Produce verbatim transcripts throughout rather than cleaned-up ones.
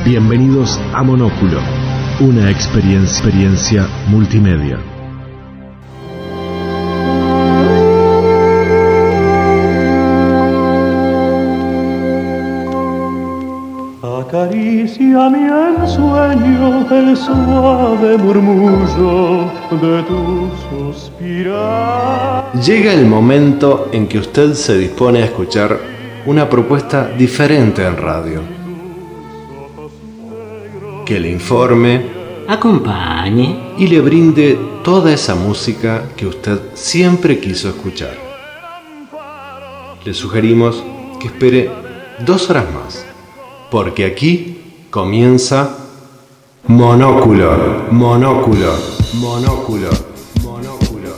Bienvenidos a Monóculo, una experiencia, experiencia multimedia. Acaricia mi ensueño el suave murmullo de tu suspirar. Llega el momento en que usted se dispone a escuchar una propuesta diferente en radio. Que le informe, acompañe y le brinde toda esa música que usted siempre quiso escuchar. Le sugerimos que espere dos horas más, porque aquí comienza Monóculo, Monóculo, Monóculo, Monóculo.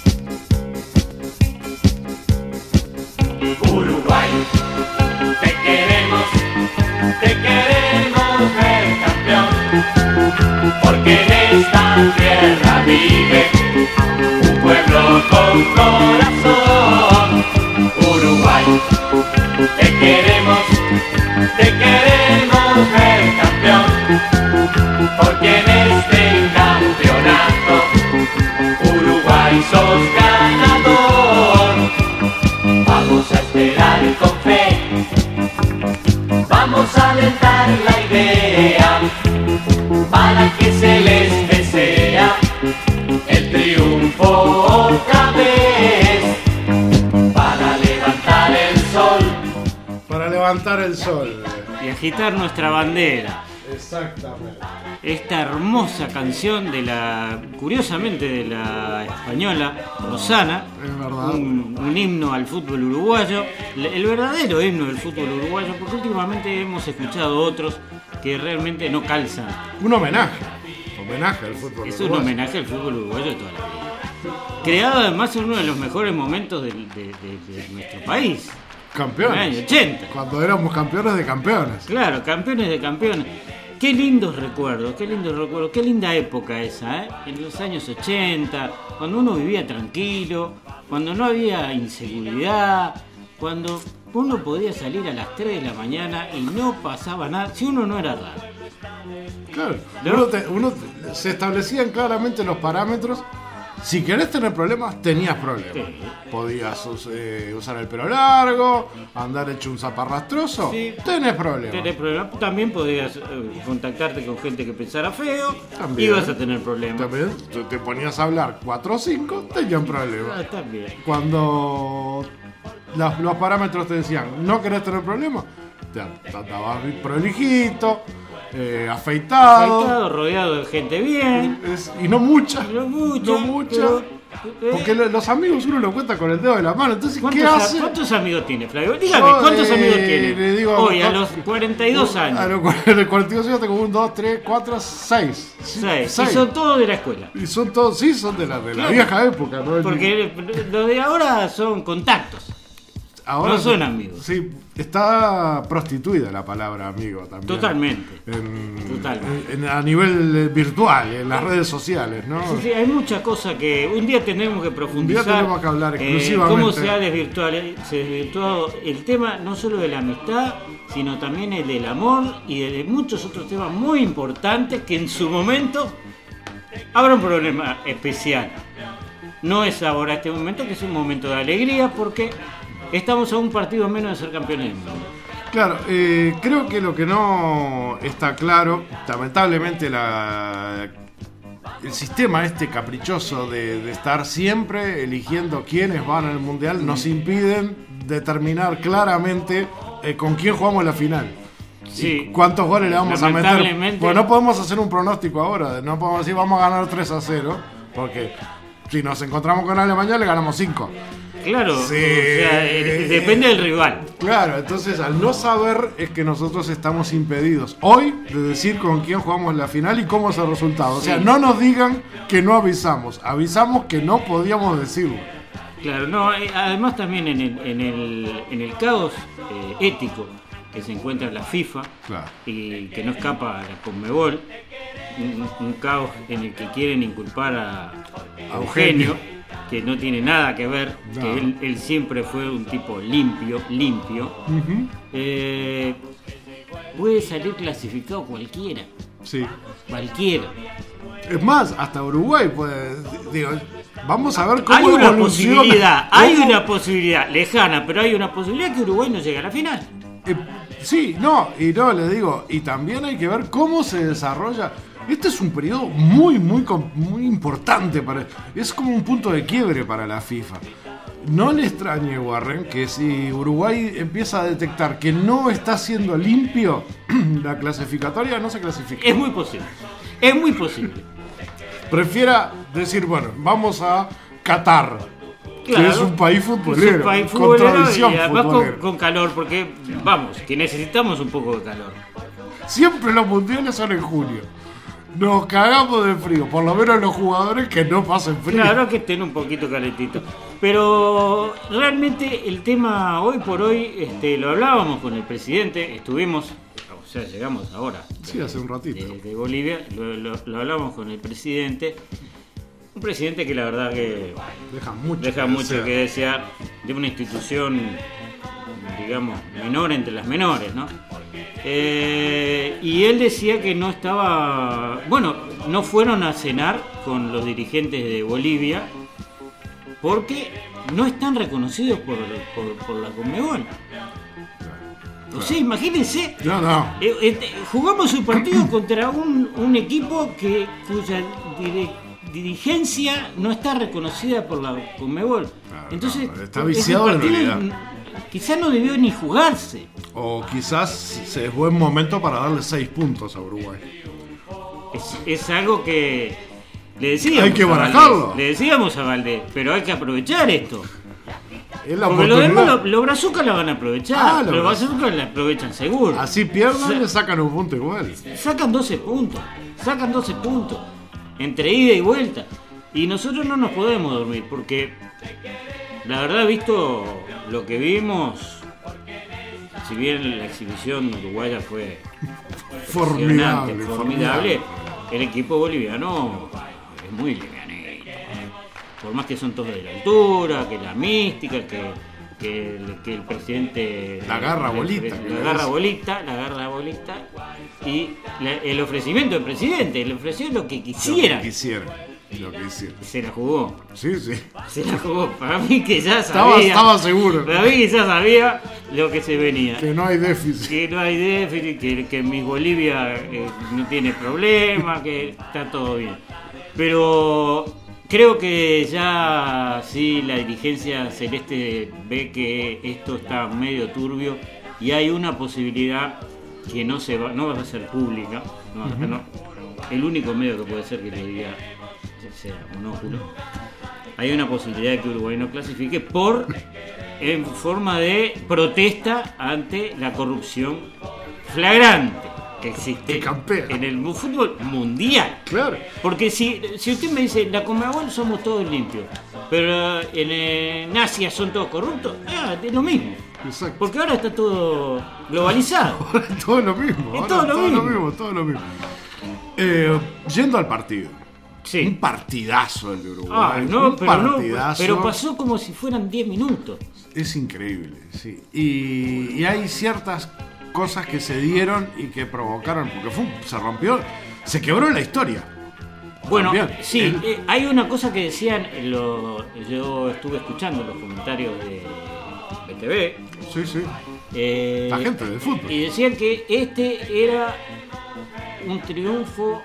Uruguay, te queremos, te queremos ver campeón, porque en esta tierra vive un pueblo con corazón. Uruguay, te queremos, te queremos ver campeón, porque en este campeonato Uruguay sos ganador. Vamos a esperar con fe, vamos a alentar la idea, para que se les desea el triunfo otra vez, para levantar el sol. Para levantar el sol. y agitar nuestra bandera. Exactamente. Esta hermosa canción de la, curiosamente de la española Rosana, Es verdad. un, un himno al fútbol uruguayo, el verdadero himno del fútbol uruguayo, porque últimamente hemos escuchado otros que realmente no calzan. Un homenaje. Homenaje al fútbol. Es un uruguayo. homenaje al fútbol uruguayo de toda la vida. Creado además en uno de los mejores momentos de, de, de, de nuestro país. Campeones. En el año ochenta. Cuando éramos campeones de campeones. Claro, campeones de campeones. Qué lindos recuerdos, qué lindos recuerdos, qué linda época esa, ¿eh? En los años ochenta, cuando uno vivía tranquilo, cuando no había inseguridad, cuando uno podía salir a las tres de la mañana y no pasaba nada, si uno no era raro. Claro. ¿No? Uno, te- uno te- se establecían claramente los parámetros. Si querés tener problemas, tenías problemas. Sí. Podías us- eh, usar el pelo largo, andar hecho un zaparrastroso. Sí. Tenés problemas. Tenés problemas. También podías eh, contactarte con gente que pensara feo, También. ibas a tener problemas. También tú te ponías a hablar cuatro o cinco, tenían problemas. Ah, también. Cuando los, los parámetros te decían, no querés tener problemas, te te andabas prolijito, eh, afeitado, Afeitado, rodeado de gente bien. es- y no mucha, No mucha, no mucha, pero, eh, porque lo- los amigos uno lo cuenta con el dedo de la mano, entonces ¿qué ¿Cuántos, a- hace? ¿Cuántos amigos tiene, Flavio? Dígame, Yo, ¿cuántos eh, amigos tiene? le digo, Hoy, a no- los cuarenta y dos años. A los cuarenta y dos años tengo un, dos, tres, cuatro, seis. Seis. Y son todos de la escuela. Y son todos, sí, son de la, de la Claro. vieja época, ¿no? Porque los de ahora son contactos. Ahora no son sí- amigos. Sí, está prostituida la palabra amigo también. Totalmente. En- Totalmente. en- a nivel eh, virtual, en las redes sociales, ¿no? Sí, sí, hay muchas cosas que un día tenemos que profundizar. Un día tenemos que hablar eh, exclusivamente. cómo se ha desvirtuado, se ha desvirtuado el tema no solo de la amistad, sino también el del amor y de muchos otros temas muy importantes que en su momento habrá un problema especial. No es ahora este momento, que es un momento de alegría porque estamos a un partido menos de ser campeones del mundo. Claro, eh, creo que lo que no está claro, lamentablemente la, el sistema este caprichoso de, de estar siempre eligiendo quiénes van al Mundial nos impiden determinar claramente eh, con quién jugamos la final. Sí. ¿Cuántos goles le vamos a meter? Lamentablemente- Pues no podemos hacer un pronóstico ahora, no podemos decir vamos a ganar tres a cero, porque si nos encontramos con Alemania le ganamos cinco. Claro, Sí. o sea, eh, depende del rival. Claro, entonces al no saber es que nosotros estamos impedidos hoy de decir con quién jugamos la final y cómo es el resultado. O sea, Sí. no nos digan que no avisamos, avisamos que no podíamos decirlo. Claro, no, eh, además también en el, en el, en el caos eh, ético que se encuentra la FIFA Claro. y que no escapa a la Conmebol, un, un caos en el que quieren inculpar a, a Eugenio, que no tiene nada que ver, No. que él, él siempre fue un tipo limpio, limpio. Ujú. Eh, puede salir clasificado cualquiera. Sí. Cualquiera. Es más, hasta Uruguay puede. Digo, vamos a ver cómo Hay una evoluciona. posibilidad, hay ¿Cómo? una posibilidad lejana, pero hay una posibilidad que Uruguay no llegue a la final. Eh, sí, no, y no, le digo, y también hay que ver cómo se desarrolla. Este es un periodo muy, muy, com- muy importante para. Es como un punto de quiebre para la FIFA. No le extrañe, Warren, que si Uruguay empieza a detectar que no está siendo limpio, la clasificatoria no se clasifica. Es muy posible. Es muy posible. Prefiera decir, bueno, vamos a Qatar, Claro, que es un país futbolero, es un país con futbolero tradición y además futbolera. con, con calor, porque vamos, que necesitamos un poco de calor. Siempre los mundiales son en junio. Nos cagamos de frío, por lo menos los jugadores que no pasen frío. Claro que estén un poquito calentitos. Pero realmente el tema hoy por hoy, este, lo hablábamos con el presidente, estuvimos, o sea, llegamos ahora Sí, hace un ratito. de, de Bolivia, lo, lo, lo hablamos con el presidente. Un presidente que la verdad que Deja mucho. deja que mucho desear. que desear de una institución, digamos, menor entre las menores, ¿no? Eh, y él decía que no estaba, bueno, no fueron a cenar con los dirigentes de Bolivia porque no están reconocidos por, por, por la Conmebol. O sea, imagínense, No, no. eh, eh, jugamos un partido contra un, un equipo que cuya dire- dirigencia no está reconocida por la Conmebol. Claro, Entonces, no, está ese viciado en partido realidad. quizás no debió ni jugarse. O quizás es buen momento para darle seis puntos a Uruguay. Es, es algo que le decíamos. Hay que a barajarlo. Valdés, le decíamos a Valdés, pero hay que aprovechar esto. Es la Porque los oportunidad. demás, los lo brazucas la van a aprovechar. Ah, los los brazucas. brazucas la aprovechan seguro. Así pierdan, Sa- le sacan un punto igual. Sacan doce puntos. Sacan doce puntos. Entre ida y vuelta. Y nosotros no nos podemos dormir porque la verdad, visto lo que vimos, si bien la exhibición uruguaya fue Formidable, impresionante, formidable. el equipo boliviano es muy livianito. Por más que son todos de la altura, que la mística, que, que, el, que el presidente... La garra bolita, La, que la le garra dice. bolita, la garra bolita. Y la- el ofrecimiento del presidente, le ofreció lo que Lo quisiera. que quisiera. Lo que quisiera. Se la jugó. Sí, sí. Se la jugó. Para mí que ya Estaba, sabía. estaba seguro Para mí que ya sabía lo que se venía. que no hay déficit. Que no hay déficit, que, que mi Bolivia eh, no tiene problema, que está todo bien. Pero creo que ya sí la dirigencia celeste ve que esto está medio turbio y hay una posibilidad que no se va, no va a ser pública. No, no. El único medio que puede ser que le diga sea monóculo. Hay una posibilidad de que Uruguay no clasifique por en forma de protesta ante la corrupción flagrante que existe Que campea. en el mu- fútbol mundial. Claro. Porque si, si usted me dice, la Conmebol somos todos limpios, pero en, en Asia son todos corruptos, ah, es lo mismo. Exacto. Porque ahora está todo globalizado. Ahora es todo lo mismo. Es ahora todo lo todo mismo. lo mismo, todo lo mismo. Eh, yendo al partido. Un Sí. partidazo el de Uruguay. Ah, no, un pero, no, partidazo. pero pasó como si fueran diez minutos. Es increíble, sí. Y, y hay ciertas cosas que se dieron y que provocaron, porque fue un- se rompió, se quebró la historia. Bueno, También. sí, El- eh, hay una cosa que decían, lo- yo estuve escuchando los comentarios de B T V. Sí, sí. eh, La gente del fútbol. Y decían que este era un triunfo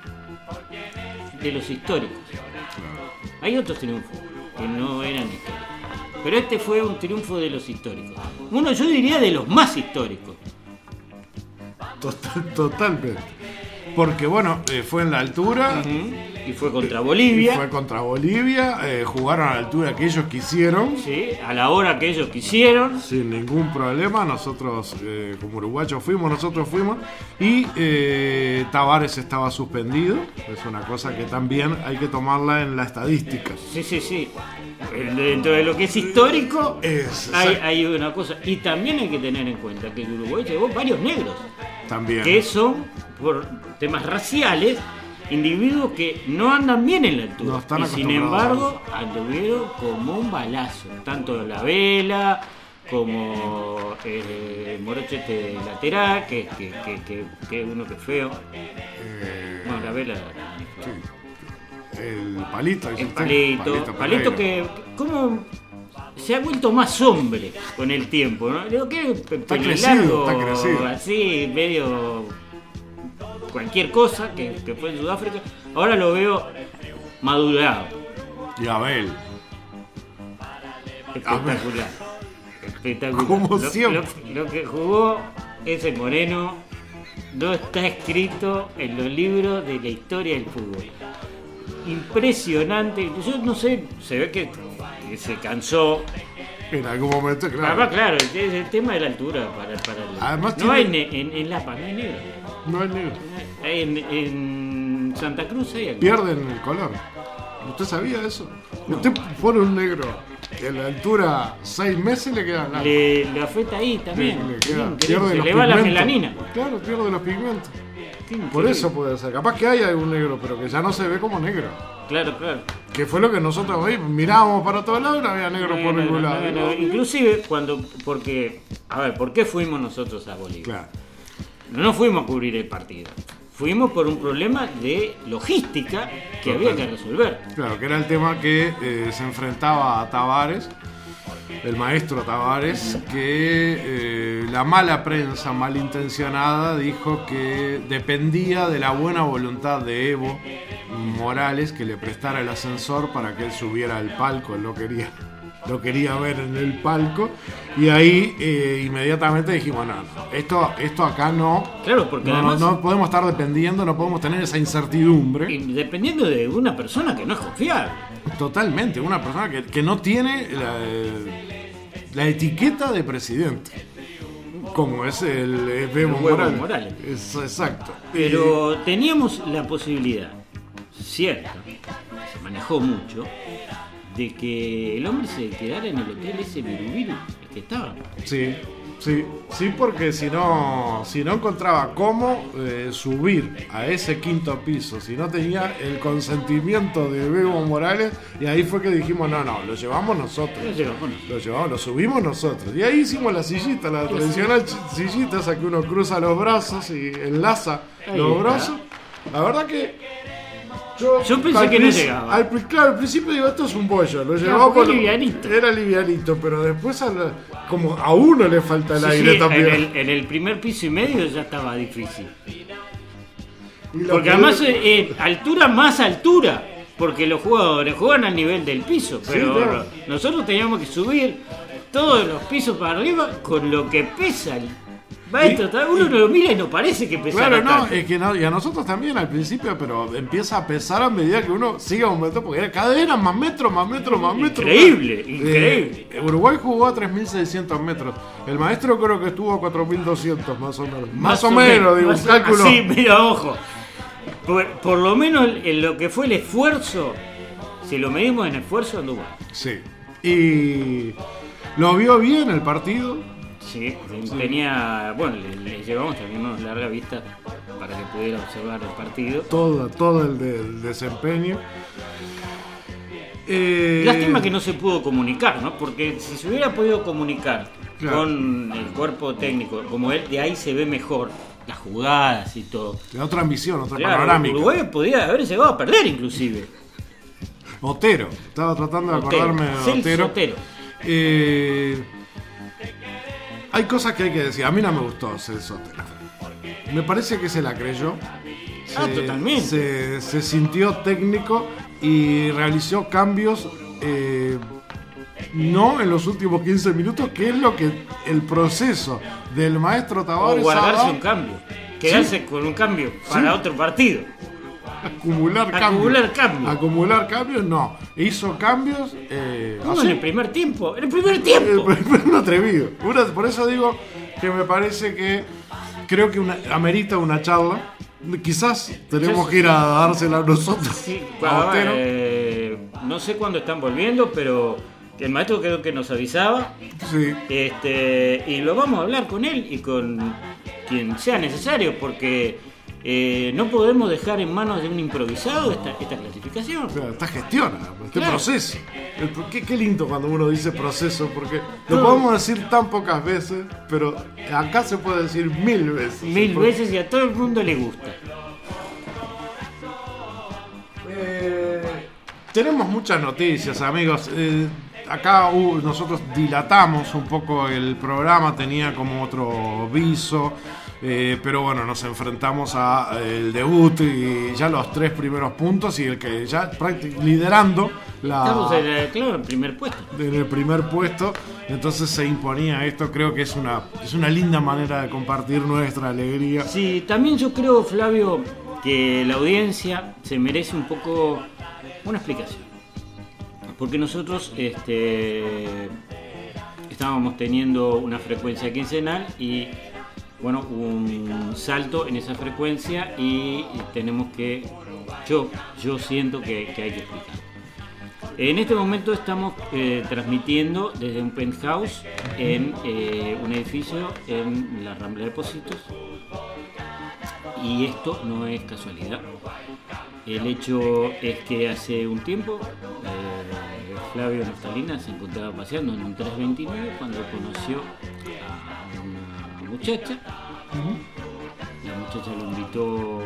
de los históricos. Hay otros triunfos que no eran históricos. Pero este fue un triunfo de los históricos. Uno, yo diría, de los más históricos. Total- totalmente. Porque bueno, eh, fue en la altura. Ujú. Y fue contra y Bolivia. fue contra Bolivia. eh, jugaron a la altura que ellos quisieron. Sí, a la hora que ellos quisieron. Sin ningún problema, nosotros eh, como uruguayos fuimos, nosotros fuimos y eh, Tavares estaba suspendido, es una cosa que también hay que tomarla en la estadística. Sí, sí, sí. Eh, Dentro de lo que es histórico, Es- hay, hay una cosa. Y también hay que tener en cuenta que el Uruguay llevó varios negros, También. que son, por temas raciales, individuos que no andan bien en la altura. No están y sin acostumbrados embargo, anduvieron como un balazo. Tanto la vela, como eh, Morochete de lateral, que, que, que, que, que es uno que es feo. Eh, Bueno, la vela. sí. El palito. El ¿viste? palito, Palito palito Pereira. que como se ha vuelto más hombre con el tiempo, ¿no? Digo, que Está crecido, está crecido. así, medio cualquier cosa que, que fue en Sudáfrica. Ahora lo veo madurado. Y Abel. Espectacular. Espectacular. Como Lo- siempre. Lo, lo que jugó ese Moreno no está escrito en los libros de la historia del fútbol. Impresionante. Yo no sé, se ve que, que se cansó. En algún momento, claro. Además, claro, es el tema de la altura. Para, para el- Además no tiene- hay ne- en, en Lapa, no hay negro. No es negro. En, en Santa Cruz hay algo. Pierden el color. ¿Usted sabía eso? Usted pone un negro que a la altura seis meses le quedan largos. Le, le afecta ahí también. Le Qué queda- increíble, pierde se los le va la pigmentos. melanina. Claro, pierde los pigmentos. Qué Por increíble. eso puede ser. Capaz que hay algún negro, pero que ya no se ve como negro. Claro, claro. Que fue lo que nosotros hoy mirábamos para todos lados y no había negro No, por no, ningún no, lado. no, no. Inclusive cuando, porque, a ver, ¿por qué fuimos nosotros a Bolivia? Claro. No fuimos a cubrir el partido. Fuimos por un problema de logística que Total. había que resolver. Claro, que era el tema que eh, se enfrentaba a Tavares, el maestro Tavares, que eh, la mala prensa malintencionada dijo que dependía de la buena voluntad de Evo Morales que le prestara el ascensor para que él subiera al palco. Él lo quería, lo quería ver en el palco y ahí eh, inmediatamente dijimos, no, no, esto, esto acá no, Claro, porque no, además, no podemos estar dependiendo, no podemos tener esa incertidumbre. y dependiendo de una persona que no es confiable. Totalmente, una persona que, que no tiene la, la etiqueta de presidente, como es el Evo Evo Morales. Morales. Es, exacto. Pero teníamos la posibilidad, cierta, se manejó mucho, de que el hombre se quedara en el hotel ese Virubiru que estaba. Sí, sí, sí, porque si no, si no encontraba cómo eh, subir a ese quinto piso, si no tenía el consentimiento de Evo Morales, y ahí fue que dijimos, no, no, lo llevamos nosotros. No llegamos, bueno. Lo llevamos, lo subimos nosotros. Y ahí hicimos la sillita, la tradicional ch- sillita, esa que uno cruza los brazos y enlaza Ahí los está. brazos. La verdad que yo, Yo pensé al que no princi- llegaba. Al, pri- claro, al principio digo, esto es un bollo. Lo porque llevamos. es lo- livianito. Era livianito, pero después al- como a uno le falta el Sí, aire sí, también. en, el, en el primer piso y medio ya estaba difícil. Y lo Porque que- además, eh, eh, altura más altura. Porque los jugadores juegan al nivel del piso. Pero claro. nosotros teníamos que subir todos los pisos para arriba con lo que pesa. el Maestro, Y- tal- uno lo mira y no parece que pesara Claro, no, tanto. es que no, y a nosotros también al principio, pero empieza a pesar a medida que uno sigue aumentando, porque cada vez eran más metros, más metros, más metros. Increíble, Eh, increíble. Uruguay jugó a tres mil seiscientos metros. El maestro creo que estuvo a cuatro mil doscientos, más o menos. Más, o menos, digo, un más o- cálculo. Sí, mira, ojo. Por, por lo menos en lo que fue el esfuerzo, si lo medimos en esfuerzo, anduvo. Sí. Y lo vio bien el partido. Sí, tenía. Bueno, le, le llevamos también una larga vista para que pudiera observar el partido. Todo, todo el, de- el desempeño. Eh, Lástima que no se pudo comunicar, ¿no? Porque si se hubiera podido comunicar Claro. con el cuerpo técnico, como él, de ahí se ve mejor las jugadas y todo. de otra ambición, otra Claro, panorámica. Uruguay podía haber llegado a perder inclusive. Otero. Estaba tratando de Otero, acordarme de Celso Otero. Otero. Eh, hay cosas que hay que decir. A mí no me gustó Celso Otero. Me parece que se la creyó. Ah, Se- totalmente. Se, se sintió técnico y realizó cambios eh, no en los últimos quince minutos, que es lo que el proceso del maestro O Tavares ha guardarse dado. un cambio. Quedarse con un cambio para Sí. otro partido. Acumular cambios. Acumular cambios. Acumular cambios, no. Hizo cambios. Eh, No, así. en el primer tiempo. En el primer tiempo. Eh, pero un atrevido. Una- por eso digo que me parece que creo que una, amerita una charla. Quizás tenemos Sí, que ir a dársela nosotros. Sí, a cuando- Otero. eh, no sé cuándo están volviendo, pero el maestro creo que nos avisaba. Sí. Este, y lo vamos a hablar con él y con quien sea necesario, porque Eh, no podemos dejar en manos de un improvisado esta, esta clasificación. Claro, está gestiona, este Claro. proceso. El- qué, qué lindo cuando uno dice proceso, porque lo No. podemos decir tan pocas veces, pero acá se puede decir mil veces. Mil Porque- veces y a todo el mundo le gusta. Eh, tenemos muchas noticias, amigos. Eh, acá uh, nosotros dilatamos un poco el programa, tenía como otro viso. Eh, pero bueno, nos enfrentamos a eh, el debut y ya los tres primeros puntos y el que ya prácticamente liderando Estamos la, en el, claro, en primer puesto. en el primer puesto, entonces se imponía esto. Creo que es una, es una linda manera de compartir nuestra alegría. Sí, también yo creo, Flavio, que la audiencia se merece un poco una explicación. Porque nosotros este, estábamos teniendo una frecuencia quincenal y bueno, un salto en esa frecuencia y tenemos que, yo, yo siento que, que hay que explicar. En este momento estamos eh, transmitiendo desde un penthouse en eh, un edificio en la Rambla de Pocitos y esto no es casualidad. El hecho es que hace un tiempo eh, Flavio Naftalina se encontraba paseando en un tres veintinueve cuando conoció a una muchacha. La muchacha lo invitó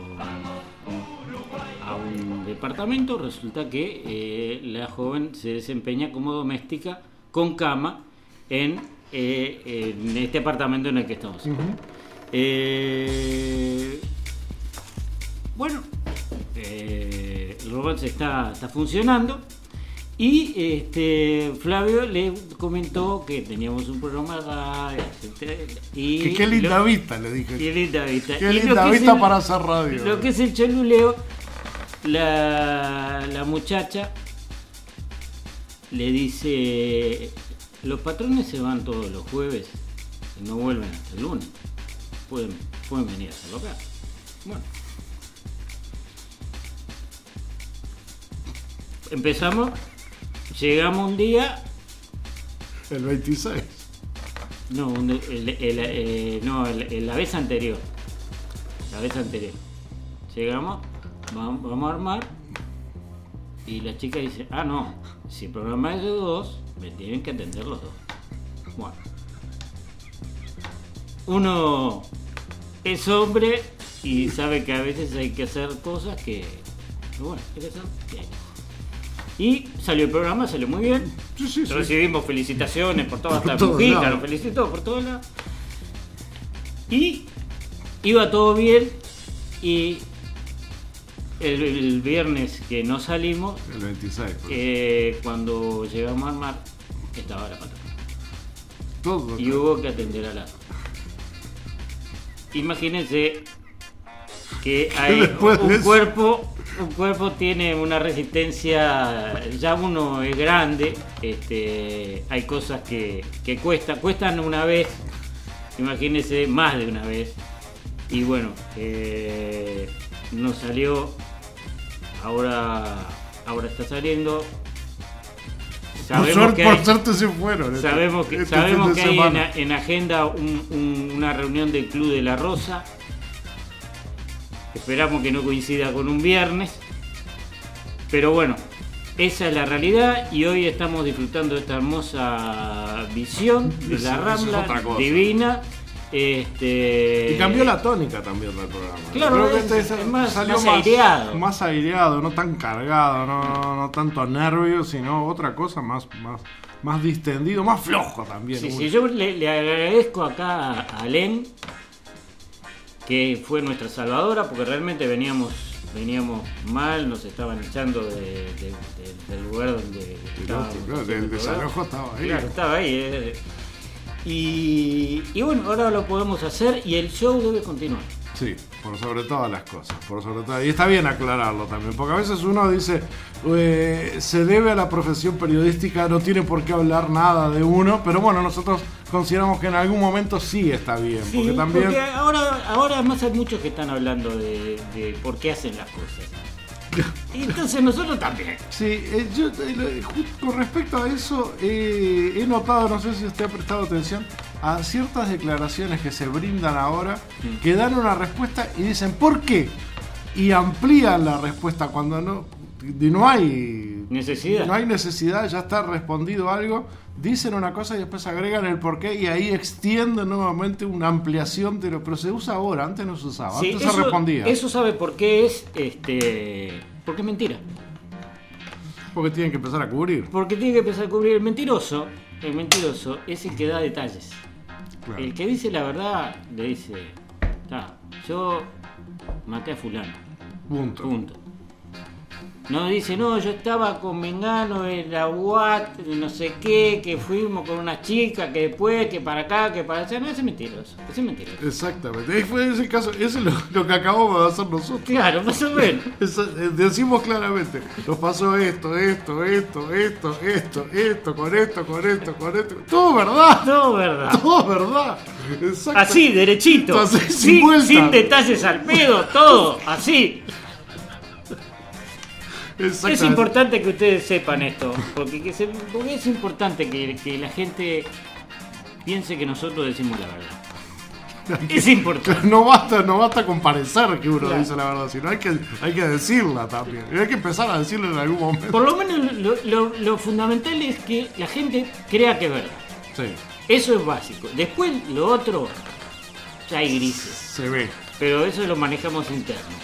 a un departamento. Resulta que eh, la joven se desempeña como doméstica con cama en, eh, en este apartamento en el que estamos. Ujú. Eh, bueno, eh, el romance está, está funcionando y este, Flavio le comentó que teníamos un programa de radio, etcétera, y Que qué linda lo- vista, le dije. Qué linda vista. Qué Y lo linda que es vista el- para hacer radio. Lo que es el choluleo, la, la muchacha le dice: los patrones se van todos los jueves y no vuelven hasta el lunes. Pueden, pueden venir a hacerlo acá. Bueno. Empezamos, llegamos un día, El veintiséis. no, un- el- el- eh, no el- el- la vez anterior, la vez anterior, llegamos, vamos, vamos a armar y la chica dice: ah no, si el programa es de dos, me tienen que atender los dos. Bueno, uno es hombre y sabe que a veces hay que hacer cosas que, que bueno, hay que hacer, que hay que hacer. Y salió el programa, salió muy bien. Sí, sí, sí. Recibimos felicitaciones por todas Por las todos Mujica, lados. nos felicitó por todos lados. Y iba todo bien. Y el, el viernes que no salimos, El veintiséis. pues. eh, cuando llegamos al mar, estaba la patrona. Todo. Y hubo que atender a la. Imagínense que hay Después de un eso. cuerpo, un cuerpo tiene una resistencia, ya uno es grande, este, hay cosas que, que cuesta, cuestan una vez, imagínense más de una vez. Y bueno, eh, nos salió, ahora, ahora está saliendo. Por Sabemos suerte, que por hay- suerte se fueron. este- Sabemos que, este sabemos fin de que hay en, semana. en agenda un- un- una reunión del Club de la Rosa. Esperamos que no coincida con un viernes. Pero bueno, esa es la realidad y hoy estamos disfrutando de esta hermosa visión de Eso- la eso es Rambla, otra cosa. divina. Este, Y cambió la tónica también del programa. Claro, Creo que es- este es es- más- salió más aireado. Más aireado, no tan cargado, no, no tanto nervios, sino otra cosa más, más, más distendido, más flojo también. Sí, Uy. sí, yo le, le agradezco acá a Alén, que fue nuestra salvadora, porque realmente veníamos veníamos mal, nos estaban echando de, de- de- del lugar donde estábamos claro, haciendo el el programa. desalojo estaba ahí. Claro, estaba ahí. eh. Y, y bueno, ahora lo podemos hacer y el show debe continuar. Sí, por sobre todas las cosas, por sobre todo. Y está bien aclararlo también, porque a veces uno dice, eh, se debe a la profesión periodística, no tiene por qué hablar nada de uno, pero bueno, nosotros consideramos que en algún momento sí está bien, Sí, porque también... porque ahora, ahora además hay muchos que están hablando de, de por qué hacen las cosas. Y entonces nosotros también. Sí, eh, yo eh, lo- ju- con respecto a eso, eh, he notado, no sé si usted ha prestado atención, a ciertas declaraciones que se brindan ahora, que dan una respuesta y dicen ¿por qué? Y amplían la respuesta cuando no, no hay necesidad. No hay necesidad, ya está respondido algo, dicen una cosa y después agregan el porqué y ahí extienden nuevamente una ampliación de lo, pero se usa ahora, antes no se usaba, Sí, antes eso, se respondía. Eso sabe por qué es, este, porque es mentira. Porque tienen que empezar a cubrir. Porque tiene que empezar a cubrir el mentiroso. El mentiroso es el que da detalles. Claro. El que dice la verdad le dice, "Ta, yo maté a fulano. Punto. Punto". No dice, no, yo estaba con Mengano en la U A T, no sé qué, que fuimos con una chica, que después, que para acá, que para allá. No, ese es mentiroso. Ese es mentiroso. Exactamente. Ahí fue ese caso, eso es lo, lo que acabamos de hacer nosotros. Claro, más o menos. Eso, eh, decimos claramente, nos pasó esto, esto, esto, esto, esto, esto, con esto, con esto, con esto. Todo verdad. Todo verdad. Todo verdad. Exacto. Así, derechito. Así, sin sin, vuelta. sin detalles al pedo, todo. Así. Es importante que ustedes sepan esto, porque, que se, porque es importante que, que la gente piense que nosotros decimos la verdad. Es importante. No basta, no basta con parecer que uno Claro. dice la verdad, sino hay que, hay que decirla también. Y hay que empezar a decirla en algún momento. Por lo menos lo, lo, lo fundamental es que la gente crea que es verdad. Sí, Eso es básico. Después lo otro, ya hay grises. se ve. Pero eso lo manejamos interno.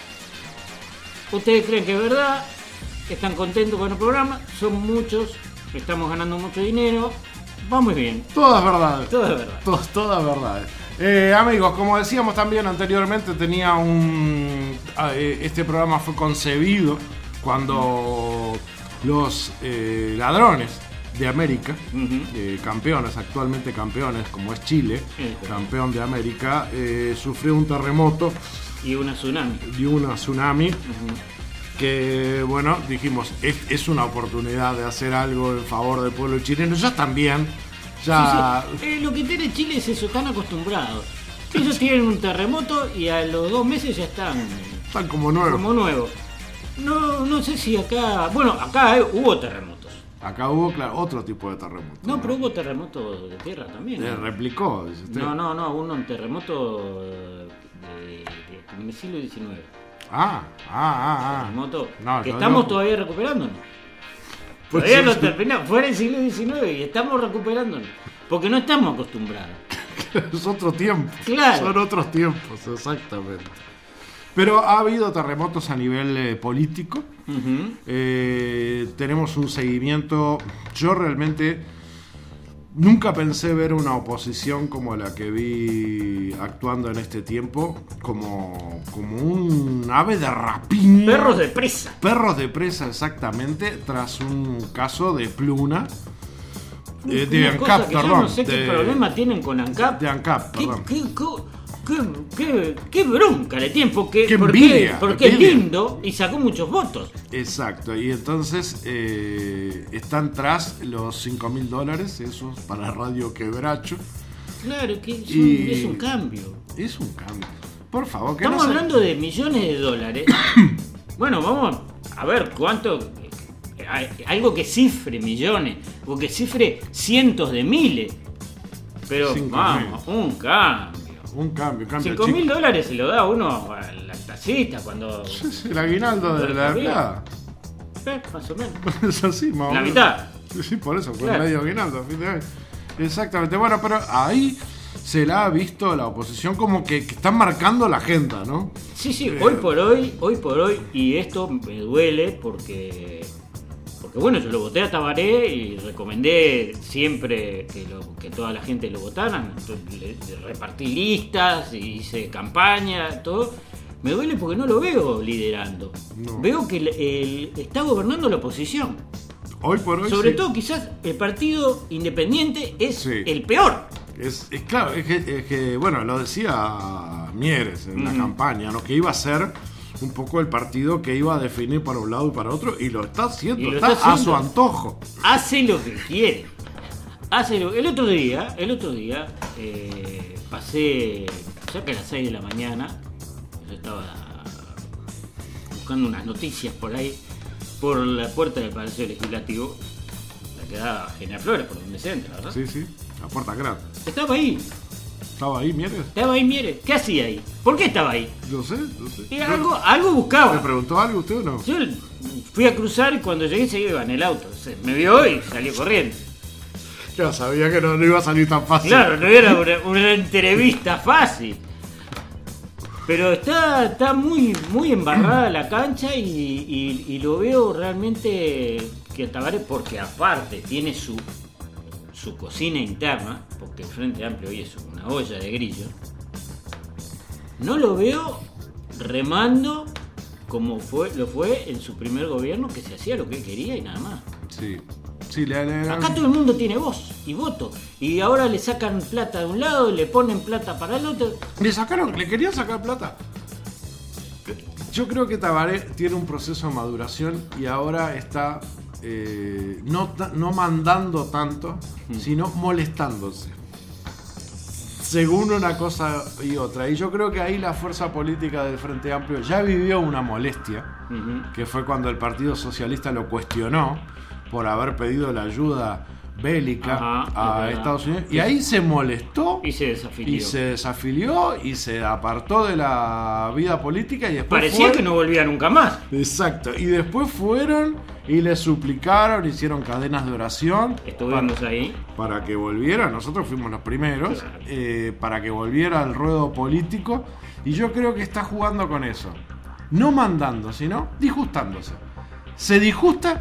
Ustedes creen que es verdad, están contentos con el programa, son muchos, estamos ganando mucho dinero, va muy bien, Todas verdades. todo es verdad. Todas, todas verdades. Eh, amigos, como decíamos también anteriormente, tenía un. eh, este programa fue concebido cuando los eh, ladrones de América, Ujú. eh, campeones, actualmente campeones, como es Chile, Sí. campeón de América, eh, sufrió un terremoto Y una tsunami. y una tsunami. Ujú. Que bueno, dijimos, es, es una oportunidad de hacer algo en favor del pueblo chileno. Ya también, ya. Sí, sí. Eh, lo que tiene Chile es eso, están acostumbrados. Ellos tienen un terremoto y a los dos meses ya están Están como nuevos. como nuevos. No, no sé si acá. Bueno, acá eh, hubo terremotos. Acá hubo, claro, otro tipo de terremoto. No, pero hubo terremotos de tierra también. Eh, ¿no? replicó, dice usted. No, no, no, uno un terremoto eh, de, de- del siglo diecinueve. Ah, ah, ah, ah. Terremoto No, que no, estamos no. todavía recuperándonos. Pues Todavía sí, no sí. terminamos, fue en el siglo diecinueve y estamos recuperándonos. Porque no estamos acostumbrados. Es otro tiempo. Claro. Son otros tiempos, exactamente. Pero ha habido terremotos a nivel eh, político. Ujú. Eh, tenemos un seguimiento. Yo realmente nunca pensé ver una oposición como la que vi actuando en este tiempo, como, como un ave de rapiña. Perros de presa. Perros de presa, exactamente, tras un caso de Pluna. Eh, de Una cosa ANCAP, que yo perdón. no sé de, qué problema tienen con ANCAP. De ANCAP, ¿Qué, perdón. qué, qué, qué, qué bronca le tienen? Porque, Qué porque, envidia, porque es envidia. lindo y sacó muchos votos. Exacto, y entonces eh, están tras los cinco mil dólares, esos para Radio Quebracho. Claro, que es un, Y- es un cambio. Es un cambio. Por favor, que Estamos no se- hablando de millones de dólares. Bueno, vamos a ver cuánto. eh, Algo que cifre millones, o que cifre cientos de miles. Pero Cinco vamos, un cambio. Un cambio, cambio. Cinco mil dólares se lo da uno a la tacita cuando. Es el aguinaldo de la empleada. Eh, más o menos. Es así, más o La menos. mitad. Sí, por eso, con Claro. medio aguinaldo a fin de año. Exactamente. Bueno, pero ahí se la ha visto la oposición como que, que están marcando la agenda, ¿no? Sí, sí, Eh. hoy por hoy, hoy por hoy, y esto me duele porque. Porque bueno, yo lo voté a Tabaré y recomendé siempre que, lo, que toda la gente lo votaran. Entonces, le- le repartí listas, hice campaña, todo. Me duele porque no lo veo liderando. No. Veo que el- el- está gobernando la oposición. Hoy por hoy. Sobre sí. todo quizás el partido independiente es Sí. el peor. Es, es claro, es que, es que, bueno, lo decía Mieres en la Ujú. campaña, ¿no? Que iba a ser un poco el partido que iba a definir para un lado y para otro, y lo está haciendo, Y lo está, está a su haciendo. antojo. Hace lo que quiere. Hace lo... El otro día, el otro día, eh, pasé cerca de las seis de la mañana. Yo estaba buscando unas noticias por ahí, por la puerta del Palacio Legislativo, la que da a General Flores, por donde se entra, ¿verdad? Sí, sí. La puerta grande. Estaba ahí. ¿Estaba ahí, Mieres? Estaba ahí, mire. ¿Qué hacía ahí? ¿Por qué estaba ahí? No sé, no sé. Y algo, algo buscaba. ¿Me preguntó algo usted o no? Yo fui a cruzar y cuando llegué se iba en el auto. Se me vio y salió corriendo. Ya sabía que no, no iba a salir tan fácil. Claro, no era una, una entrevista fácil. Pero está, está muy, muy embarrada la cancha y, y, y lo veo realmente que Tabaré, porque aparte tiene su, su cocina interna, porque el Frente Amplio hoy es una olla de grillo, no lo veo remando como fue, lo fue en su primer gobierno, que se hacía lo que quería y nada más. Sí. Sí, le, le, Acá todo el mundo tiene voz y voto. Y ahora le sacan plata de un lado y le ponen plata para el otro. Le sacaron, le querían sacar plata. Yo creo que Tabaré tiene un proceso de maduración y ahora está eh, no, no mandando tanto, mm. sino molestándose. Según una cosa y otra. Y yo creo que ahí la fuerza política del Frente Amplio ya vivió una molestia, uh-huh. que fue cuando el Partido Socialista lo cuestionó por haber pedido la ayuda bélica Ajá, a Estados Unidos, y ahí se molestó y se desafilió y se desafilió y se apartó de la vida política y después parecía fue... que no volvía nunca más. Exacto, y después fueron y le suplicaron, hicieron cadenas de oración, estuvimos para, ahí para que volviera, nosotros fuimos los primeros, claro. eh, para que volviera al ruedo político, y yo creo que está jugando con eso, no mandando, sino disgustándose. Se disgusta.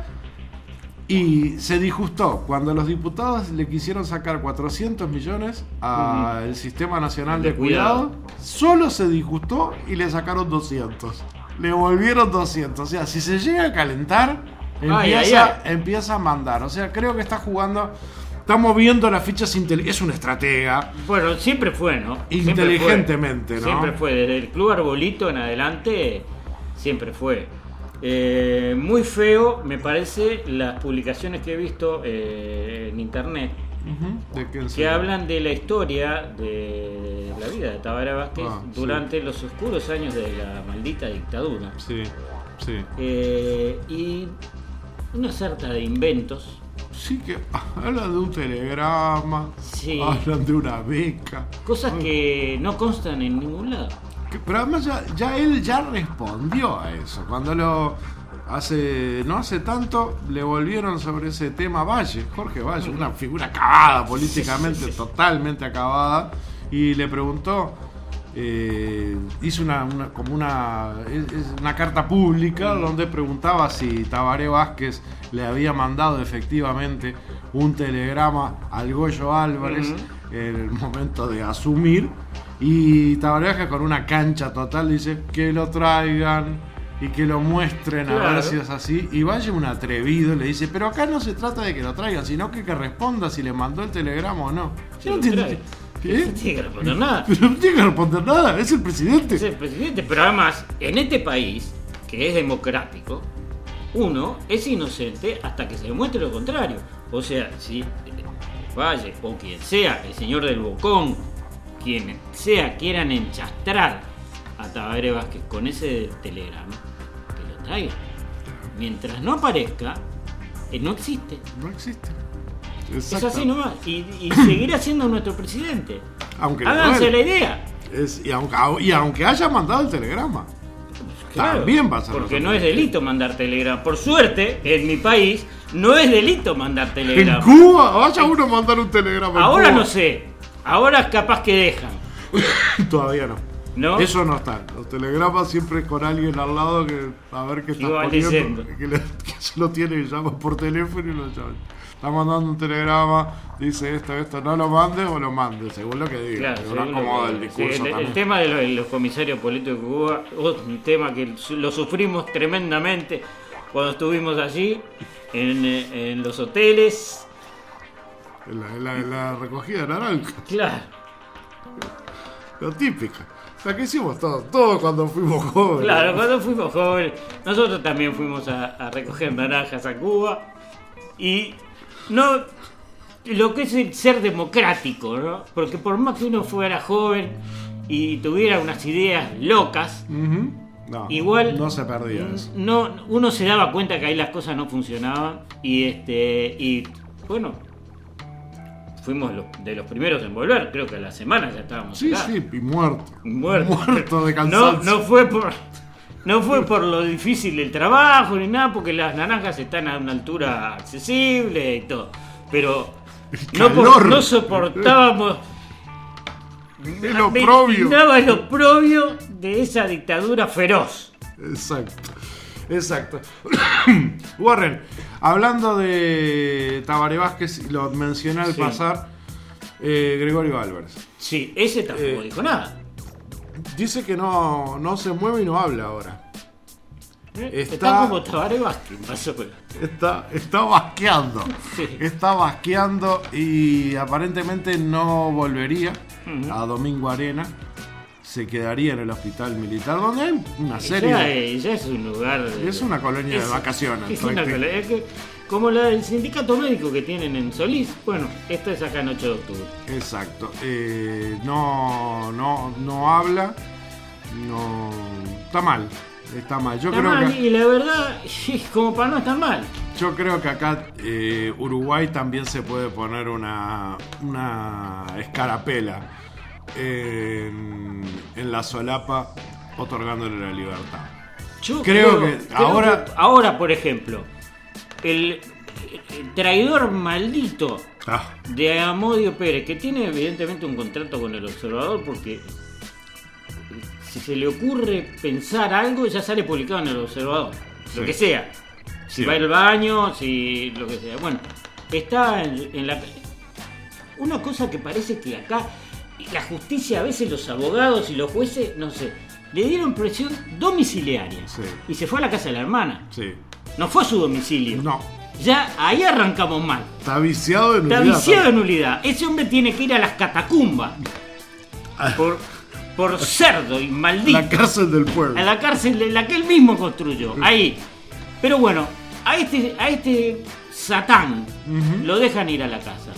Y se disgustó cuando los diputados le quisieron sacar cuatrocientos millones al uh-huh. Sistema Nacional de, de Cuidado. Cuidado. Solo se disgustó y le sacaron doscientos. Le volvieron doscientos. O sea, si se llega a calentar, empieza, ay, ay, ay. empieza a mandar. O sea, creo que está jugando... Está moviendo las fichas inteligentes. Es un estratega. Bueno, siempre fue, ¿no? Inteligentemente, siempre fue. ¿no? Siempre fue. Desde el Club Arbolito en adelante, siempre fue. Eh, muy feo me parece las publicaciones que he visto eh, en internet uh-huh. ¿De qué que hablan de la historia de la vida de Tabaré Vázquez ah, durante sí. los oscuros años de la maldita dictadura. Sí, sí. Eh, y una sarta de inventos. Sí, que hablan de un telegrama, sí. hablan de una beca. Cosas que no constan en ningún lado. Pero además ya, ya él ya respondió a eso. Cuando lo hace no hace tanto le volvieron sobre ese tema Valle, Jorge Valle, una figura acabada políticamente, sí, sí, sí. totalmente acabada, y le preguntó, eh, hizo una, una como una una carta pública mm. donde preguntaba si Tabaré Vázquez le había mandado efectivamente un telegrama al Goyo Álvarez mm. en el momento de asumir. Y Tabaré Vázquez con una cancha total dice que lo traigan y que lo muestren claro. a ver si es así. Y Valle, un atrevido, le dice, pero acá no se trata de que lo traigan, sino que que responda si le mandó el telegrama o no. Sí, no tiene, ¿qué? No tiene que responder nada. Pero no tiene que responder nada, es el presidente. Es el presidente, pero además, en este país, que es democrático, uno es inocente hasta que se demuestre lo contrario. O sea, si Valle o quien sea, el señor del Bocón, quien sea, quieran enchastrar a Tabaré Vázquez con ese telegrama, que lo traigan. Mientras no aparezca, eh, no existe. No existe. Es así nomás. Y, y seguirá siendo nuestro presidente. Aunque háganse la idea. Es, y, aunque, y aunque haya mandado el telegrama. Claro, también va a ser. Porque no es delito mandar telegrama. Por suerte, en mi país, no es delito mandar telegrama. En Cuba, vaya uno a mandar un telegrama. Ahora Cuba. No sé. Ahora capaz que dejan. Todavía no. ¿No? Eso no está. Los telegramas siempre con alguien al lado que a ver qué está poniendo. Que, le, que se lo tiene y llama por teléfono y lo llama. Está mandando un telegrama, dice esto, esto, no lo mandes o lo mandes, según lo que diga. Claro, según acomoda el discurso sí, el, el tema de los, de los comisarios políticos de Cuba, un tema que lo sufrimos tremendamente cuando estuvimos allí, en, en los hoteles. En la, en la, en la recogida de naranja. Claro. Lo típica. La que hicimos todos, todos cuando fuimos jóvenes. Claro, cuando fuimos jóvenes. Nosotros también fuimos a, a recoger naranjas a Cuba. Y no, lo que es el ser democrático, ¿no? Porque por más que uno fuera joven y tuviera unas ideas locas, uh-huh. no, igual no se perdía eso. No, uno se daba cuenta que ahí las cosas no funcionaban. Y este, y bueno, fuimos los, de los primeros en volver, creo que a la semana ya estábamos Sí, acá. sí, y muerto. Muerto. Muerto de No, cansancio. no fue por no fue por lo difícil del trabajo ni nada, porque las naranjas están a una altura accesible y todo. Pero no, por- calor. no soportábamos El oprobio. Daba el oprobio de esa dictadura feroz. Exacto, exacto. Warren, hablando de Tabaré Vázquez, lo mencioné al Sí. pasar, eh, Gregorio Álvarez. Sí, ese tampoco Eh, dijo nada. Dice que no, no se mueve y no habla ahora. ¿Eh? está- Está, como Tabaré Vázquez, más o menos. Está, está basqueando. Sí. Está basqueando y aparentemente no volvería Ujú. a Domingo Arena. Se quedaría en el hospital militar, donde hay una serie. Ya, de- es, ya es un lugar. de- Es una colonia de es- vacaciones, Es una prácticamente. colonia, es que- como la del sindicato médico que tienen en Solís. Bueno, esta es acá en ocho de octubre. Exacto. Eh, no, no, no habla. No. Está mal. Está mal. Yo Está creo mal, que. y la verdad, es como para no estar mal. Yo creo que acá eh, Uruguay también se puede poner una, una escarapela en, en la solapa otorgándole la libertad. Yo Creo que ahora- que ahora, por ejemplo, el, el traidor maldito Ah, de Amodio Pérez, que tiene evidentemente un contrato con el observador, porque si se le ocurre pensar algo, ya sale publicado en el observador. Sí. Lo que sea. Si Sí. va al baño, si lo que sea. Bueno, está en, en la. Una cosa que parece que acá la justicia, a veces los abogados y los jueces, no sé, le dieron presión domiciliaria. Sí. Y se fue a la casa de la hermana. sí. No fue a su domicilio. No. Ya ahí arrancamos mal. Está viciado de Está nulidad. viciado en nulidad. Ese hombre tiene que ir a las catacumbas. Por, por cerdo y maldito. La cárcel del pueblo. A la cárcel de la que él mismo construyó. Ahí. Pero bueno, a este, a este Satán Ujú. lo dejan ir a la casa.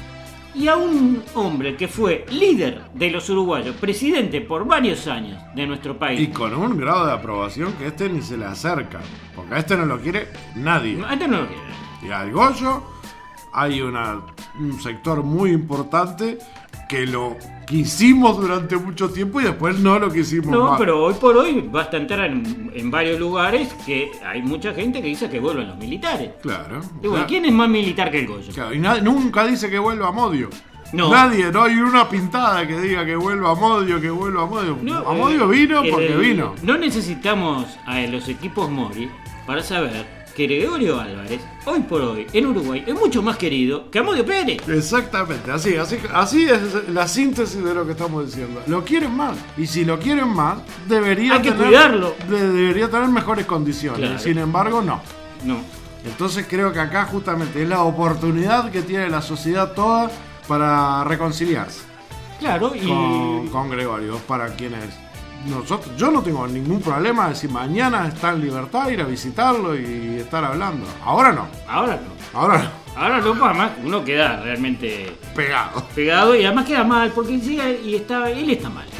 Y a un hombre que fue líder de los uruguayos, presidente por varios años de nuestro país. Y con un grado de aprobación que este ni se le acerca. Porque a este no lo quiere nadie. No, este no lo quiere. Y al Goyo hay una, un sector muy importante que lo quisimos durante mucho tiempo y después no lo quisimos No, más. pero hoy por hoy basta entrar en, en varios lugares que hay mucha gente que dice que vuelven los militares. Claro. Y bueno, Claro. ¿quién es más militar que el Goyo? Claro, y nadie- nunca dice que vuelva Amodio. No. Nadie, no hay una pintada que diga que vuelva Amodio, que vuelva Amodio. No, Amodio eh, vino eh, porque vino. No necesitamos a los equipos Mori para saber que Gregorio Álvarez, hoy por hoy, en Uruguay, es mucho más querido que Amodio Pérez. Exactamente, así, así, así es la síntesis de lo que estamos diciendo. Lo quieren más. Y si lo quieren más, debería Hay que tener, cuidarlo. de- debería tener mejores condiciones. Claro. Sin embargo, no. No. Entonces creo que acá justamente es la oportunidad que tiene la sociedad toda para reconciliarse Claro, y. con, con Gregorio, para quienes nosotros, yo no tengo ningún problema de si mañana está en libertad ir a visitarlo y estar hablando. Ahora no, Ahora no. ahora no, Ahora no, pues además uno queda realmente pegado. pegado y además queda mal porque llega y está, él está mal.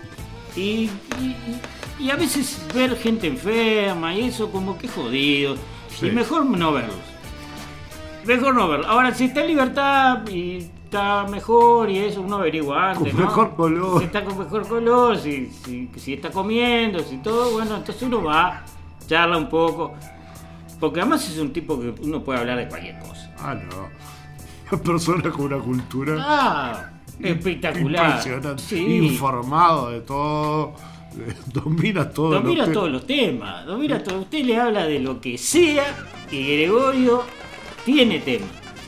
Y, y, y a veces ver gente enferma y eso como que jodido. Sí. Y mejor no verlos. Mejor no verlos. Ahora, si está en libertad y está mejor y eso, uno averigua antes, Con ¿no? mejor color. Si está con mejor color, si, si, si está comiendo, si todo, bueno, entonces uno va, charla un poco. Porque además es un tipo que uno puede hablar de cualquier cosa. Ah, no. Una persona con una cultura Ah, espectacular. impresionante, Sí. informado de todo, eh, domina todo. Domina lo que- todos los temas, domina todo. Usted le habla de lo que sea y Gregorio tiene tema.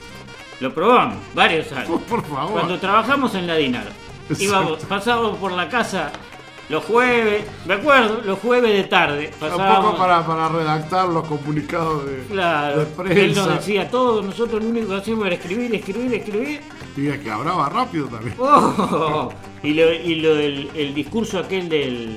Lo probamos varios años. Por favor. Cuando trabajamos en la Dinar, Exacto. íbamos, pasábamos por la casa los jueves, me acuerdo, los jueves de tarde. Un Pasábamos, poco para, para redactar los comunicados de, claro, de prensa. él nos decía todo, nosotros lo único que hacíamos era escribir, escribir, escribir. Y es que hablaba rápido también. Oh, y lo, y lo del el discurso aquel del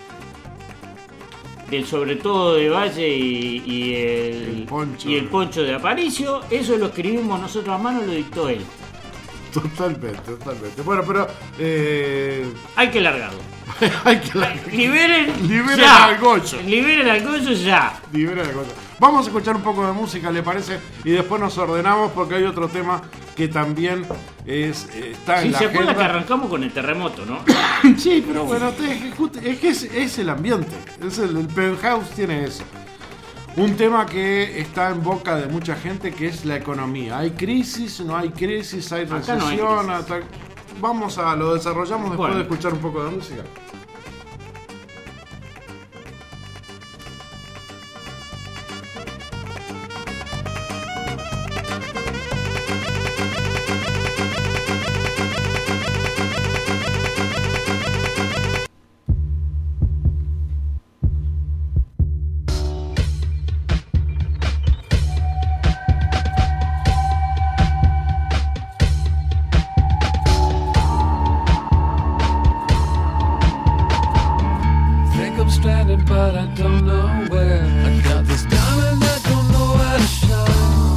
del sobre todo de Valle y, y el, El poncho. y el poncho de Aparicio, eso lo escribimos nosotros a mano, lo dictó él. Totalmente, totalmente. Bueno, pero eh, Hay que largarlo. hay que la, Liberen, Liberen ya. al Goyo. Liberen al Goyo ya. libera la cosa. Vamos a escuchar un poco de música, ¿le parece? Y después nos ordenamos porque hay otro tema que también es, está si en la se acuerda agenda. que arrancamos con el terremoto, ¿no? Sí, pero bueno, es que es, es el ambiente. Es el, el Penthouse tiene eso. Un tema que está en boca de mucha gente, que es la economía. ¿Hay crisis? ¿No hay crisis? ¿Hay recesión? No hay crisis. Hasta... Vamos a lo desarrollamos después Bueno. de escuchar un poco de música. Stranded, but I don't know where. I got this diamond, I don't know where to shine.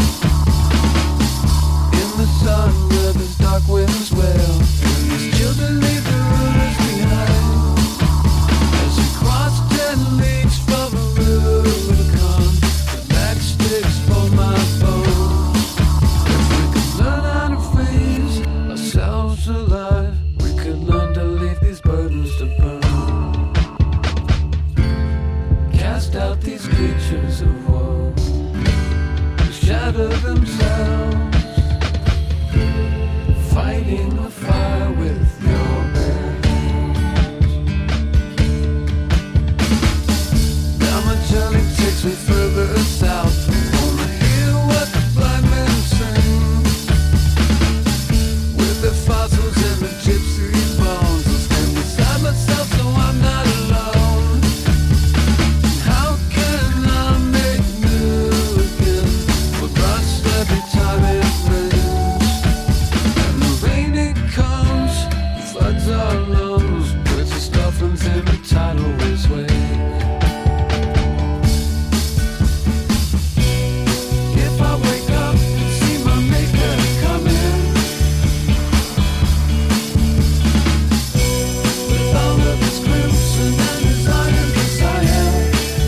In the sun where there's dark winds wail, and these children leave their rulers behind. As we cross ten leagues from a Rubicon, the matchsticks for my bones. If we could learn how to freeze ourselves alive, we could learn to leave these burdens to burn. Cast out these creatures of woe, who shatter themselves, fighting the fire with your hands. Now my journey takes me further south. I wanna hear what the blind men sing, with their fossils and the gypsy bones. I'll stand beside myself so I'm not alone. Every time it rains, and the rain it comes, floods our lungs, puts the dolphins in the tidal waves wake. If I wake up and see my maker coming, with all of his crimson and his iron desire,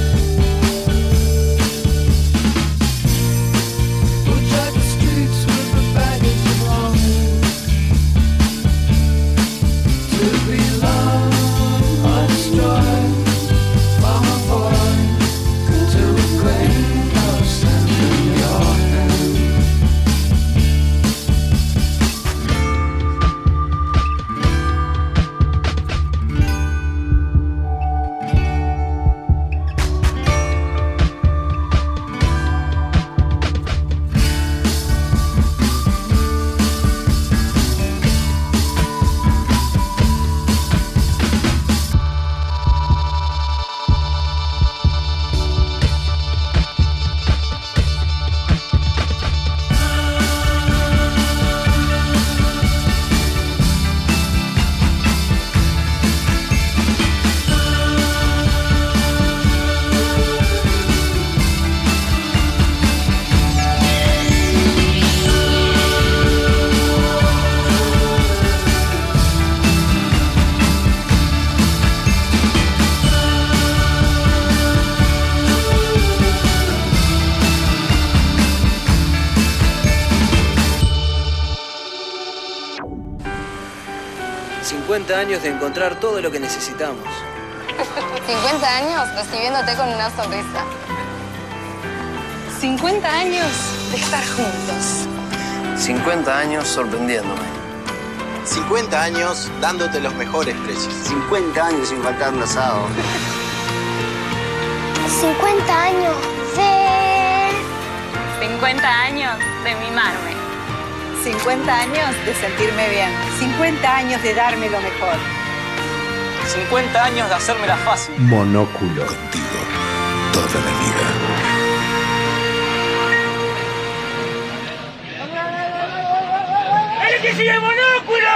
cincuenta años de encontrar todo lo que necesitamos. cincuenta años recibiéndote con una sonrisa. cincuenta años de estar juntos. cincuenta años sorprendiéndome. cincuenta años dándote los mejores precios. cincuenta años sin faltar un asado. cincuenta años de... cincuenta años de mimarme. cincuenta años de sentirme bien. cincuenta años de darme lo mejor. cincuenta años de hacérmela fácil. Monóculo. Contigo, toda la vida. ¡El que sigue Monóculo!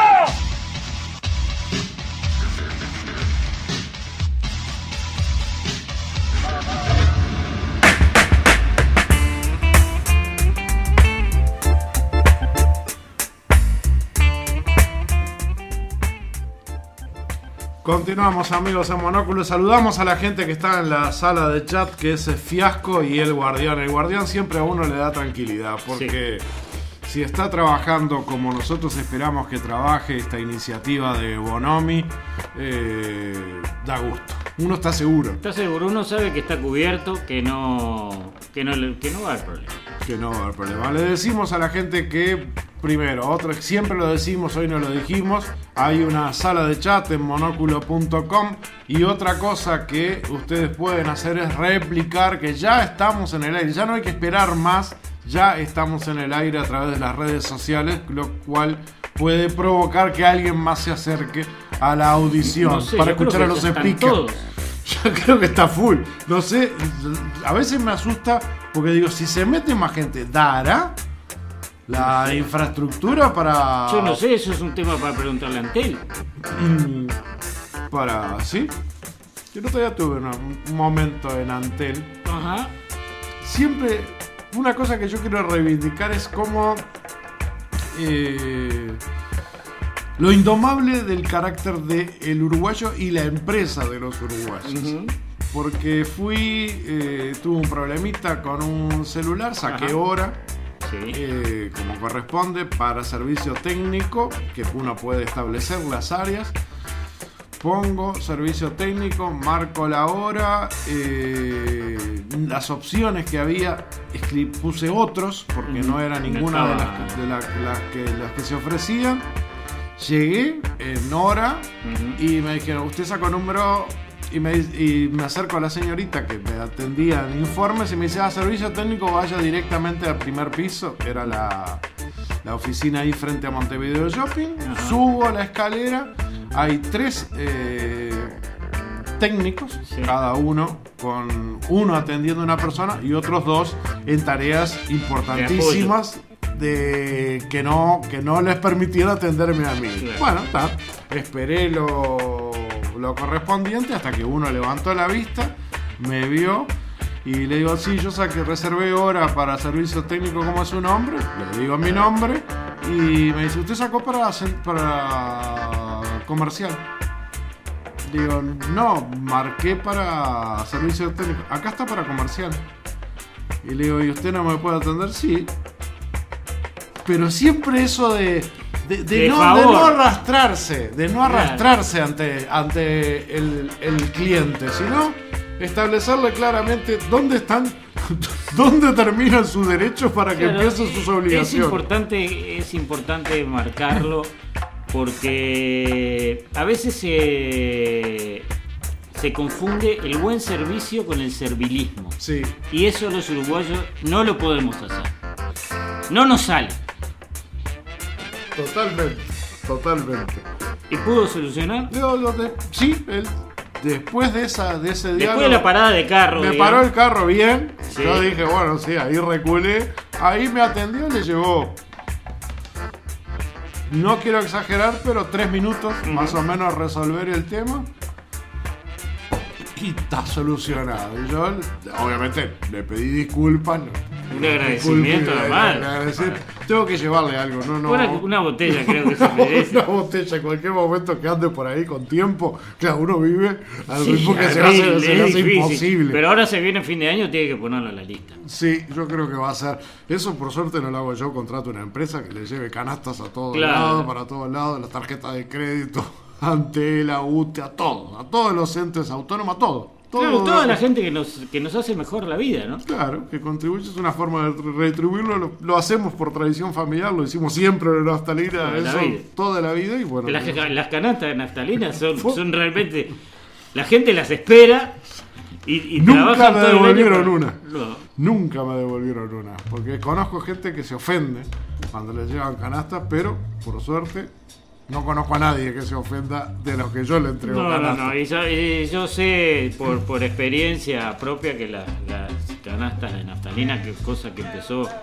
Continuamos, amigos, en Monóculo. Saludamos a la gente que está en la sala de chat, que es Fiasco y el Guardián. El Guardián siempre a uno le da tranquilidad, porque si está trabajando como nosotros esperamos que trabaje esta iniciativa de Bonomi, eh, da gusto. Uno está seguro. Está seguro, uno sabe que está cubierto, que no, que no, que no va a haber problema. Que no va a haber problema. Le decimos a la gente que, primero, otro, siempre lo decimos, hoy no lo dijimos, hay una sala de chat en monóculo punto com y otra cosa que ustedes pueden hacer es replicar que ya estamos en el aire, ya no hay que esperar más, ya estamos en el aire a través de las redes sociales, lo cual puede provocar que alguien más se acerque a la audición No sé, para yo creo escuchar a que los ya están speakers. todos. Yo creo que está full. No sé, a veces me asusta porque digo, si se mete más gente, ¿dará la No sé. infraestructura para...? Yo no sé, eso es un tema para preguntarle a Antel. Mm, para... ¿Sí? Yo el otro día tuve una- un momento en Antel. Ajá. Siempre, una cosa que yo quiero reivindicar es como... Eh, lo indomable del carácter del uruguayo y la empresa de los uruguayos. Ujú. Porque fui, eh, tuve un problemita con un celular, saqué Ajá. hora, Sí. eh, como corresponde, para servicio técnico, que uno puede establecer las áreas. Pongo servicio técnico, marco la hora, eh, las opciones que había, escri- puse otros, porque no era ninguna de las, de la- las que, las que se ofrecían. Llegué en hora Ujú. y me dijeron, usted sacó número, y me, y me acerco a la señorita que me atendía en informes y me dice, ah, servicio técnico, vaya directamente al primer piso, que era la, la oficina ahí frente a Montevideo Shopping. Ajá. Subo la escalera, hay tres eh, técnicos, Sí. cada uno con uno atendiendo a una persona y otros dos en tareas importantísimas de que no, que no les permitiera atenderme a mí. Claro. Bueno, está. Esperé lo, lo correspondiente hasta que uno levantó la vista, me vio y le digo, sí, yo saqué, reservé hora para servicio técnico, ¿cómo es su nombre? Le digo mi nombre y me dice, ¿usted sacó para, cen- para comercial? Digo, no, marqué para servicio técnico. Acá está para comercial. Y le digo, ¿y usted no me puede atender? Sí. Pero siempre eso de, de, de De no, favor. de no arrastrarse, de no Claro. arrastrarse ante, ante el, el cliente, sino establecerle claramente dónde están, dónde terminan sus derechos para que Claro, empiecen sus es obligaciones. importante, es importante marcarlo porque a veces se, se confunde el buen servicio con el servilismo. Sí. Y eso los uruguayos no lo podemos hacer. No nos sale. Totalmente, totalmente. ¿Y pudo solucionar? Digo, lo de- sí, él, después de esa de ese Después diálogo, de la parada de carro. me digamos. paró el carro bien. Sí. Yo dije, bueno, sí, ahí reculé. Ahí me atendió y le llevó, no quiero exagerar, pero tres minutos Ujú. más o menos a resolver el tema. Y está solucionado. Y yo, obviamente, le pedí disculpas. Un agradecimiento Disculpe, normal. le agradecer. Tengo que llevarle algo, no, no. Una, una botella creo que se merece. Una botella en cualquier momento que ande por ahí con tiempo, claro, uno vive al Sí, ritmo que es se le hace, difícil, se le hace es difícil. imposible. Pero ahora se viene fin de año, tiene que ponerlo en la lista. Sí, yo creo que va a ser. Eso por suerte no lo hago yo, contrato una empresa que le lleve canastas a todos Claro. lados, para todos lados, las tarjetas de crédito, Antela, U T E, a todos, a todos los entes autónomos, a todo. todo Claro, toda la gente que nos, que nos hace mejor la vida, ¿no? Claro, que contribuye, es una forma de retribuirlo, lo, lo hacemos por tradición familiar, lo hicimos siempre en la naftalina, Toda la eso, vida. toda la vida y bueno. Las, las canastas de naftalina son, son realmente... La gente las espera y, y Nunca trabajan me todo el año devolvieron para- una. No. Nunca me devolvieron una. Porque conozco gente que se ofende cuando les llevan canastas, pero por suerte no conozco a nadie que se ofenda de los que yo le entrego No, no, canastas. no, y yo, y yo sé por, por experiencia propia que la- las canastas de naftalina, que cosa que empezó eh,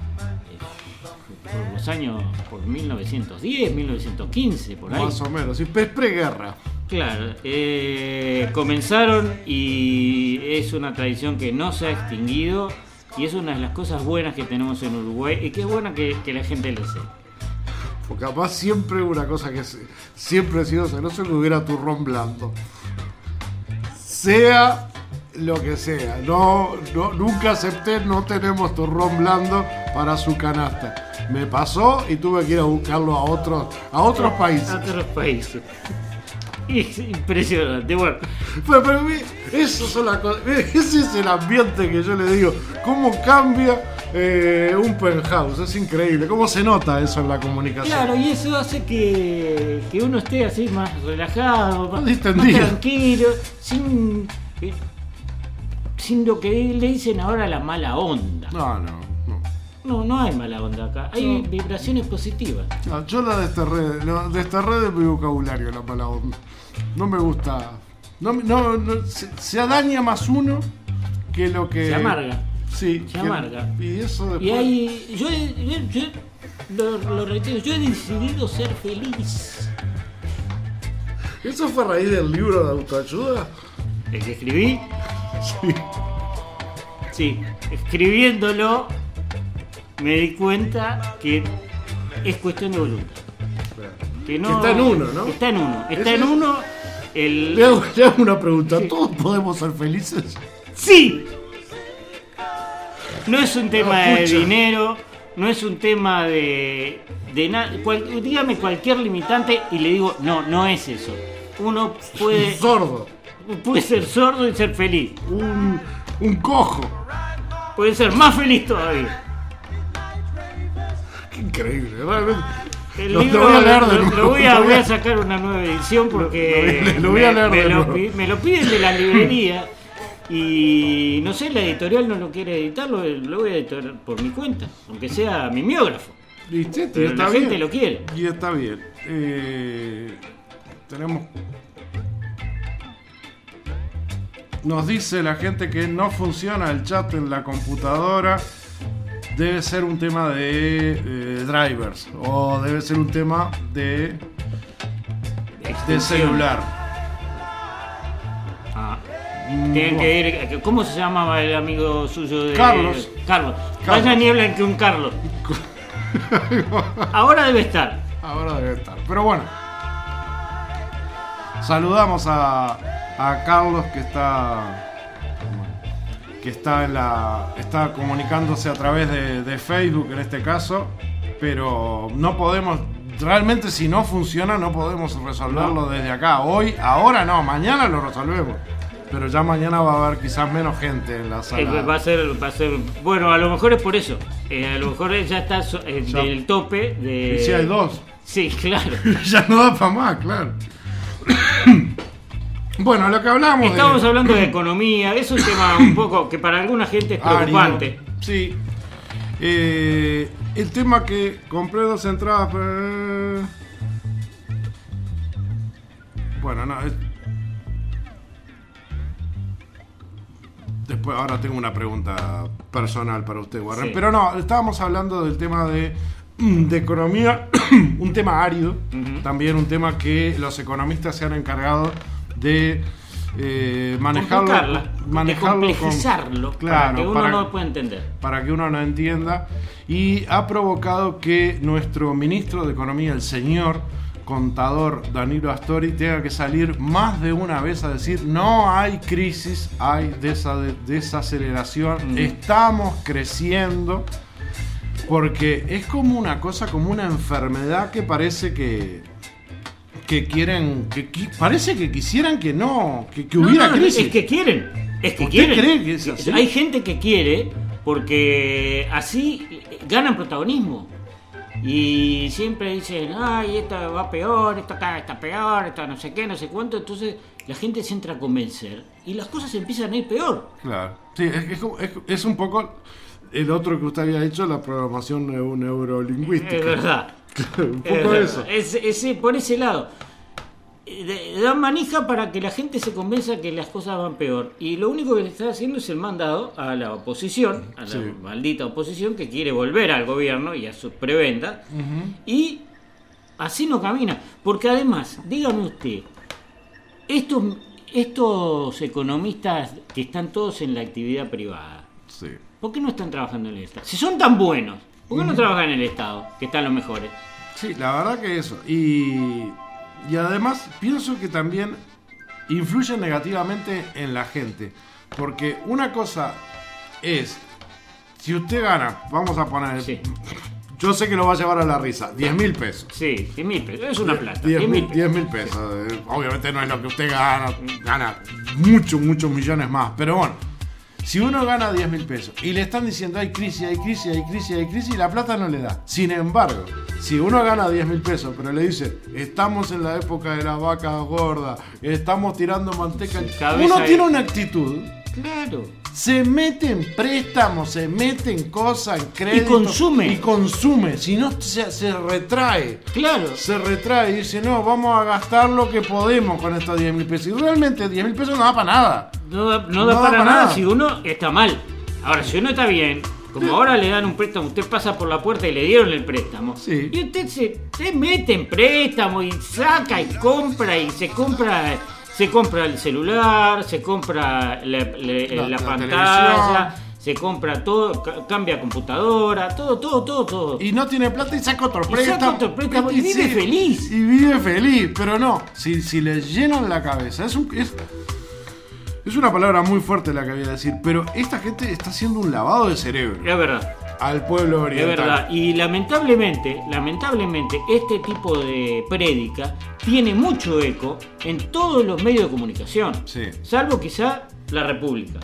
por los años, por mil novecientos diez, mil novecientos quince, por ahí. Más o menos, sí, es preguerra. Claro, eh, comenzaron y es una tradición que no se ha extinguido y es una de las cosas buenas que tenemos en Uruguay y que es buena que, que la gente lo sepa. Porque capaz siempre una cosa que se- siempre he sido celoso que hubiera turrón blando. Sea lo que sea. No, no, nunca acepté, no tenemos turrón blando para su canasta. Me pasó y tuve que ir a buscarlo a otros, a otros países. A otros países. Es impresionante, bueno. Pero, pero eso son las cosas, ese es el ambiente que yo le digo. ¿Cómo cambia eh, un penthouse? Es increíble. ¿Cómo se nota eso en la comunicación? Claro, y eso hace que, que uno esté así más relajado, más, más distendido, tranquilo, sin, eh, sin lo que le dicen ahora la mala onda. No, no, no. No, no hay mala onda acá. Hay no. vibraciones positivas. No, yo la desterré, lo desterré de mi vocabulario, la mala onda. No me gusta. No, no, no se, se daña más uno que lo que. Se amarga. Sí, se amarga. Y eso después. Y hay. Yo, yo, yo lo, lo reitero, yo he decidido ser feliz. ¿Eso fue a raíz del libro de autoayuda? ¿El que escribí? Sí. Sí, escribiéndolo me di cuenta que es cuestión de voluntad. Que no, está en uno, ¿no? Está en uno. Está en uno. El... Le, hago, le hago una pregunta. Sí. ¿Todos podemos ser felices? ¡Sí! No es un tema no, de dinero, no es un tema de, de nada. Cual, dígame cualquier limitante y le digo, no, no es eso. Uno puede. Sordo. Puede ser sordo y ser feliz. Un, un cojo. Puede ser más feliz todavía. Qué increíble, realmente. El lo, libro, lo voy a leer de nuevo. Lo, lo voy, a, voy a sacar una nueva edición porque lo, lo, lo voy a leer me, de me, nuevo. Lo, me lo piden de la librería y no sé, la editorial no lo quiere editar, lo, lo voy a editar por mi cuenta, aunque sea mimeógrafo. ¿Viste? Pero está la bien. gente lo quiere. Y está bien. Eh, tenemos. Nos dice la gente que no funciona el chat en la computadora. Debe ser un tema de eh, drivers o debe ser un tema de, de celular. Ah. Tienen mm, que ir. ¿Cómo se llamaba el amigo suyo de Carlos? Carlos. Carlos. Vaya niebla en que un Carlos. Ahora debe estar. Ahora debe estar. Pero bueno. Saludamos a, a Carlos que está. que está en la está comunicándose a través de, de Facebook en este caso, pero no podemos, realmente si no funciona no podemos resolverlo no. desde acá, hoy, ahora no, mañana lo resolvemos, pero ya mañana va a haber quizás menos gente en la sala. Eh, va a ser, va a ser, bueno, a lo mejor es por eso, eh, a lo mejor ya está eh, ya. del tope de... Y si hay dos. Sí, claro. Ya no da para más, claro. Bueno, lo que hablamos Estamos de... hablando de economía, es un tema un poco que para alguna gente es preocupante. Árido. Sí. Eh, el tema que compré dos entradas... Eh... Bueno, no... Es... Después, ahora tengo una pregunta personal para usted, Warren. Sí. Pero no, estábamos hablando del tema de, de economía, un tema árido, uh-huh. También un tema que los economistas se han encargado de eh, manejarlo, manejarlo de complejizarlo, con, claro, para que uno para, no lo pueda entender. Para que uno no entienda. Y ha provocado que nuestro ministro de Economía, el señor contador Danilo Astori, tenga que salir más de una vez a decir: no hay crisis, hay desa- desaceleración, mm. estamos creciendo. Porque es como una cosa, como una enfermedad que parece que... que quieren, que, que parece que quisieran que no, que, que hubiera no, no, crisis. Es que quieren, es que ¿Usted quieren. cree que es así? Hay gente que quiere porque así ganan protagonismo. Y siempre dicen, ay, esto va peor, esto acá está peor, esto no sé qué, no sé cuánto. Entonces la gente se entra a convencer y las cosas empiezan a ir peor. Claro, sí, es, es, es, es un poco el otro que usted había hecho, la programación neu- neurolingüística. Es verdad. Claro, un poco es eso. Es, es, por ese lado. Dan manija para que la gente se convenza que las cosas van peor. Y lo único que le está haciendo es el mandado a la oposición, a la sí. maldita oposición que quiere volver al gobierno y a sus prebendas. Uh-huh. Y así no camina. Porque además, dígame usted, estos, estos economistas que están todos en la actividad privada, sí. ¿por qué no están trabajando en el Estado? Si son tan buenos, ¿por qué uh-huh. no trabajan en el Estado, que están los mejores? Sí, la verdad que eso. Y... Y además pienso que también influye negativamente en la gente. Porque una cosa es, si usted gana, vamos a poner, Sí. yo sé que lo va a llevar a la risa, diez mil pesos. Sí, diez mil pesos. Es una plata. diez diez mil mil diez mil pesos. Eh, Obviamente no es lo que usted gana, gana muchos, muchos millones más. Pero bueno, si uno gana diez mil pesos y le están diciendo hay crisis, hay crisis, hay crisis, hay crisis, y la plata no le da. Sin embargo, si uno gana diez mil pesos, pero le dice estamos en la época de la vaca gorda, estamos tirando manteca, cabeza uno de- tiene una actitud. Claro. Se mete en préstamos, se mete en cosas, en crédito. consume. Y consume. Si no, se, se retrae. Claro. Se retrae y dice, no, vamos a gastar lo que podemos con estos diez mil pesos. Y realmente diez mil pesos no da para nada. No da, no da para nada si uno está mal. Ahora, si uno está bien, como ahora le dan un préstamo, usted pasa por la puerta y le dieron el préstamo. Sí. Y usted se, se mete en préstamo y saca y compra y se compra... Se compra el celular, se compra la, la- La- la la pantalla, televisión. se compra todo, ca- cambia computadora, todo, todo, todo, todo. Y no tiene plata y saca otro Y préstamo. saca otro préstamo y vive feliz. Y vive feliz. Pero no, si, si le llenan la cabeza. Es, un, es, es una palabra muy fuerte la que voy a decir. Pero esta gente está haciendo un lavado de cerebro Es verdad. al pueblo Es oriental. verdad, y lamentablemente, lamentablemente, este tipo de prédica tiene mucho eco en todos los medios de comunicación, Sí. salvo quizá la República.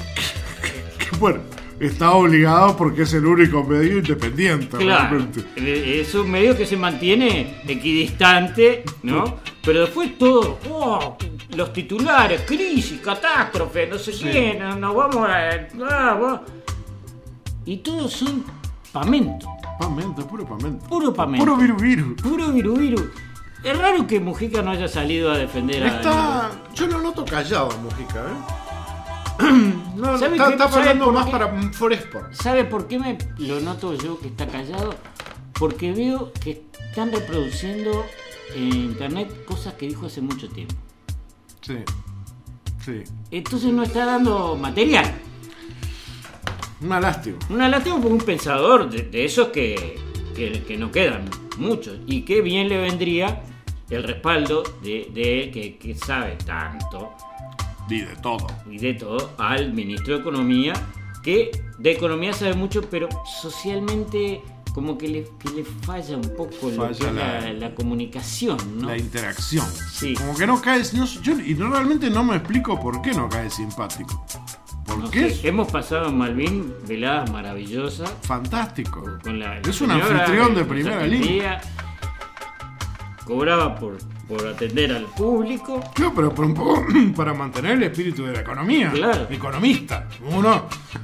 Bueno, está obligado porque es el único medio independiente. Claro, realmente. eh, es un medio que se mantiene equidistante, ¿no? Pero después todo, oh, los titulares, crisis, catástrofe, no sé qué, no- nos vamos a... ah, va. Y todos son pamento. Pamento, puro pamento. Puro pamento. Puro viru viru. Puro viru viru. Es raro que Mujica no haya salido a defender a... Está. Yo lo noto callado a Mujica, ¿eh? No, ¿Sabe está, qué- está sabe hablando por más qué? para Foresport. ¿Sabe por qué me lo noto yo que está callado? Porque veo que están reproduciendo en internet cosas que dijo hace mucho tiempo. Sí. Sí. Entonces no está dando material. Una lástima. Una lástima por un pensador de, de esos que, que, que no quedan muchos. Y que bien le vendría el respaldo de, de él, que, que sabe tanto Y de todo. y de todo, al ministro de Economía, que de economía sabe mucho, pero socialmente como que le, que le falla un poco lo que Falla es la, la- la comunicación, ¿no? La interacción. Sí. Como que no cae. No, yo, y no, realmente no me explico por qué no cae simpático. ¿Por No qué? sé, hemos pasado en Malvin veladas maravillosas. Fantástico. Con la, Es un señora anfitrión de que nos primera atendía, cobraba por, por atender al público. No, pero por un poco para mantener el espíritu de la economía. Claro. Economista. Uno.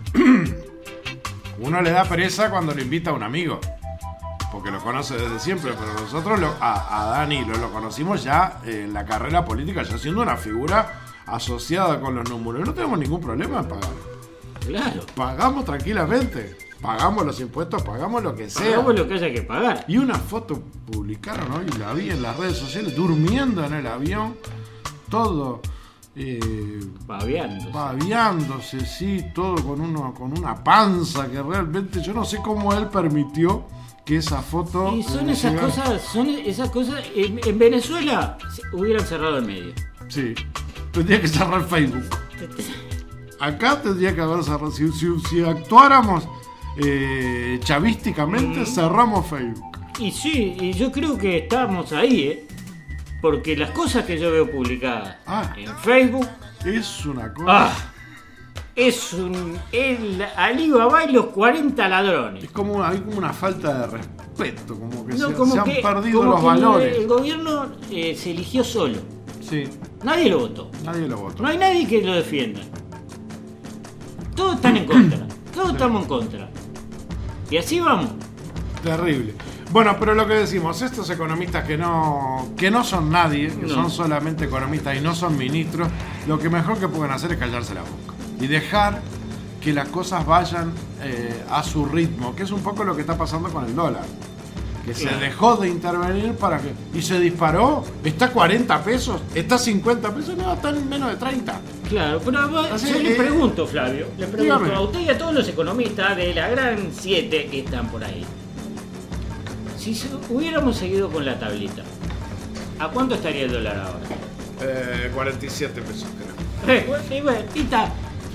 Uno le da pereza cuando le invita a un amigo. Porque lo conoce desde siempre. Pero nosotros lo- a, a Dani lo, lo conocimos ya en la carrera política, ya siendo una figura asociada con los números. No tenemos ningún problema en pagar. Claro. Pagamos tranquilamente. Pagamos los impuestos, pagamos lo que sea. Pagamos lo que haya que pagar. Y una foto publicaron hoy, la vi en las redes sociales, durmiendo en el avión, todo eh, Babeándose. babeándose, sí, todo con, uno, con una panza que realmente yo no sé cómo él permitió que esa foto... Y son eh, esas llegara. cosas, son esas cosas. En, en Venezuela se- hubieran cerrado el medio. Sí, tendría que cerrar Facebook. Acá tendría que haber cerrado, si, si- si actuáramos eh, chavísticamente, Mm. cerramos Facebook. Y sí, y yo creo que estamos ahí, ¿eh? Porque las cosas que yo veo publicadas Ah. en Facebook, Es una cosa... ¡ah! Es un. El Alibaba y los cuarenta ladrones. Es como hay como una falta de respeto, como que No, se, como se han que- perdido como los que el- valores. El gobierno eh, se eligió solo. Sí, Nadie lo votó. nadie lo votó. No hay nadie que lo defienda. Todos están en contra. Todos estamos en contra. Y así vamos. Terrible. Bueno, pero lo que decimos, estos economistas que no que no son nadie, que No. son solamente economistas y no son ministros, lo que mejor que pueden hacer es callarse la boca y dejar que las cosas vayan eh, a su ritmo, que es un poco lo que está pasando con el dólar. Que se Claro. dejó de intervenir para que... Y se disparó, está a cuarenta pesos, está a cincuenta pesos, no, está en menos de treinta. Claro, pero vos- Así, yo le eh, pregunto, Flavio, le pregunto dígame. a usted y a todos los economistas de la gran siete que están por ahí. Si se- hubiéramos seguido con la tablita, ¿a cuánto estaría el dólar ahora? Eh, cuarenta y siete pesos, creo. Eh, bueno, y bueno, y está.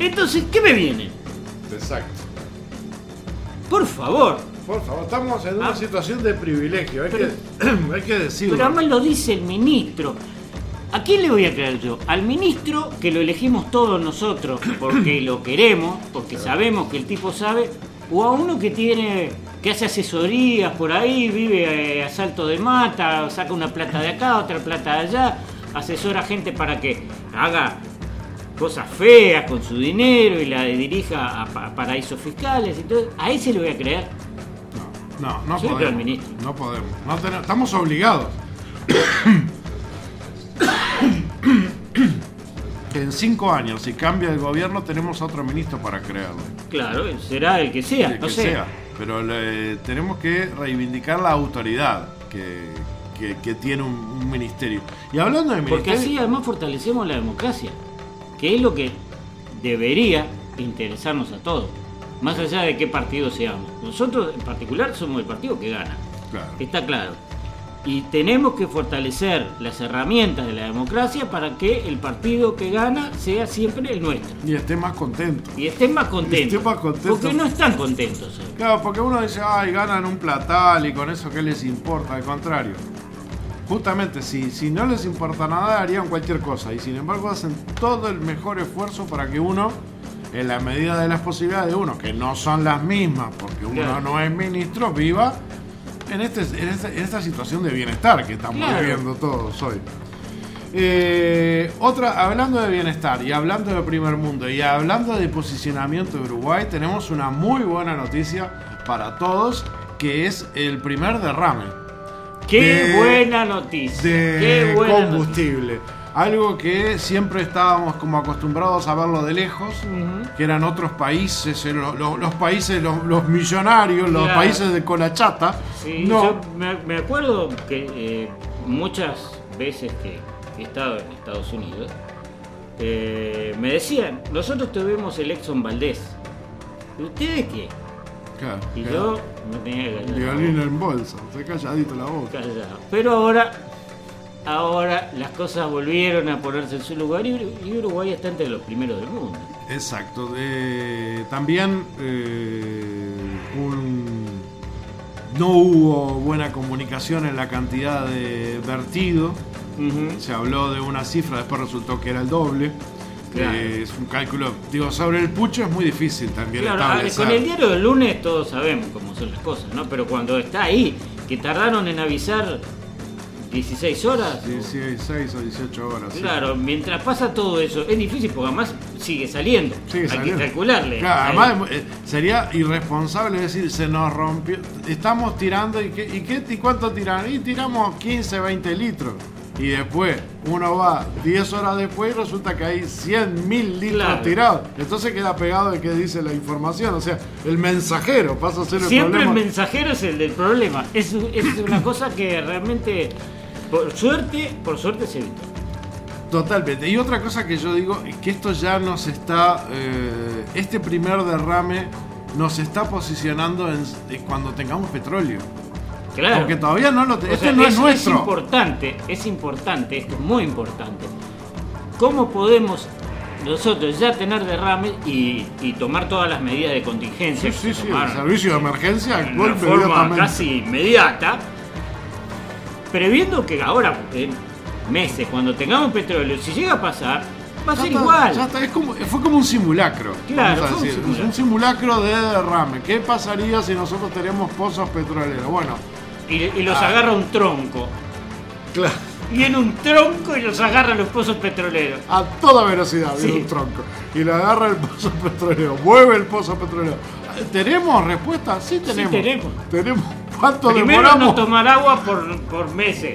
Entonces, ¿qué me viene? Exacto. Por favor. Por favor, estamos en una Ah. situación de privilegio, hay, Pero- que, hay que decirlo. Pero además lo dice el ministro. ¿A quién le voy a creer yo? ¿Al ministro, que lo elegimos todos nosotros porque lo queremos, porque sabemos que el tipo sabe? ¿O a uno que tiene, que hace asesorías por ahí, vive eh, a salto de mata, saca una plata de acá, otra plata de allá, asesora a gente para que haga cosas feas con su dinero y la dirija a, pa- a paraísos fiscales? Entonces, ¿a ese le voy a creer? No, no Yo le creo al podemos. ministro. No podemos. No tenemos- estamos obligados. En cinco años, si cambia el gobierno, tenemos otro ministro para crearlo. Claro, será el que sea, El no que sé. sea. Pero le- tenemos que reivindicar la autoridad que, que- que tiene un, un ministerio. Y hablando de Porque ministerio. así además fortalecemos la democracia, que es lo que debería interesarnos a todos, más allá de qué partido seamos. Nosotros en particular somos el partido que gana, Claro. está claro. Y tenemos que fortalecer las herramientas de la democracia para que el partido que gana sea siempre el nuestro. Y esté más contento. Y estén más contentos. Esté más contento. Porque no están contentos hoy. Claro, porque uno dice, ay, ganan un platal y con eso qué les importa, al contrario. Justamente, si, si no les importa nada, harían cualquier cosa. Y sin embargo hacen todo el mejor esfuerzo para que uno, en la medida de las posibilidades de uno, que no son las mismas, porque uno Claro. no es ministro, viva en, este, en, esta, en esta situación de bienestar que estamos Claro. viviendo todos hoy. Eh, otra, hablando de bienestar y hablando de primer mundo y hablando de posicionamiento de Uruguay, tenemos una muy buena noticia para todos, que es el primer derrame ¡Qué de- buena noticia! de ¡Qué buena combustible. Algo que siempre estábamos como acostumbrados a verlo de lejos, Ujú. que eran otros países, eh, lo- lo- los países, los, los millonarios, los Claro. países de colachata. Sí, no, yo me, me acuerdo que eh, muchas veces que he estado en Estados Unidos, eh, me decían, nosotros tuvimos el Exxon Valdez. ¿Y ustedes qué? claro, Y claro. yo no tenía que callar la Violín en bolsa, se calladito la boca. boca, callado. Pero ahora, ahora las cosas volvieron a ponerse en su lugar y Ur- y Uruguay está entre los primeros del mundo. Exacto. Eh, también eh, un- no hubo buena comunicación en la cantidad de vertido. Ujú. Se habló de una cifra, después resultó que era el doble. Claro. Eh, es un cálculo, digo, sobre el pucho es muy difícil también Claro, ah, establecer. con el diario del lunes todos sabemos cómo son las cosas, ¿no? Pero cuando está ahí, que tardaron en avisar dieciséis horas. dieciséis o dieciocho horas. sí. Claro, mientras pasa todo eso, es difícil porque además sigue saliendo. Sigue Hay saliendo. que calcularle. Claro, Ahí. además eh, sería irresponsable decir, se nos rompió, estamos tirando, ¿y qué, y qué y cuánto tiran? Y tiramos quince, veinte litros. Y después uno va diez horas después y resulta que hay cien mil litros Claro. tirados. Entonces queda pegado de qué dice la información. O sea, el mensajero pasa a ser el Siempre problema. el mensajero es el del problema. Es, es una cosa que realmente, por suerte, por suerte se evitó. Totalmente. Y otra cosa que yo digo es que esto ya nos está, eh, este primer derrame nos está posicionando en, en cuando tengamos petróleo. Claro. Porque todavía no lo O tenemos. sea, Este no es, es nuestro. importante, es importante, esto es muy importante. ¿Cómo podemos nosotros ya tener derrames y, y tomar todas las medidas de contingencia? Sí, que sí, se sí. El tomaron servicio de emergencia de actuó una forma inmediatamente. casi inmediata, previendo que ahora, en meses, cuando tengamos petróleo, si llega a pasar, va a Ya ser está, igual. ya está, es como, fue como un simulacro. Claro, vamos a fue un decir. simulacro. Un simulacro de derrame. ¿Qué pasaría si nosotros tenemos pozos petroleros? Bueno, Y, y los Ah. agarra un tronco. claro. Viene un tronco y los agarra los pozos petroleros. A toda velocidad viene Sí. un tronco. Y le agarra el pozo petrolero. Mueve el pozo petrolero. ¿Tenemos respuesta? Sí tenemos. tenemos. Tenemos. ¿Cuánto Primero demoramos? no tomar agua por, por meses.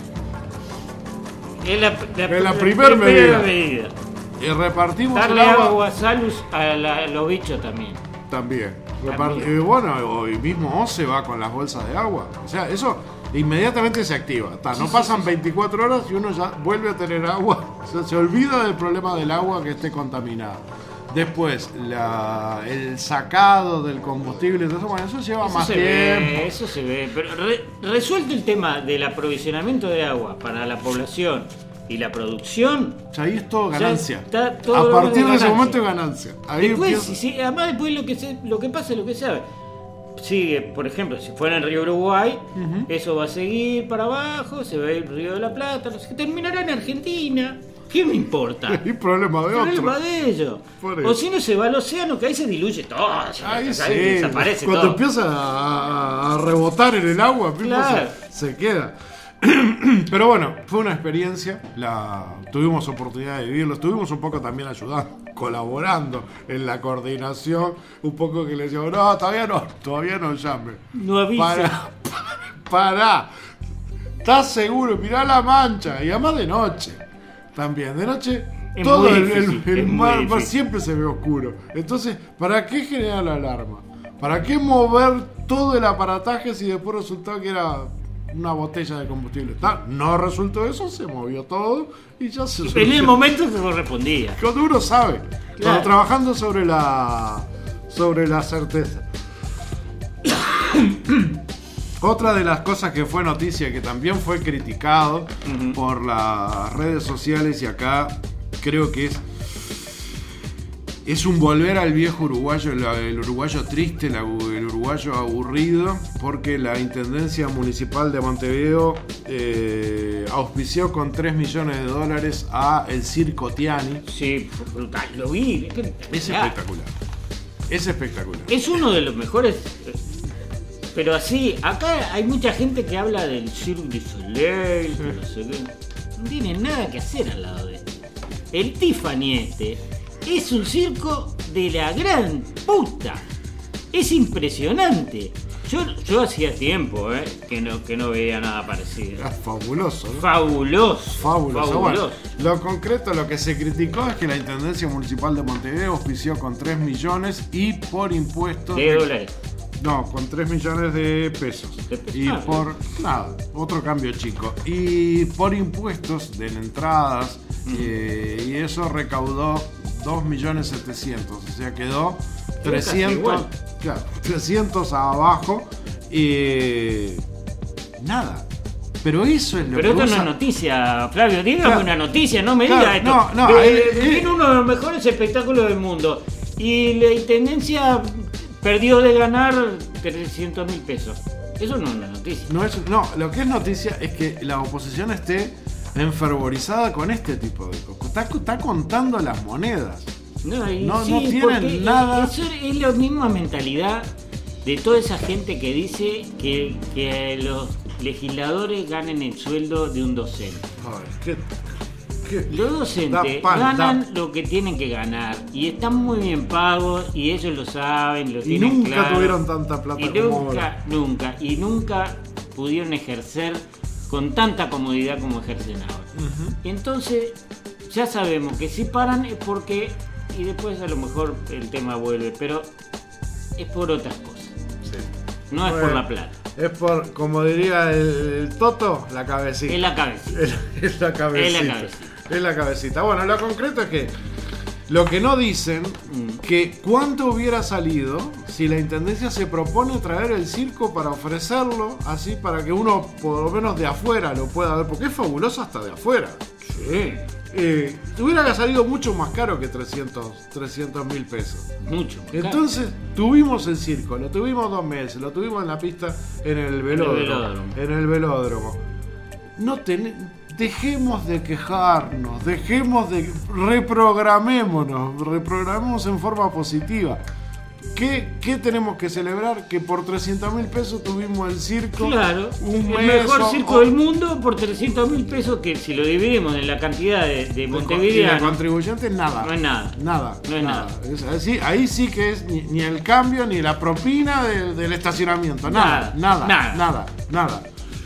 Es la, Es la primer medida. medida. Y repartimos Darle el agua. agua salus a, la- a los bichos también. También. También. Repart- y bueno, hoy mismo OCE va con las bolsas de agua. O sea, eso inmediatamente se activa. Ta, no pasan veinticuatro horas y uno ya vuelve a tener agua. O sea, se olvida del problema del agua que esté contaminada. Después, la, el sacado del combustible, todo eso, bueno, eso lleva Eso más se tiempo. ve, eso se ve. Pero re- resuelto el tema del aprovisionamiento de agua para la población y la producción. Ya ahí es todo ganancia. Está todo a partir de ganancia. ese momento es ganancia. Ahí Después, empieza... sí, además después lo que se, lo que pasa es lo que sabe. Sigue, por ejemplo, si fuera en Río Uruguay, uh-huh. eso va a seguir para abajo, se va a ir el Río de la Plata, no sé qué, terminará en Argentina. ¿Qué me importa? Es problema de otro. Problema de ellos. O si no se va al océano, que ahí se diluye todo. Ahí, ahí sí. desaparece Cuando todo. empieza a, a rebotar en el agua, claro. se, se queda. Pero bueno, fue una experiencia. La tuvimos oportunidad de vivirlo. Estuvimos un poco también ayudando, colaborando en la coordinación. Un poco que le decíamos, no, todavía no, todavía no llame. No avisa. Para, para. ¿Estás seguro? Mirá la mancha. Y además de noche. También, de noche es todo el, el, el mar, mar siempre se ve oscuro. Entonces, ¿para qué generar la alarma? ¿Para qué mover todo el aparataje si después resultó que era una botella de combustible? No resultó eso, se movió todo y ya se... En el momento se correspondía. Cuando uno sabe, claro. Cuando trabajando sobre la, sobre la certeza. Otra de las cosas que fue noticia, que también fue criticado uh-huh. por las redes sociales, y acá creo que es es un volver al viejo uruguayo, el, el uruguayo triste, el, el uruguayo aburrido, porque la Intendencia Municipal de Montevideo eh, auspició con tres millones de dólares a el Circo Tiani. Sí, brutal, lo vi. Es espectacular. Es espectacular. Es uno de los mejores... Pero así, acá hay mucha gente que habla del Cirque du Soleil, sí. no sé qué. No tienen nada que hacer al lado de esto. El Tiffany este es un circo de la gran puta. Es impresionante. Yo, yo hacía tiempo eh, que, no, que no veía nada parecido. Era fabuloso, ¿no? Fabuloso. Fabuloso. Fabuloso. Bueno, lo concreto, lo que se criticó es que la Intendencia Municipal de Montevideo auspició con tres millones y por impuestos... De dólares. No, con tres millones de pesos. De pesos. Y ah, por... Nada, otro cambio chico. Y por impuestos de entradas, mm. eh, y eso recaudó dos millones setecientos. O sea, quedó trescientos, claro, trescientos abajo. Y... Nada. Pero eso es lo Pero que esto usa... no es noticia, Flavio. Dígame claro. una noticia, no me claro, diga esto. No, no. Eh, eh, tiene eh, uno de los mejores espectáculos del mundo. Y la Intendencia... perdió de ganar trescientos mil pesos. Eso no es una noticia. No, es, no, lo que es noticia es que la oposición esté enfervorizada con este tipo de cosas. Está, está contando las monedas. No, y no, sí, no tienen nada. Eso es la misma mentalidad de toda esa gente que dice que, que los legisladores ganen el sueldo de un docente. Ay, ¿qué? Los docentes pan, ganan da. lo que tienen que ganar y están muy bien pagos y ellos lo saben, lo y tienen nunca claro. tuvieron tanta plata y como nunca, ahora. nunca y nunca pudieron ejercer con tanta comodidad como ejercen ahora. Uh-huh. Entonces ya sabemos que si paran es porque y después a lo mejor el tema vuelve, pero es por otras cosas. Sí. No es bueno, por la plata. Es por, como diría el, el Toto, la cabecita. Es la cabecita. Es, es la cabecita. Es la cabecita. Es la cabecita. Bueno, lo concreto es que lo que no dicen, mm. que cuánto hubiera salido si la Intendencia se propone traer el circo para ofrecerlo, así para que uno, por lo menos de afuera, lo pueda ver, porque es fabuloso hasta de afuera. Sí. Eh, hubiera salido mucho más caro que trescientos mil pesos. Mucho. Entonces caro. Tuvimos el circo, lo tuvimos dos meses, lo tuvimos en la pista en el velódromo. En el velódromo. En el velódromo. No ten, dejemos de quejarnos, dejemos de reprogramémonos, reprogramemos en forma positiva. ¿Qué, ¿Qué tenemos que celebrar? Que por trescientos mil pesos tuvimos el circo. Claro, un el mes mejor o, circo o... del mundo por trescientos mil pesos, que si lo dividimos en la cantidad de, de Montevideo. Y la contribuyente, nada. No es nada. Nada. No es nada. nada. Es, así, ahí sí que es ni, ni el cambio ni la propina de, del estacionamiento. Nada. Nada. Nada. Nada. Nada.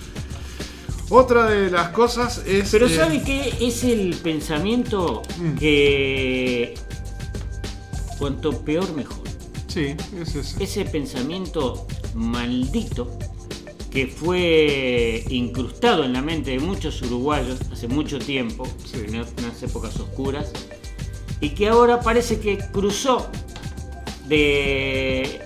Otra de las cosas es. Pero eh... ¿sabe qué? Es el pensamiento mm. que cuanto peor mejor. Sí, es ese. Ese pensamiento maldito que fue incrustado en la mente de muchos uruguayos hace mucho tiempo, sí. en unas épocas oscuras, y que ahora parece que cruzó de...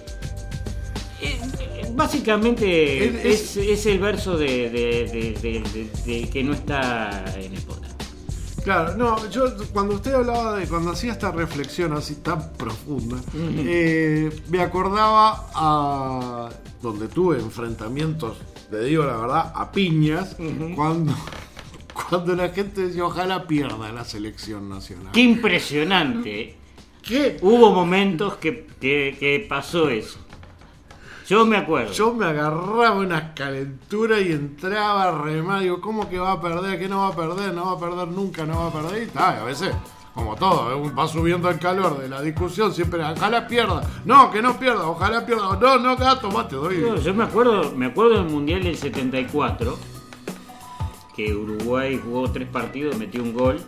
Básicamente es, es, es el verso de, de, de, de, de, de que no está en el poder. Claro, no, yo cuando usted hablaba de, cuando hacía esta reflexión así tan profunda, uh-huh. eh, me acordaba a donde tuve enfrentamientos, le digo la verdad, a piñas, uh-huh. cuando, cuando la gente decía ojalá pierda la selección nacional. ¡Qué impresionante! ¿Qué? Hubo momentos que, que, que pasó eso. Yo me acuerdo. Yo me agarraba una calentura y entraba a remar. Digo, ¿cómo que va a perder? ¿Qué no va a perder? No va a perder nunca, no va a perder. Y tal, a veces, como todo, va subiendo el calor de la discusión. Siempre, ojalá pierda. No, que no pierda, ojalá pierda. No, no, gato, más te doy. Yo, yo me acuerdo, me acuerdo del Mundial del setenta y cuatro, que Uruguay jugó tres partidos, metió un gol.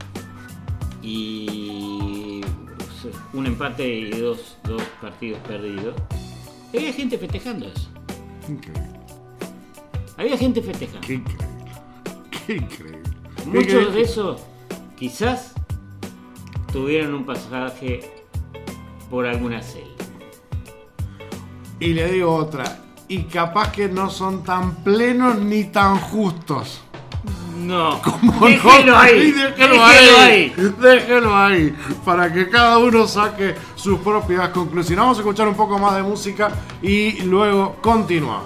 Y un empate y dos, dos partidos perdidos. Había gente festejando eso. Increíble. Había gente festejando. Qué increíble. Qué increíble. Muchos Qué increíble. de esos quizás tuvieron un pasaje por alguna celda. Y le digo otra. Y capaz que no son tan plenos ni tan justos. No. Como déjelo no, ahí. Déjelo, déjelo ahí. ahí. Déjelo ahí. Para que cada uno saque sus propias conclusiones. Vamos a escuchar un poco más de música y luego continuamos.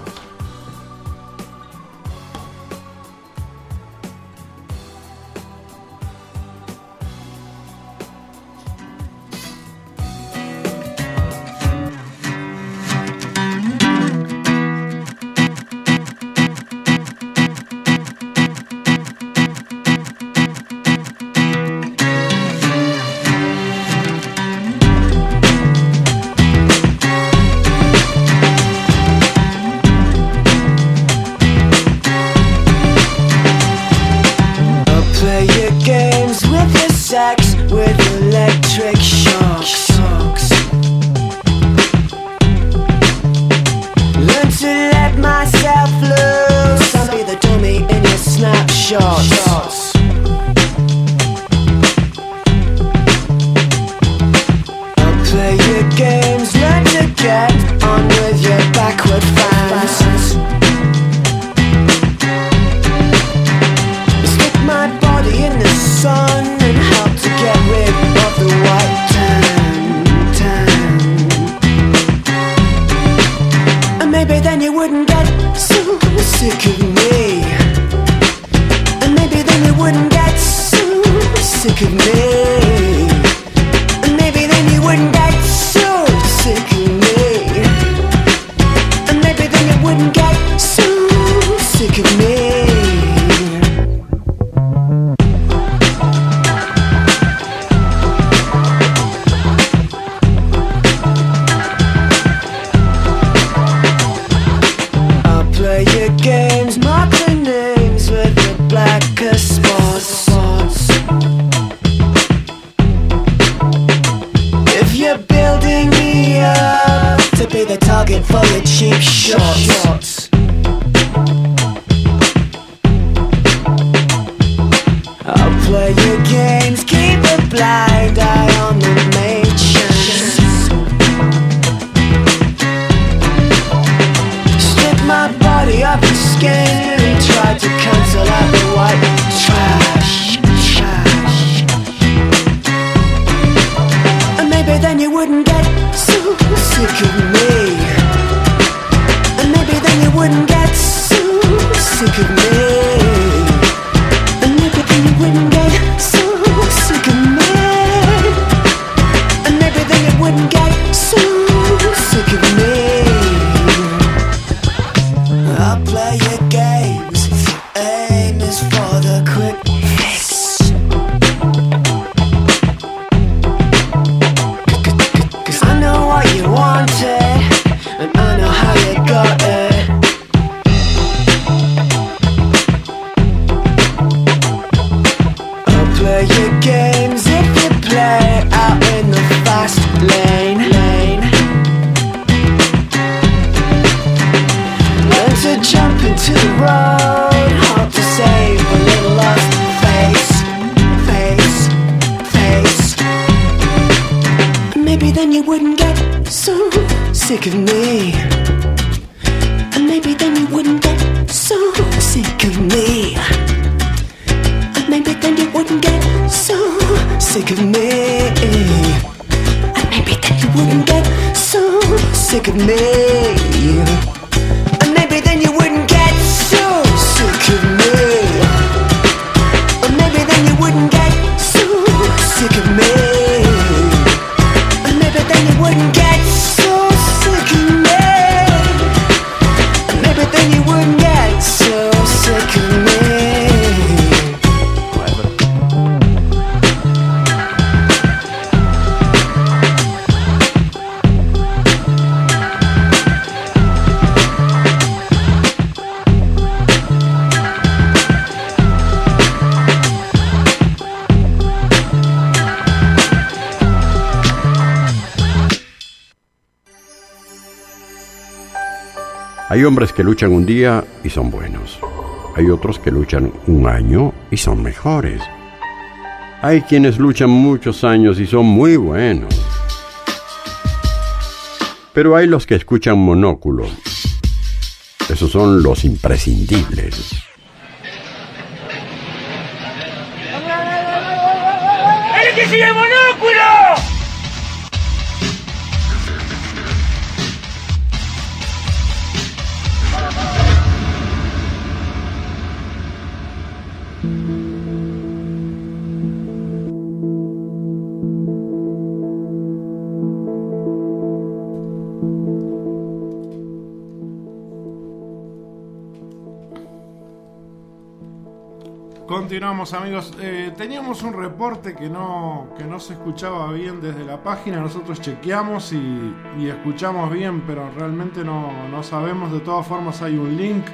Maybe then you wouldn't get sick of me. And maybe then you wouldn't get so sick of me. Or maybe then you wouldn't get so sick of me. And maybe then you wouldn't get so sick of me. And maybe then you wouldn't get so sick of me. Hay hombres que luchan un día y son buenos. Hay otros que luchan un año y son mejores. Hay quienes luchan muchos años y son muy buenos. Pero hay los que escuchan Monóculo. Esos son los imprescindibles. ¡El que sigue Monóculo! Continuamos, amigos. Eh, teníamos un reporte que no, que no se escuchaba bien desde la página. Nosotros chequeamos y, y escuchamos bien, pero realmente no, no sabemos. De todas formas hay un link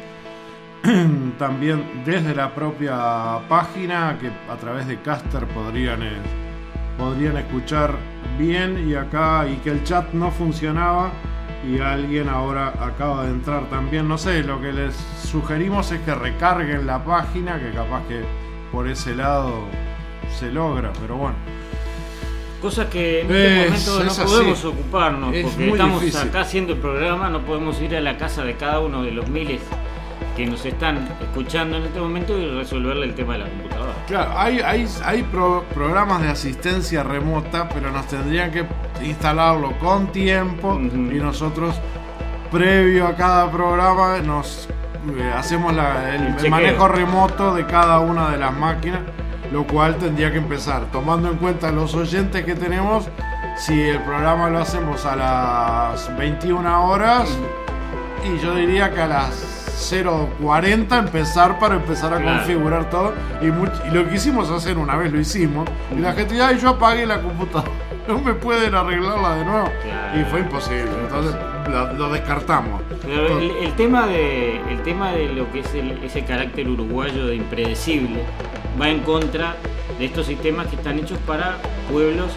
también desde la propia página que a través de Caster podrían, eh, podrían escuchar bien. Y acá, y que el chat no funcionaba y alguien ahora acaba de entrar también. No sé, lo que les sugerimos es que recarguen la página, que capaz que por ese lado se logra, pero bueno. Cosa que en este Es- momento es no así. podemos ocuparnos, Es porque muy estamos difícil. acá haciendo el programa, no podemos ir a la casa de cada uno de los miles que nos están escuchando en este momento y resolverle el tema de la computadora. Claro, hay, hay, hay pro- programas de asistencia remota, pero nos tendrían que instalarlo con tiempo y nosotros, previo a cada programa, nos eh, hacemos la- el, El el chequeo. manejo remoto de cada una de las máquinas, lo cual tendría que empezar, tomando en cuenta los oyentes que tenemos. Si el programa lo hacemos a las veintiuna horas, y yo diría que a las cero cuarenta empezar para empezar a Claro. configurar todo. Y, much- y lo que quisimos hacer una vez lo hicimos. Y la gente, ay, yo apagué la computadora, no me pueden arreglarla de nuevo. Claro. Y fue imposible. Entonces lo, lo descartamos. Pero el, el tema de el tema de lo que es el- ese carácter uruguayo de impredecible va en contra de estos sistemas que están hechos para pueblos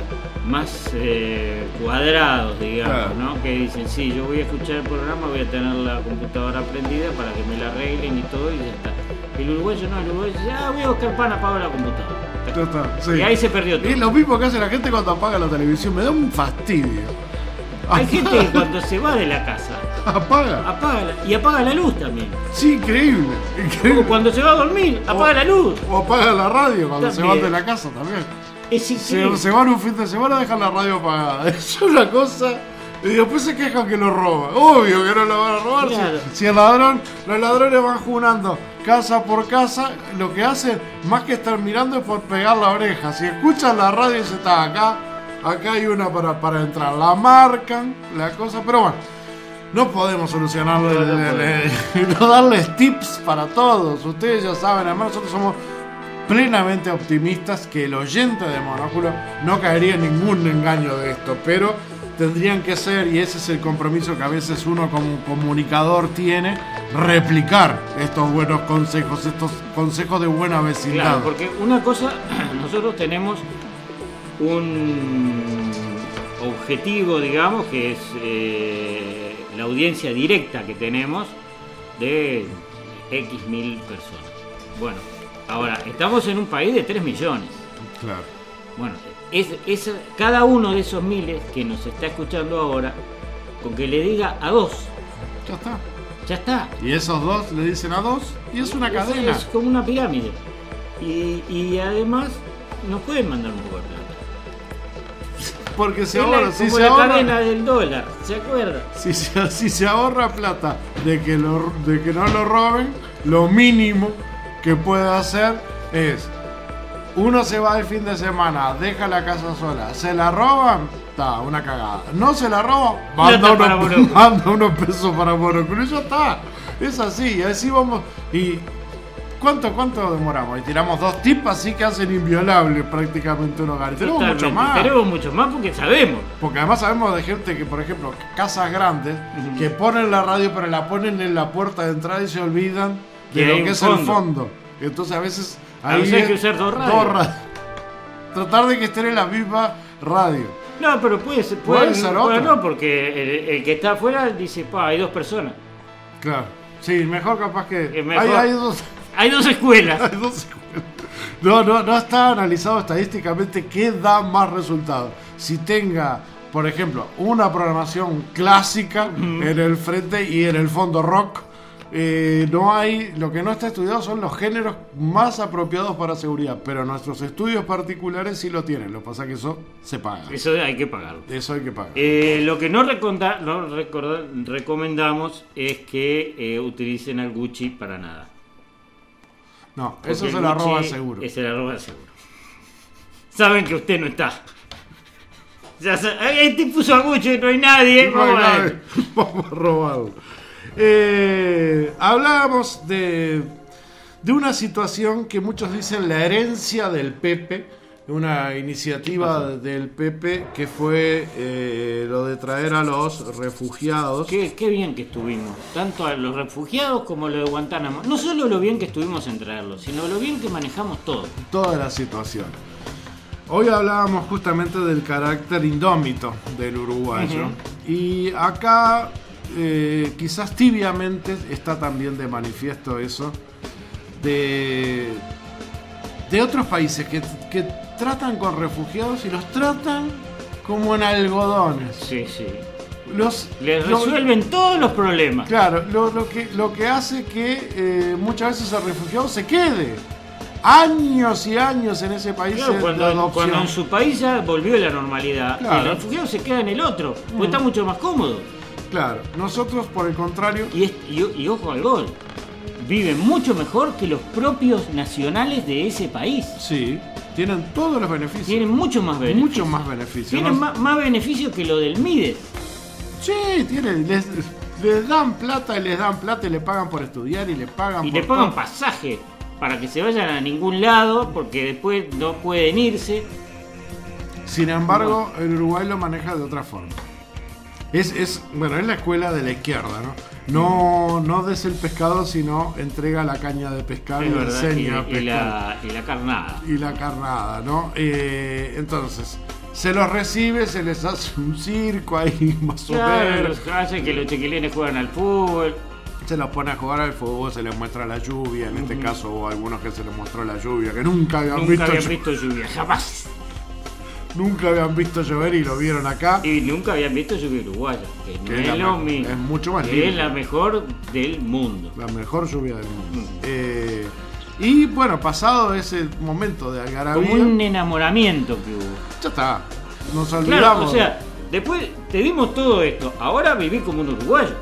más eh, cuadrados, digamos, Claro. ¿no? Que dicen, sí, yo voy a escuchar el programa, voy a tener la computadora prendida para que me la arreglen y todo, y ya está. El uruguayo no, el uruguayo dice, ah, voy a buscar pan, apago la computadora. Ya está, sí. Y ahí se perdió todo. Y lo mismo que hace la gente cuando apaga la televisión. Me da un fastidio. Hay gente que cuando se va de la casa apaga, apaga la- y apaga la luz también. Sí, increíble. increíble. O cuando se va a dormir, apaga la luz. O apaga la radio cuando se También. van de la casa también. Es Se, increíble. se van un fin de semana, dejan la radio apagada. Es una cosa. Y después se quejan que lo roban. Obvio que no lo van a robar. si- Claro. Si, el ladrón, los ladrones van junando casa por casa, lo que hacen, más que estar mirando, es por pegar la oreja. Si escuchan la radio y se está acá, acá hay una para, para entrar. La marcan, la cosa, pero bueno. No podemos solucionarlo, No, no el- el- podemos. el- no darles tips para todos. Ustedes ya saben, además nosotros somos plenamente optimistas que el oyente de Monóculo no caería en ningún engaño de esto, pero tendrían que ser, y ese es el compromiso que a veces uno como comunicador tiene, replicar estos buenos consejos, estos consejos de buena vecindad. Claro, porque una cosa, nosotros tenemos un objetivo, digamos, que es eh, la audiencia directa que tenemos de X mil personas. Bueno, ahora, estamos en un país de tres millones. Claro. Bueno, es, es cada uno de esos miles que nos está escuchando ahora, con que le diga a dos, Ya está. ya está. Y esos dos le dicen a dos, y es una Es- cadena. Es como una pirámide. Y, y además nos pueden mandar un poco de plata. Porque se Es la- ahorra, si como se la ahorra, cadena del dólar, ¿se acuerda? si se, si se ahorra plata de que, lo, de que no lo roben, lo mínimo que puede hacer es, uno se va el fin de semana, deja la casa sola, se la roban, está, una cagada. No se la roban, manda, Plata para unos, Monóculo. manda unos pesos para Monóculo y ya está. Es así, así vamos. Y ¿cuánto, cuánto demoramos? Y tiramos dos tips así que hacen inviolable prácticamente un hogar. Y tenemos mucho Totalmente. más. Tenemos mucho más porque sabemos. Porque además sabemos de gente que, por ejemplo, casas grandes, que ponen la radio pero la ponen en la puerta de entrada y se olvidan de Que lo hay que un es el fondo. fondo. Entonces a veces A veces hay que es usar dos radios. radios. Tratar de que estén en la misma radio. No, pero puede ser, Puede puede, ser puede otra. no, porque el, el que está afuera dice, pa, hay dos personas. Claro. Sí, mejor capaz que... Es mejor. Hay, hay dos... Hay dos escuelas. Hay dos escuelas. No, no, no está analizado estadísticamente qué da más resultado. Si tenga, por ejemplo, una programación clásica en el frente y en el fondo rock, eh, no hay, lo que no está estudiado son los géneros más apropiados para seguridad, pero nuestros estudios particulares sí lo tienen. Lo que pasa es que eso se paga. Eso hay que pagarlo. Eso hay que pagar. Eh, lo que no, reconda- no recorda- recomendamos es que eh, utilicen al Gucci para nada. No, Porque eso el se la Gucci roba seguro. Se la roba seguro. Saben que usted no está. Ya sa- ahí te puso a Gucci y no hay nadie. No hay vamos a nadie. ver. Vamos a robarlo. Eh, hablábamos de, de una situación que muchos dicen la herencia del Pepe, una iniciativa del Pepe que fue eh, lo de traer a los refugiados. Qué, qué bien que estuvimos, tanto a los refugiados como a lo de Guantánamo. No solo lo bien que estuvimos en traerlos, sino lo bien que manejamos todo. Toda la situación. Hoy hablábamos justamente del carácter indómito del uruguayo. Ujú. Y acá eh, quizás tibiamente está también de manifiesto eso de, de otros países que, que tratan con refugiados y los tratan como en algodones. Sí, sí. Los, Les lo- resuelven todos los problemas. Claro, lo, lo que, lo que hace que eh, muchas veces el refugiado se quede años y años en ese país Claro, de cuando, adopción. cuando en su país ya volvió la normalidad, Claro. el refugiado se queda en el otro, porque Mm. está mucho más cómodo. Claro, nosotros por el contrario... Y, es- y, y ojo al gol, viven mucho mejor que los propios nacionales de ese país. Sí, tienen todos los beneficios. Tienen mucho más beneficios. Mucho más beneficios. Tienen ¿no? más, más beneficios que lo del Mides. Sí, tienen, les, les dan plata y les dan plata y le pagan por estudiar y le pagan Y por le pagan todo. pasaje para que se vayan a ningún lado porque después no pueden irse. Sin embargo, el Uruguay lo maneja de otra forma. Es, es, bueno, es la escuela de la izquierda, ¿no? No, no des el pescado, sino entrega la caña de pescar y Es verdad, enseña a y, y pescar. la, y la carnada. Y la carnada, ¿no? Eh, entonces, se los recibe, se les hace un circo ahí más o Claro, menos. los hacen que los chiquilines juegan al fútbol. Se los pone a jugar al fútbol, se les muestra la lluvia. En este caso hubo algunos que se les mostró la lluvia, que nunca habían, Nunca visto, habían llo- visto lluvia, jamás. nunca habían visto llover y lo vieron acá. Y nunca habían visto lluvia uruguaya, que no Que es, es la lo me- mismo. es mucho más que lindo. es la mejor del mundo. La mejor lluvia del mundo. Eh, y bueno, pasado ese momento de algarabía, Como un enamoramiento que hubo. ya está. Nos olvidamos. Claro, o sea, después te dimos todo esto. Ahora viví como un uruguayo.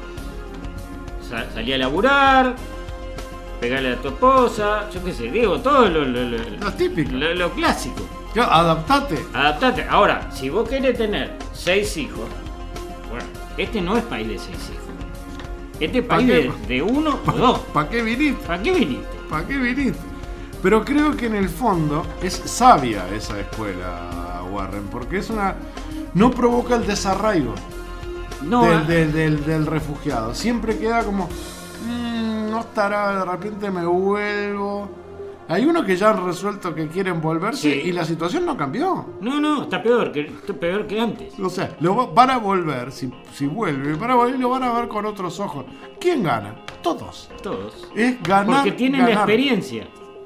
Sa- salí a laburar, pegarle a tu esposa, yo qué sé, digo, todo lo, lo, lo, Lo típico. lo- lo clásico. Claro, adaptate. Adaptate. Ahora, si vos querés tener seis hijos, bueno, este no es país de seis hijos. Este es ¿Pa país qué? de, de uno o dos. ¿Para qué viniste? ¿Para qué viniste? ¿Para qué viniste? Pero creo que en el fondo es sabia esa escuela, Warren, porque es una. No provoca el desarraigo No, del, ah, del- del- del refugiado. Siempre queda como. "Mm, no estará, de repente me vuelvo. Hay unos que ya han resuelto que quieren volverse Sí. y la situación no cambió. no, no, está peor que, está peor que antes. O sea, lo va- van a volver, si, si vuelve, van a volver y lo van a ver con otros ojos. ¿Quién gana? Todos. Todos. Es ganar. Porque tienen la ganar. experiencia.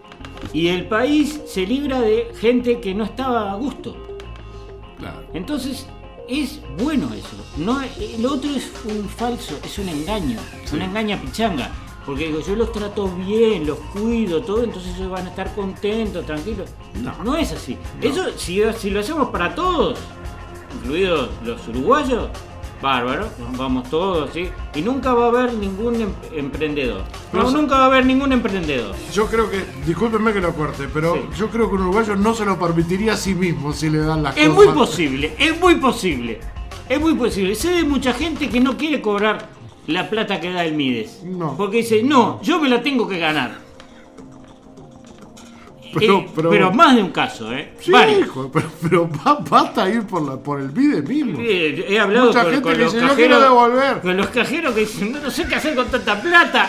Y el país se libra de gente que no estaba a gusto. Claro. Entonces, es bueno eso. No, eh, lo otro es un falso, es un engaño. Sí. Una engaña pichanga. Porque digo, yo los trato bien, los cuido, todo, entonces ellos van a estar contentos, tranquilos. No, no es así. Eso, si, si lo hacemos para todos, incluidos los uruguayos, bárbaro, vamos todos, ¿sí? Y nunca va a haber ningún em- emprendedor. No, No, nunca va a haber ningún emprendedor. Yo creo que, discúlpenme que lo corte, pero Sí. yo creo que un uruguayo no se lo permitiría a sí mismo si le dan las Es cosas. muy posible, es muy posible. Es muy posible. Sé de mucha gente que no quiere cobrar la plata que da el Mides. No. Porque dice, no, yo me la tengo que ganar. Pero- Eh, pero- pero más de un caso, ¿eh? Sí, Varios. hijo, pero, pero ba- basta ir por, la, por el Vide mismo. Eh, He hablado Mucha con, gente con que los dice, yo quiero cajeros. devolver. Con los cajeros que dicen, no, no sé qué hacer con tanta plata.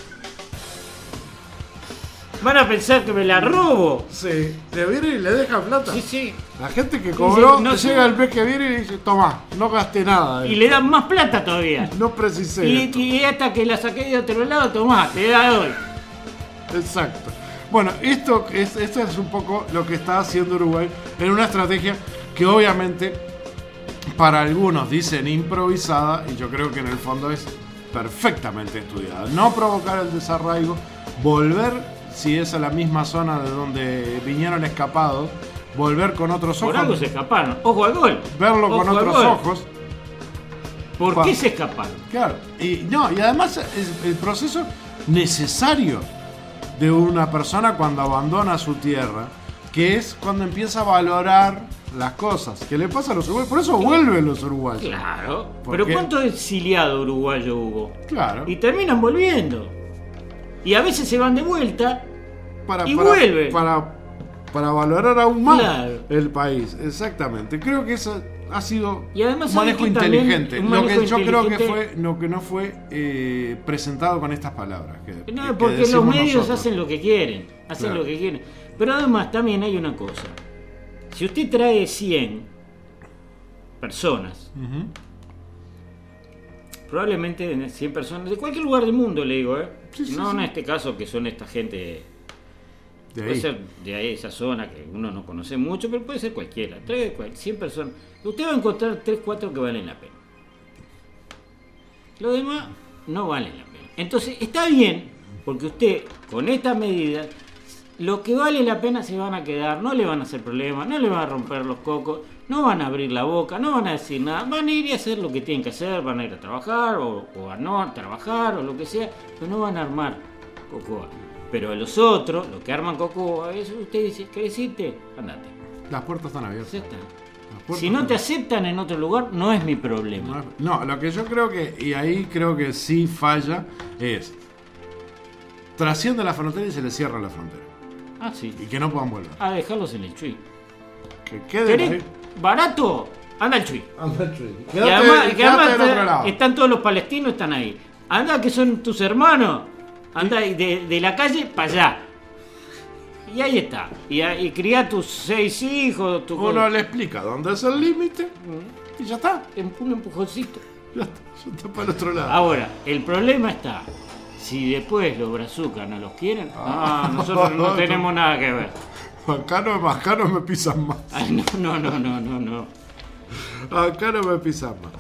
Van a pensar que me la robo. Sí, le viene y le deja plata. Sí, sí. La gente que cobró, Sí, no sé. llega el mes que viene y dice, toma, no gasté nada. Y le dan más plata todavía. No precisé Y, esto. y hasta que la saqué de otro lado, tomá, te da hoy. Exacto. Bueno, esto es, esto es un poco lo que está haciendo Uruguay en una estrategia que obviamente para algunos dicen improvisada y yo creo que en el fondo es perfectamente estudiada. No provocar el desarraigo, volver, si es a la misma zona de donde vinieron escapados, volver con otros Por ojos. algo se escaparon. Ojo al gol. Verlo Ojo con al otros gol. ojos. ¿Por Pa- qué se escaparon? Claro, y no, y además es el proceso necesario de una persona cuando abandona su tierra, que es cuando empieza a valorar las cosas. ¿Qué le pasa a los uruguayos? Por eso vuelven los uruguayos. Claro. ¿Por Pero qué? ¿cuánto exiliado uruguayo hubo? Claro. Y terminan volviendo. Y a veces se van de vuelta Para, y para- vuelven. Para, para valorar aún más Claro. el país. Exactamente. Creo que eso ha sido Y además un manejo sabe que también- inteligente. un Lo que manejo yo creo que inteligente- fue, lo que no fue eh, presentado con estas palabras. que- No, que porque los decimos medios nosotros. hacen lo que quieren. Hacen Claro. lo que quieren. Pero además también hay una cosa. Si usted trae cien personas, Ujú. probablemente de cien personas, de cualquier lugar del mundo, le digo, ¿eh? Sí, sí, no sí. en este caso que son esta gente, De puede ahí. ser de ahí, esa zona que uno no conoce mucho, pero puede ser cualquiera. Trae cual- cien personas. Usted va a encontrar tres, cuatro que valen la pena. Los demás no valen la pena. Entonces está bien, porque usted con esta medida, lo que vale la pena se van a quedar, no le van a hacer problemas, no le van a romper los cocos, no van a abrir la boca, no van a decir nada, van a ir y hacer lo que tienen que hacer, van a ir a trabajar o, o a no trabajar o lo que sea, pero no van a armar cocoa. Pero a los otros, los que arman cocoa, eso usted dice, ¿querés irte? Andate. Las puertas están abiertas. Ya está. Las puertas Si no están te aceptan en otro lugar, no es mi problema. No, lo que yo creo que, y ahí creo que sí falla, es trasciende la frontera y se le cierra la frontera. Ah, sí. Y que no puedan volver. A dejarlos en el Chuy. Que queden ¿Querés ahí. barato? Anda al Chuy. Anda al Chuy. Y Quédate- además, que quédate además del te- otro lado. están todos los palestinos, están ahí. Anda que son tus hermanos. Anda y de, de la calle para allá. Y ahí está. Y, a- y cría tus seis hijos. Tu Uno le explica dónde es el límite y ya está. Un empujoncito. Ya está, ya está para el otro lado. Ahora, el problema está. Si después los brazucas no los quieren, ah, nosotros no tenemos nada que ver. Acá no, acá no me pisan más. Ay, no, no, no, no, no, no. Acá no me pisan más.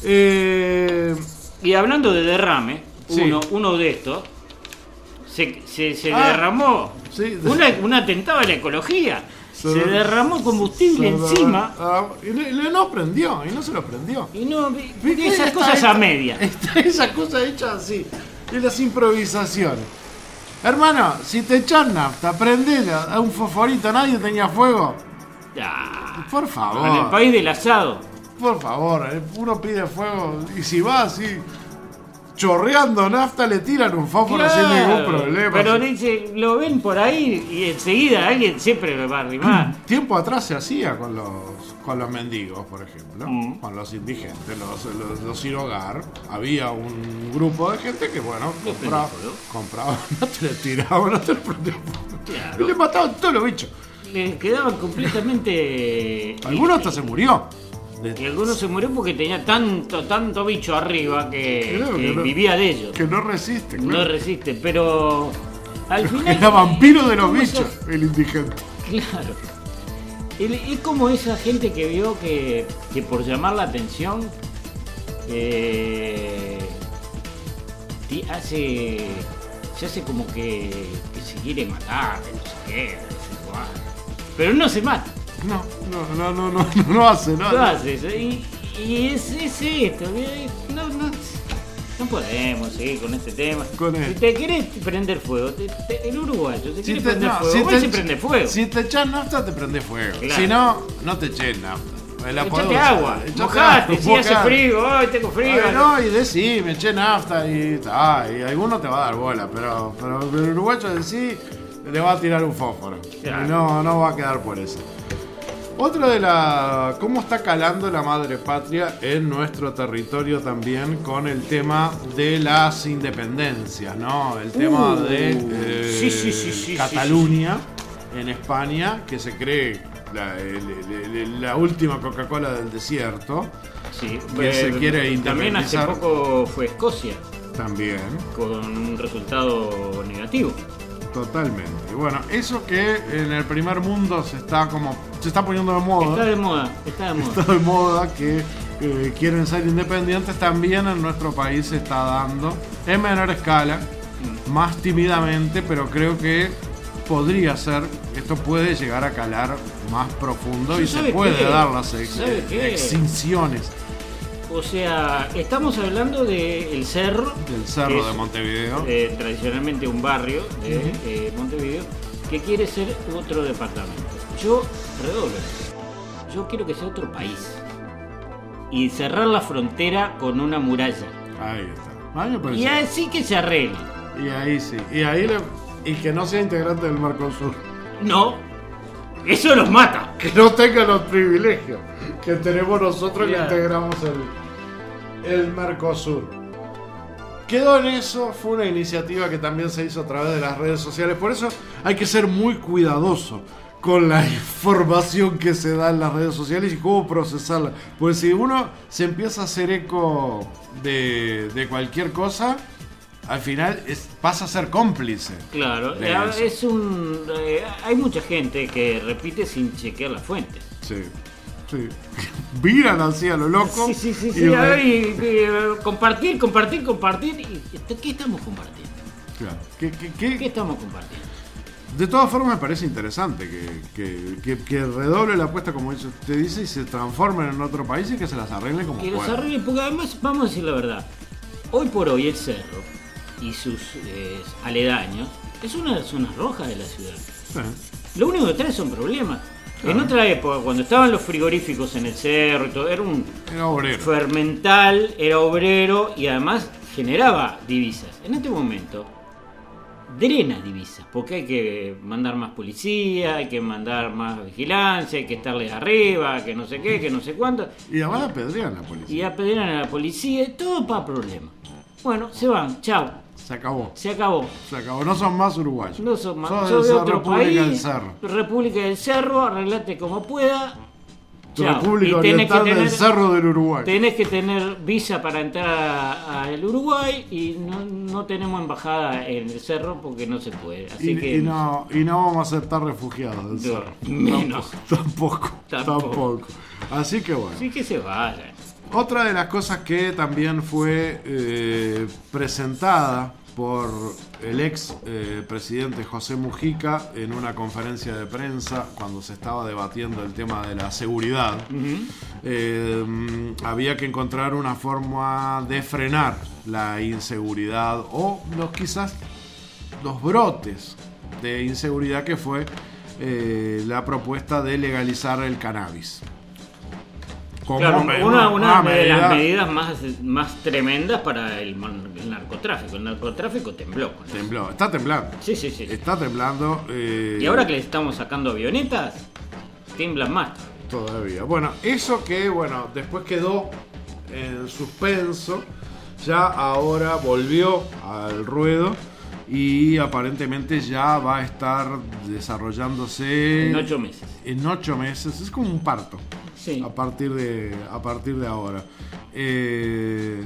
Eh, Y hablando de derrame, Sí. uno, uno de estos se, se, se Ah, derramó sí. una, un atentado a la ecología. Se- Se derramó combustible se- encima ah, y le, le no prendió, y no se lo prendió. y no vi- ¿Viste? esas Está cosas a hecha- media. Está esa cosa hecha así. Y las improvisaciones. Hermano, si te echan nafta, prendela a un fosforito, nadie tenía fuego. Ah, Por en el favor, país del asado. por favor, eh, uno pide fuego y si va así chorreando nafta le tiran un fósforo sin Claro, ningún problema. pero Sí. dice, lo ven por ahí y enseguida alguien siempre me va a arrimar. Tiempo atrás se hacía con los, con los mendigos, por ejemplo, Mm. con los indigentes, los, los, los sin hogar. Había un grupo de gente que, bueno, Le compraba, prendía fuego. compraba, no te le tiraban, no te le prendían fuego. Claro. Y le mataban todos los bichos. Le quedaban completamente. Algunos hasta se murió. De- Y algunos se murió porque tenía tanto, tanto bicho arriba que, Claro, que que no- vivía de ellos. que no resiste, No claro. resiste, pero al final. Era vampiro de los ¿cómo bichos, sos? el indigente. Claro. El- Es como esa gente que vio que, que por llamar la atención eh, ti- hace. Se hace como que, que se quiere matar, que no sé qué, no sé cuál. Pero no se mata. No, no, no, no, no, no, no hace, no, No hace eso. Y, y es, es esto. No, no, no podemos seguir con este tema. Con si él. te querés prender fuego, te, te, el uruguayo, te Si quiere te, prender no, fuego, si vos te, se prende fuego. si te echas nafta, te prende fuego. Claro. Si no, no te eches nafta. La Echate podemos- agua, echate mojate, agua, si hace mojate. frío, ay, tengo frío. Ay, no, y decí, me eché nafta y, ah, y alguno te va a dar bola, pero, pero el uruguayo en sí le va a tirar un fósforo. Claro. Y no, no va a quedar por eso. Otra de la. ¿Cómo está calando la madre patria en nuestro territorio también con el tema de las independencias, ¿no? El tema Uh, de eh, sí, sí, sí, sí, Cataluña en España, que se cree la, el- el- la última Coca-Cola del desierto. Sí, que eh, se quiere también hace independizar. poco fue Escocia. También. Con un resultado negativo. Totalmente. Bueno, eso que en el primer mundo se está como. Se está poniendo de moda. Está de moda, está de moda. Está de moda que eh, quieren ser independientes. También en nuestro país se está dando. En menor escala. Mm. Más tímidamente. Pero creo que podría ser. Esto puede llegar a calar más profundo. Sí, Y se ¿sabe puede qué? dar las ex- ¿Sabe qué? extinciones O sea, estamos hablando del Cerro. del que Cerro es, de Montevideo. eh, tradicionalmente un barrio de Ujú. eh, Montevideo, que quiere ser otro departamento. Yo redoblo. Yo quiero que sea otro país. Y cerrar la frontera con una muralla. Ahí está. A mí me parece. Y así que se arregle. Y ahí sí. Y ahí le- y que no sea integrante del Mercosur. No. Eso los mata. Que no tenga los privilegios que tenemos nosotros Claro. que integramos el, el Mercosur. Quedó en eso, fue una iniciativa que también se hizo a través de las redes sociales. Por eso hay que ser muy cuidadoso con la información que se da en las redes sociales y cómo procesarla. Pues si uno se empieza a hacer eco de, de cualquier cosa, al final es- pasa a ser cómplice. Claro, de eh, eso. es un. eh, hay mucha gente que repite sin chequear las fuentes. Sí, sí. Miran así a lo loco. Sí, sí, sí, y sí. re- a ver, y, y, eh, compartir, compartir, compartir. Y, ¿qué estamos compartiendo? Claro. ¿Qué, qué, qué? ¿Qué estamos compartiendo? De todas formas me parece interesante que, que, que, que redoble la apuesta, como usted dice, y se transformen en otro país y que se las arreglen como Que los puedan. arreglen, porque además, vamos a decir la verdad, hoy por hoy el Cerro y sus eh, aledaños es una de las zonas rojas de la ciudad. Sí. Lo único que trae son problemas. En Claro. otra época, cuando estaban los frigoríficos en el cerro y todo, era un Era obrero. fermental, era obrero y además generaba divisas. En este momento drena divisas, porque hay que mandar más policía, hay que mandar más vigilancia, hay que estarles arriba, que no sé qué, que no sé cuánto. Y además apedrean a la policía. Y apedrean a la policía, y todo para problemas. Bueno, se van, chao, Se acabó. se acabó. Se acabó. No son más uruguayos. No son más, Sos sos de de esa otro República país, del Cerro. República del Cerro, arreglate como pueda. Chao. República Y tenés que Oriental del tener- Cerro del Uruguay. Tenés que tener visa para entrar al Uruguay y no, no tenemos embajada en el Cerro porque no se puede. Así Y, que y no, y no vamos a aceptar refugiados del No, Cerro. menos. Tampoco, tampoco, Tampoco. tampoco. Así que bueno. sí que se vayan. Otra de las cosas que también fue eh, presentada por el ex eh, presidente José Mujica en una conferencia de prensa cuando se estaba debatiendo el tema de la seguridad, eh, mm, había que encontrar una forma de frenar la inseguridad o los quizás los brotes de inseguridad que fue eh, la propuesta de legalizar el cannabis. Como Claro, me- una, una una de las medida- medidas más, más tremendas para el, man- el narcotráfico. El narcotráfico tembló. con eso. Tembló, está temblando. Sí, sí, sí. Está temblando. eh, Y ahora que le estamos sacando avionetas, tiemblan más. Todavía. Bueno, eso que, bueno, después quedó en suspenso, ya ahora volvió al ruedo y aparentemente ya va a estar desarrollándose En ocho meses. En ocho meses, es como un parto. Sí. A partir de, a partir de ahora. Eh,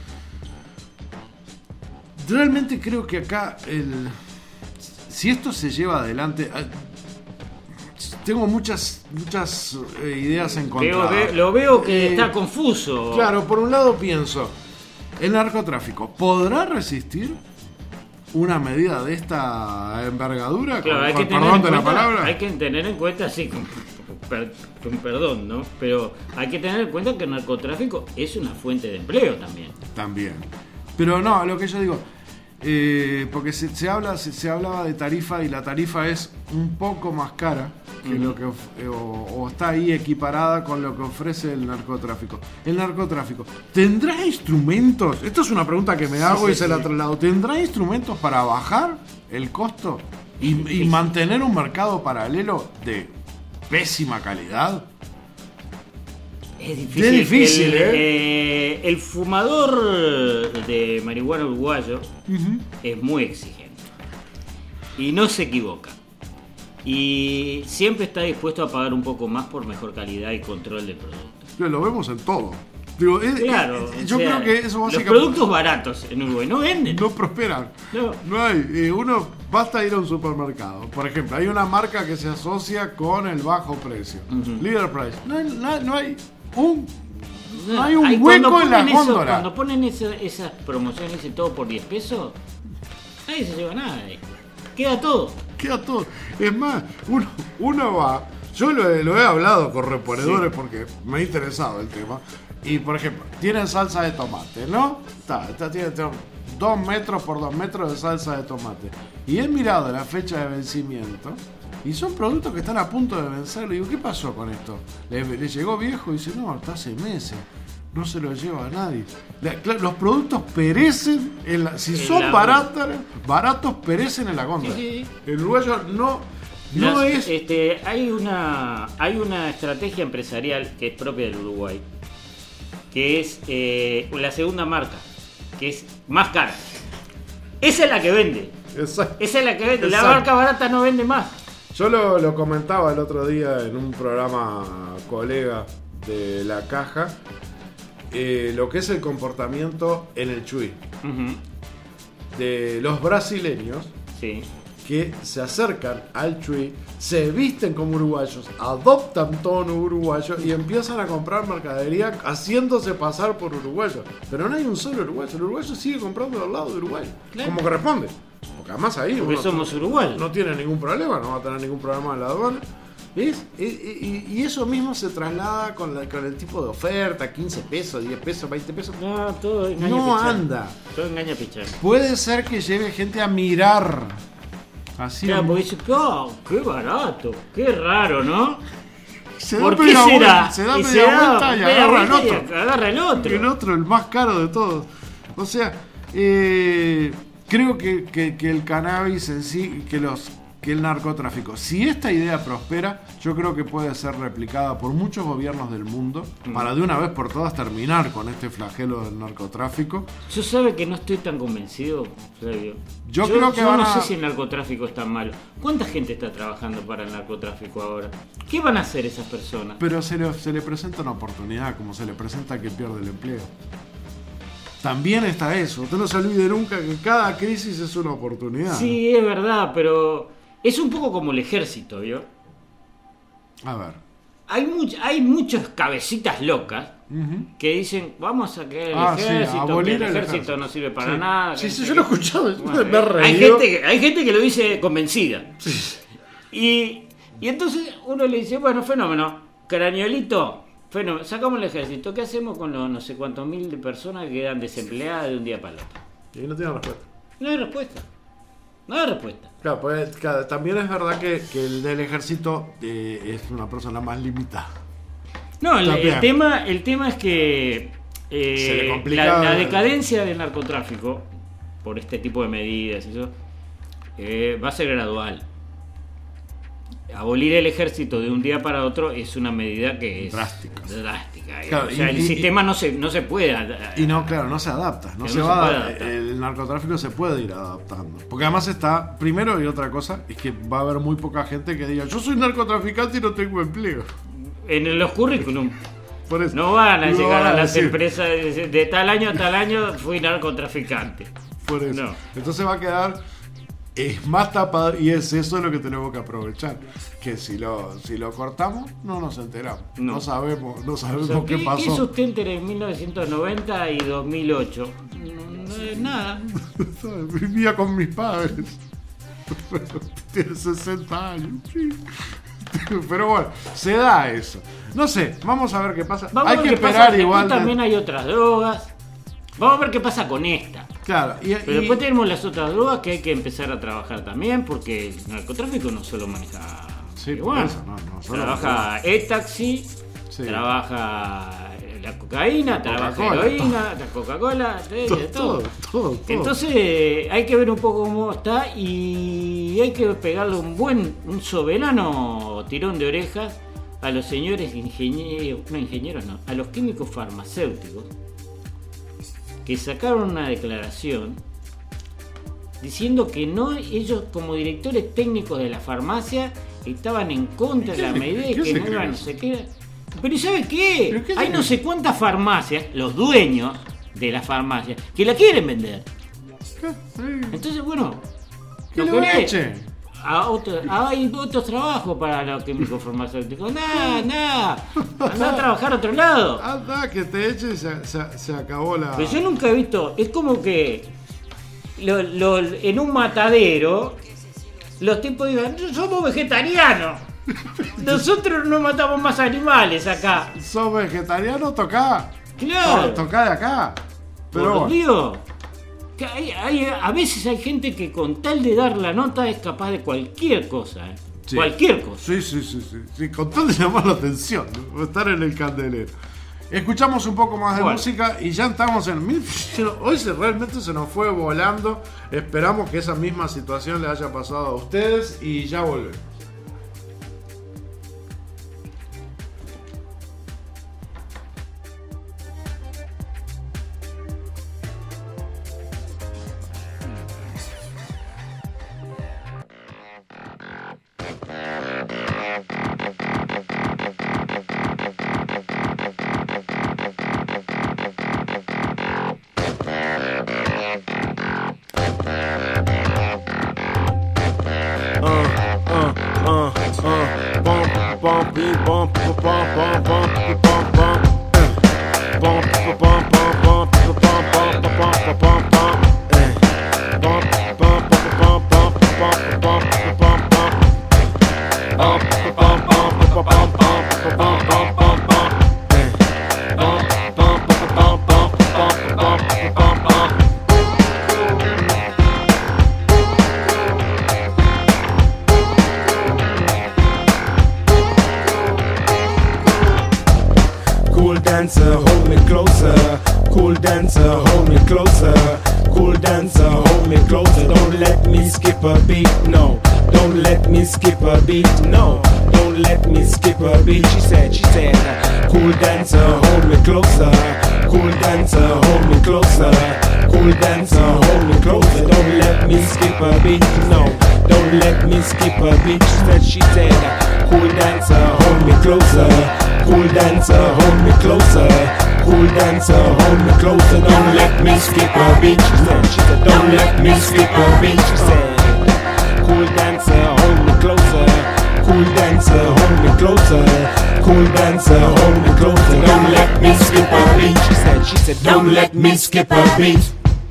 realmente creo que acá, el, si esto se lleva adelante, eh, tengo muchas, muchas eh, ideas Veo- encontradas. ve- lo veo que Eh, está confuso. Claro, por un lado pienso, el narcotráfico, ¿podrá resistir una medida de esta envergadura? Claro, Con- hay con que tener perdón en de la cuenta, palabra. hay que tener en cuenta, sí, per- con perdón, ¿no? Pero hay que tener en cuenta que el narcotráfico es una fuente de empleo también. También. Pero no, lo que yo digo, eh, porque se, se habla, se, se hablaba de tarifa y la tarifa es un poco más cara que uh-huh. lo que of- eh, o, o está ahí equiparada con lo que ofrece el narcotráfico. El narcotráfico, ¿tendrá instrumentos? Esto es una pregunta que me hago Sí, y sí, se la sí. traslado. ¿Tendrá instrumentos para bajar el costo y, y mantener un mercado paralelo de pésima calidad? Es difícil. Es difícil, el, ¿eh? eh, el fumador de marihuana uruguayo Uh-huh. es muy exigente y no se equivoca. Y siempre está dispuesto a pagar un poco más por mejor calidad y control del producto. Lo vemos en todo. Digo, es- Claro, es- o yo sea, creo que eso los básicamente productos baratos en Uruguay no venden. no prosperan. No. No hay. eh, uno basta ir a un supermercado. Por ejemplo, hay una marca que se asocia con el bajo precio. Ujú. Leader Price. No hay, no, no hay un, no No, hay un ahí hueco cuando en la ponen eso- góndola. Cuando ponen esa- esas promociones y todo por diez pesos, nadie se lleva nada de ahí. Queda todo. Queda todo. Es más, uno, uno va. Yo lo he, lo he hablado con reponedores porque me ha interesado el tema. Y por ejemplo, tienen salsa de tomate, ¿no? Está, está, tiene, tiene dos metros por dos metros de salsa de tomate. Y he mirado la fecha de vencimiento. Y son productos que están a punto de vencer. Le digo, ¿qué pasó con esto? Le, le llegó viejo y dice, no, está hace meses. No se lo lleva a nadie. La- claro, los productos perecen, en la- si En son la baratos, baratos perecen en la góndola. Sí, sí. El uruguayo no, no Las- es... este, hay una hay una estrategia empresarial que es propia del Uruguay, que es eh, la segunda marca, que es más cara. Esa es la que vende. Exacto. Esa es la que vende. La Exacto. marca barata no vende más. Yo lo, lo comentaba el otro día en un programa colega de La Caja, eh, lo que es el comportamiento en el Chuy de los brasileños Sí. que se acercan al Chuy, se visten como uruguayos, adoptan tono uruguayo y empiezan a comprar mercadería haciéndose pasar por uruguayos. Pero no hay un solo uruguayo, el uruguayo sigue comprando al lado de Uruguay, Claro. como corresponde. Porque además ahí Porque uno somos uruguayos. no tiene ningún problema, no va a tener ningún problema en la aduana. ¿Ves? Y, y- y eso mismo se traslada con, la- con el tipo de oferta, quince pesos, diez pesos, veinte pesos. No, todo engaña No pichar. anda. Todo engaña pichar. Puede ser que lleve gente a mirar. Así Claro, a- porque dice, oh, qué barato, qué raro, ¿no? se da ¿Por qué media será? vuelta, se da Y media se da vuelta y media agarra el vuelta y otro. agarra el otro. El otro, el más caro de todos. O sea, eh, creo que, que- que el cannabis en sí, que los que el narcotráfico, si esta idea prospera, yo creo que puede ser replicada por muchos gobiernos del mundo Mm. para de una vez por todas terminar con este flagelo del narcotráfico. Yo sabe que no estoy tan convencido, Flavio. Yo creo que yo van no a- sé si el narcotráfico es tan malo. ¿Cuánta gente está trabajando para el narcotráfico ahora? ¿Qué van a hacer esas personas? Pero se le, se le presenta una oportunidad, como se le presenta a quien pierde el empleo. También está eso. Usted no se olvide nunca que cada crisis es una oportunidad. Sí, es verdad, pero es un poco como el ejército, ¿vio? A ver. Hay, much- hay muchas cabecitas locas Ujú. que dicen, vamos a crear el Ah, sí, ejército, abolir que el el ejército, ejército. no sirve para Sí. nada. Sí, que sí, no yo sé lo he qué. escuchado, Bueno, me he hay, reído. gente que, hay gente que lo dice convencida. Y, y entonces uno le dice, bueno, fenómeno, Crañuelito, fenómeno, sacamos el ejército, ¿qué hacemos con los no sé cuántos mil de personas que quedan desempleadas de un día para el otro? Y no tiene respuesta. No hay respuesta. No hay respuesta. Claro, pues, claro, también es verdad que, que el del ejército eh, es una persona más limitada. No, el, También. el tema, el tema es que eh, Se le complica- la, la decadencia del narcotráfico, por este tipo de medidas y eso, eh, va a ser gradual. Abolir el ejército de un día para otro es una medida que es Drástica. drástica. Claro, o sea, y- el y- sistema no se, no se puede. a- Y no, claro, no se adapta. No Que se no se va puede a- adaptar. el narcotráfico se puede ir adaptando. Porque además está, primero y otra cosa, es que va a haber muy poca gente que diga, yo soy narcotraficante y no tengo empleo. En los currículum. Por eso. No van a No llegar van a a las decir. empresas de, de tal año a tal año fui narcotraficante. Por eso. No. Entonces va a quedar es más tapado y es eso lo que tenemos que aprovechar. Que si lo, si lo cortamos, no nos enteramos. No, No. sabemos, no O sabemos sea, qué ¿qué, pasó. ¿Qué hizo usted entre mil novecientos noventa y dos mil ocho? No, no es nada. Vivía con mis padres. Tiene sesenta años. Sí. Pero bueno, se da eso. No sé, vamos a ver qué pasa. Vamos hay a ver que qué esperar pasa. igual. Después también hay otras drogas. Vamos a ver qué pasa con esta. Claro, y, Pero y- después tenemos las otras drogas que hay que empezar a trabajar también, porque el narcotráfico no solo maneja Sí, por marihuana. eso, no, no, solo trabaja e-taxi, Sí. trabaja la cocaína, trabaja Coca-Cola. heroína, la Coca-Cola, de, todo, de todo. todo, todo, todo. Entonces hay que ver un poco cómo está y hay que pegarle un buen, un soberano tirón de orejas a los señores ingenieros, no ingenieros no, a los químicos farmacéuticos que sacaron una declaración diciendo que no, ellos como directores técnicos de la farmacia estaban en contra de ¿Qué la se- medida qué y que se no cree iban, no eso? sé qué. Pero ¿y sabe qué? ¿Pero qué se Hay cree? no sé cuántas farmacias, los dueños de las farmacias, que la quieren vender. Entonces, bueno, ¿Qué lo le que voy a ve- echar? a otro- hay otros trabajos para los químicos farmacéuticos. Nada, nada. Anda a trabajar a otro lado. Anda, que te eche y se, se- se acabó la. Pero yo nunca he visto, es como que lo- lo- en un matadero los tipos digan, somos vegetarianos. Nosotros no matamos más animales acá. ¿Sos vegetariano? Tocá. Claro. To- Tocá de acá. Pero Por bueno. Dios. Que hay- hay- a veces hay gente que con tal de dar la nota es capaz de cualquier cosa. ¿eh? Sí. Cualquier cosa. Sí, sí, sí, sí, sí. Con tal de llamar la atención, ¿no? Estar en el candelero. Escuchamos un poco más de Bueno. música y ya estamos en. Mil- Hoy se, realmente se nos fue volando. Esperamos que esa misma situación le haya pasado a ustedes y ya volvemos. Cool dancer, hold me closer. Cool dancer, hold me closer. Cool dancer, hold me closer. Don't let me skip a beat, no. Don't let me skip a beat, no. Don't let me skip a beat. She said, she said. Cool dancer, hold me closer. Cool dancer, hold me closer. Cool dancer, hold me closer. Don't let me skip a beat, no. Don't let me skip a beat. She said, she said. Cool dancer, hold me closer. Cool dancer, hold me closer. Cool dancer, hold me closer. Don't let me skip a beat. She said, she said, don't let me skip a beat. She said, cool dancer, hold me closer. Cool dancer, hold me closer. Cool dancer, hold me closer. Don't let me skip a beat. She said, she said, don't let me skip a beat.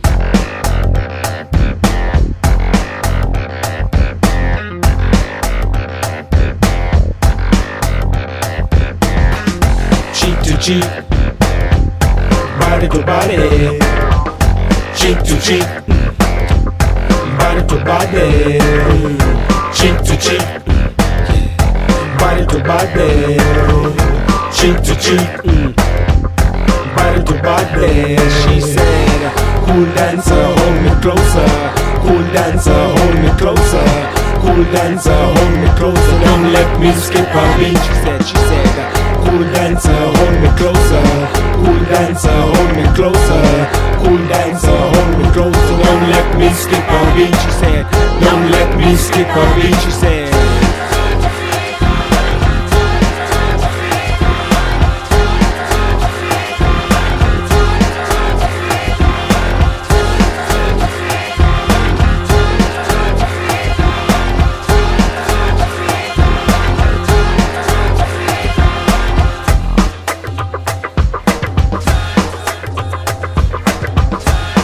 Cheek to cheek, body to body, cheek to cheek, body to body, cheek to cheek, body to body, cheek to cheek, body to body. She said, cool dancer, hold me closer. Cool dancer, hold me closer. Cool dancer, hold me closer. Don't let me skip a beat. She said, she said. Cool dancer, hold me closer. Cool dancer, hold me closer. Cool dancer, hold me closer. Don't let me skip a beat. She said. Don't let me skip a beat. She said.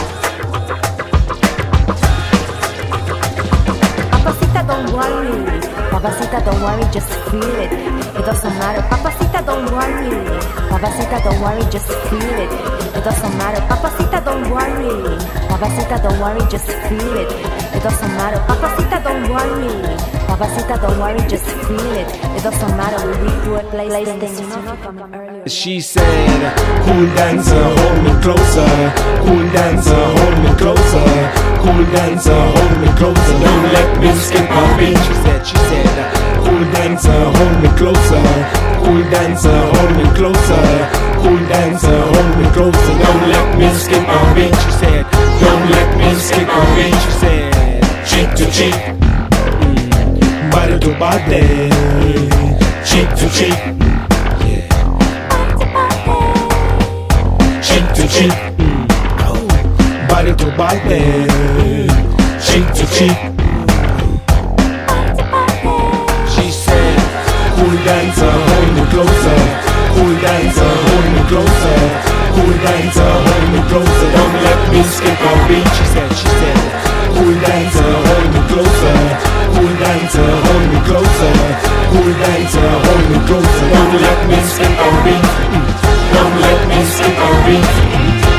Papacita, don't worry. just feel it. It doesn't matter, Papacita, don't worry. Papacita, don't worry, just feel it. It doesn't matter, Papacita, don't worry. Papacita, don't worry, just feel it. It doesn't matter, Papacita, don't worry. Papacita, don't worry, just feel it. It doesn't matter, we will do a place things, you know, coming earlier. She said, cool dancer, hold me closer. Cool dancer, hold me closer. Cool dancer, hold me closer. Don't let me skip a beat. She said, she said, cool dancer, hold me closer. Cool dancer, hold me closer. Cool dancer, hold me closer. Don't let me skip a beat. She said, don't let me skip a beat. She said, cheek to cheek, mm, body to body, cheek to cheek. Cheek to cheek, mm. Body to body, cheek to cheek. She said, cool dancer, hold me closer. Cool dancer, hold me closer. Cool dancer, hold me closer. Don't let me skip a beat. She said, she said, cool dancer, hold me closer. Cool dancer, hold me closer. Cool dancer, hold me closer. Don't let me skip a beat. Don't let me skip a beat.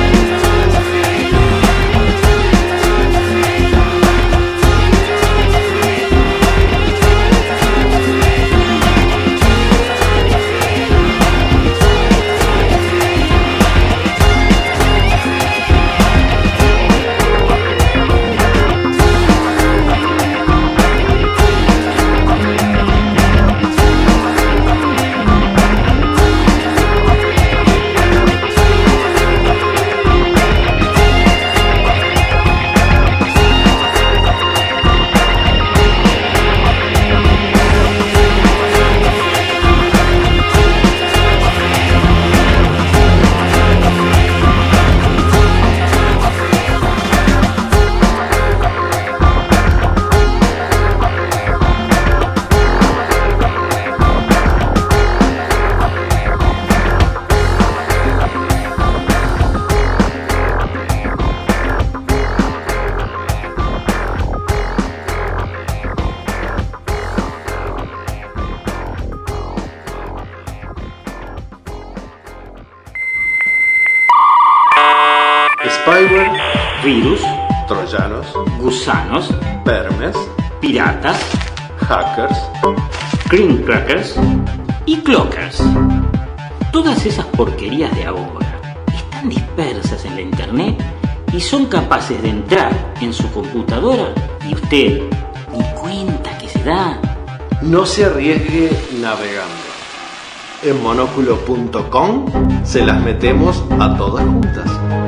Spyware, virus, troyanos, gusanos, vermes, piratas, hackers, cream crackers y clockers. Todas esas porquerías de ahora están dispersas en la internet y son capaces de entrar en su computadora y usted ni cuenta que se da. No se arriesgue navegando. En monóculo punto com se las metemos a todas juntas.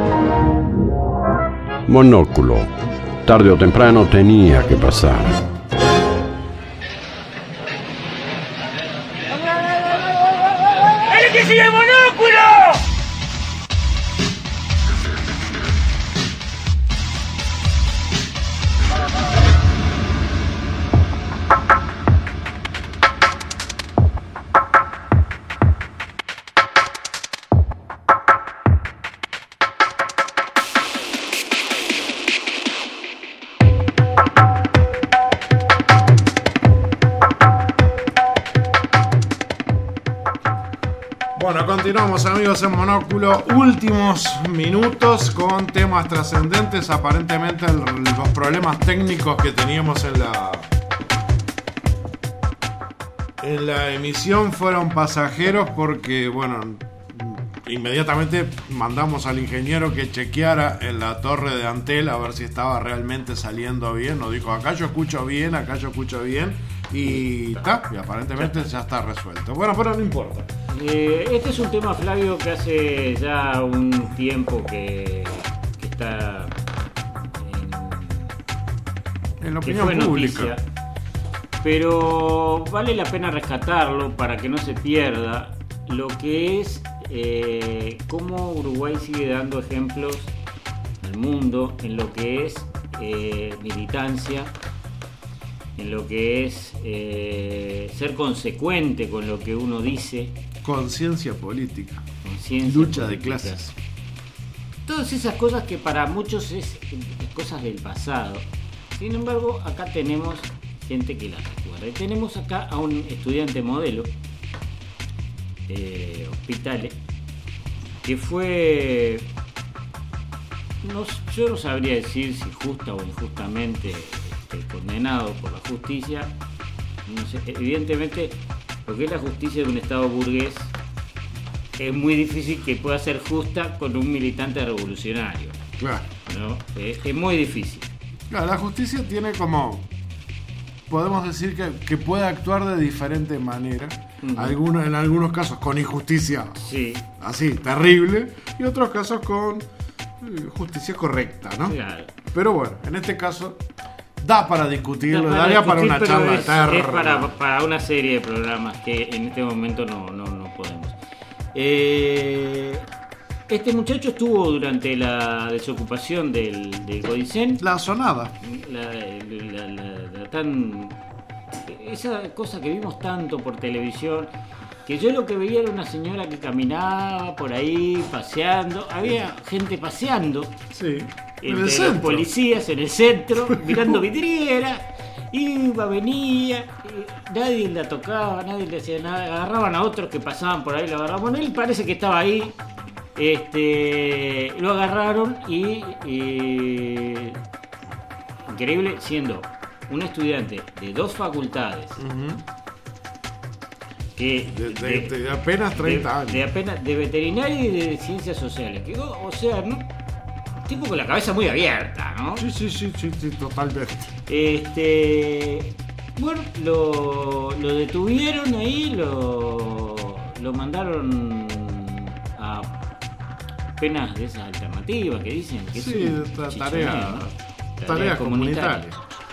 Monóculo. Tarde o temprano tenía que pasar. ¡El que sigue monóculo! Bueno, continuamos amigos en Monóculo, últimos minutos con temas trascendentes. Aparentemente el, los problemas técnicos que teníamos en la en la emisión fueron pasajeros porque, bueno, inmediatamente mandamos al ingeniero que chequeara en la torre de Antel a ver si estaba realmente saliendo bien. Nos dijo, acá yo escucho bien, acá yo escucho bien. Y está, y aparentemente ya está resuelto. Bueno, pero no importa. Eh, este es un tema, Flavio, que hace ya un tiempo que, que está en, en la que opinión fue pública. Noticia, pero vale la pena rescatarlo para que no se pierda lo que es eh, cómo Uruguay sigue dando ejemplos al mundo en lo que es eh, militancia, en lo que es eh, ser consecuente con lo que uno dice. Conciencia política. Conciencia lucha política. De clases. Todas esas cosas que para muchos es cosas del pasado. Sin embargo, acá tenemos gente que la recuerda. Y tenemos acá a un estudiante modelo, eh, Hospitale, que fue, no, yo no sabría decir si justa o injustamente este, condenado por la justicia. No sé, evidentemente, lo que es la justicia de un Estado burgués es muy difícil que pueda ser justa con un militante revolucionario. Claro. ¿No? Es, es muy difícil. Claro, la justicia tiene como... Podemos decir que, que puede actuar de diferente manera. Uh-huh. Algunos, en algunos casos con injusticia, sí, así, terrible. Y otros casos con eh, justicia correcta, ¿no? Claro. Pero bueno, en este caso... Da para discutirlo, da para daría discutir, para una pero charla es, eterna. Es para, para una serie de programas que en este momento no, no, no podemos. Eh, este muchacho estuvo durante la desocupación del, del Godicén. La sonada. La, la, la, la tan, esa cosa que vimos tanto por televisión, que yo lo que veía era una señora que caminaba por ahí, paseando. Había gente paseando. Sí. Entre los policías en el centro, mirando vidriera, iba, venía, nadie la tocaba, nadie le hacía nada, agarraban a otros que pasaban por ahí, lo agarraban. Bueno, él parece que estaba ahí, este, lo agarraron y, y increíble, siendo un estudiante de dos facultades, uh-huh. que de, de, de, de apenas treinta de, años, de apenas de veterinaria y de ciencias sociales, que, o sea, no, tipo con la cabeza muy abierta, ¿no? Sí, sí, sí, sí, sí, totalmente. Este, bueno, lo, lo detuvieron ahí, lo, lo mandaron a penas de esas alternativas que dicen que sí, es tarea, ¿no? tarea comunitaria.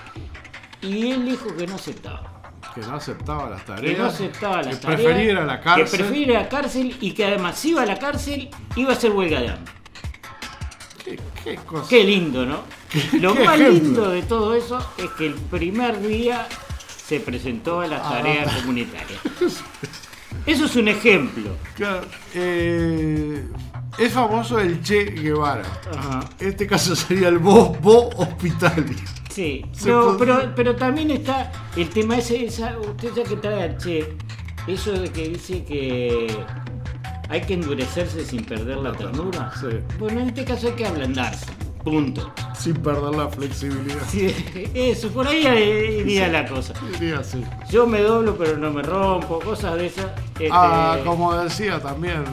Y él dijo que no aceptaba. Que no aceptaba las tareas. Que no aceptaba las que tareas. Que prefería ir a la cárcel. Que prefería ir a la cárcel y que además si iba a la cárcel iba a hacer huelga de hambre. Qué, qué, cosa. Qué lindo, ¿no? ¿Qué, Lo qué más ejemplo? lindo de todo eso es que el primer día se presentó a las tareas ah, comunitarias. Eso es un ejemplo. Claro, eh, es famoso el Che Guevara. Ajá. En este caso sería el Bo, Bo Hospitale. Sí, no, pero, pero también está el tema ese, esa, usted ya que trae al Che, eso de que dice que hay que endurecerse sin perder la ternura. Sí. Bueno, en este caso hay que ablandarse. Punto. Sin perder la flexibilidad. Sí, eso, por ahí iría sí, la cosa. Iría así. Yo me doblo pero no me rompo, cosas de esas. Este... Ah, como decía también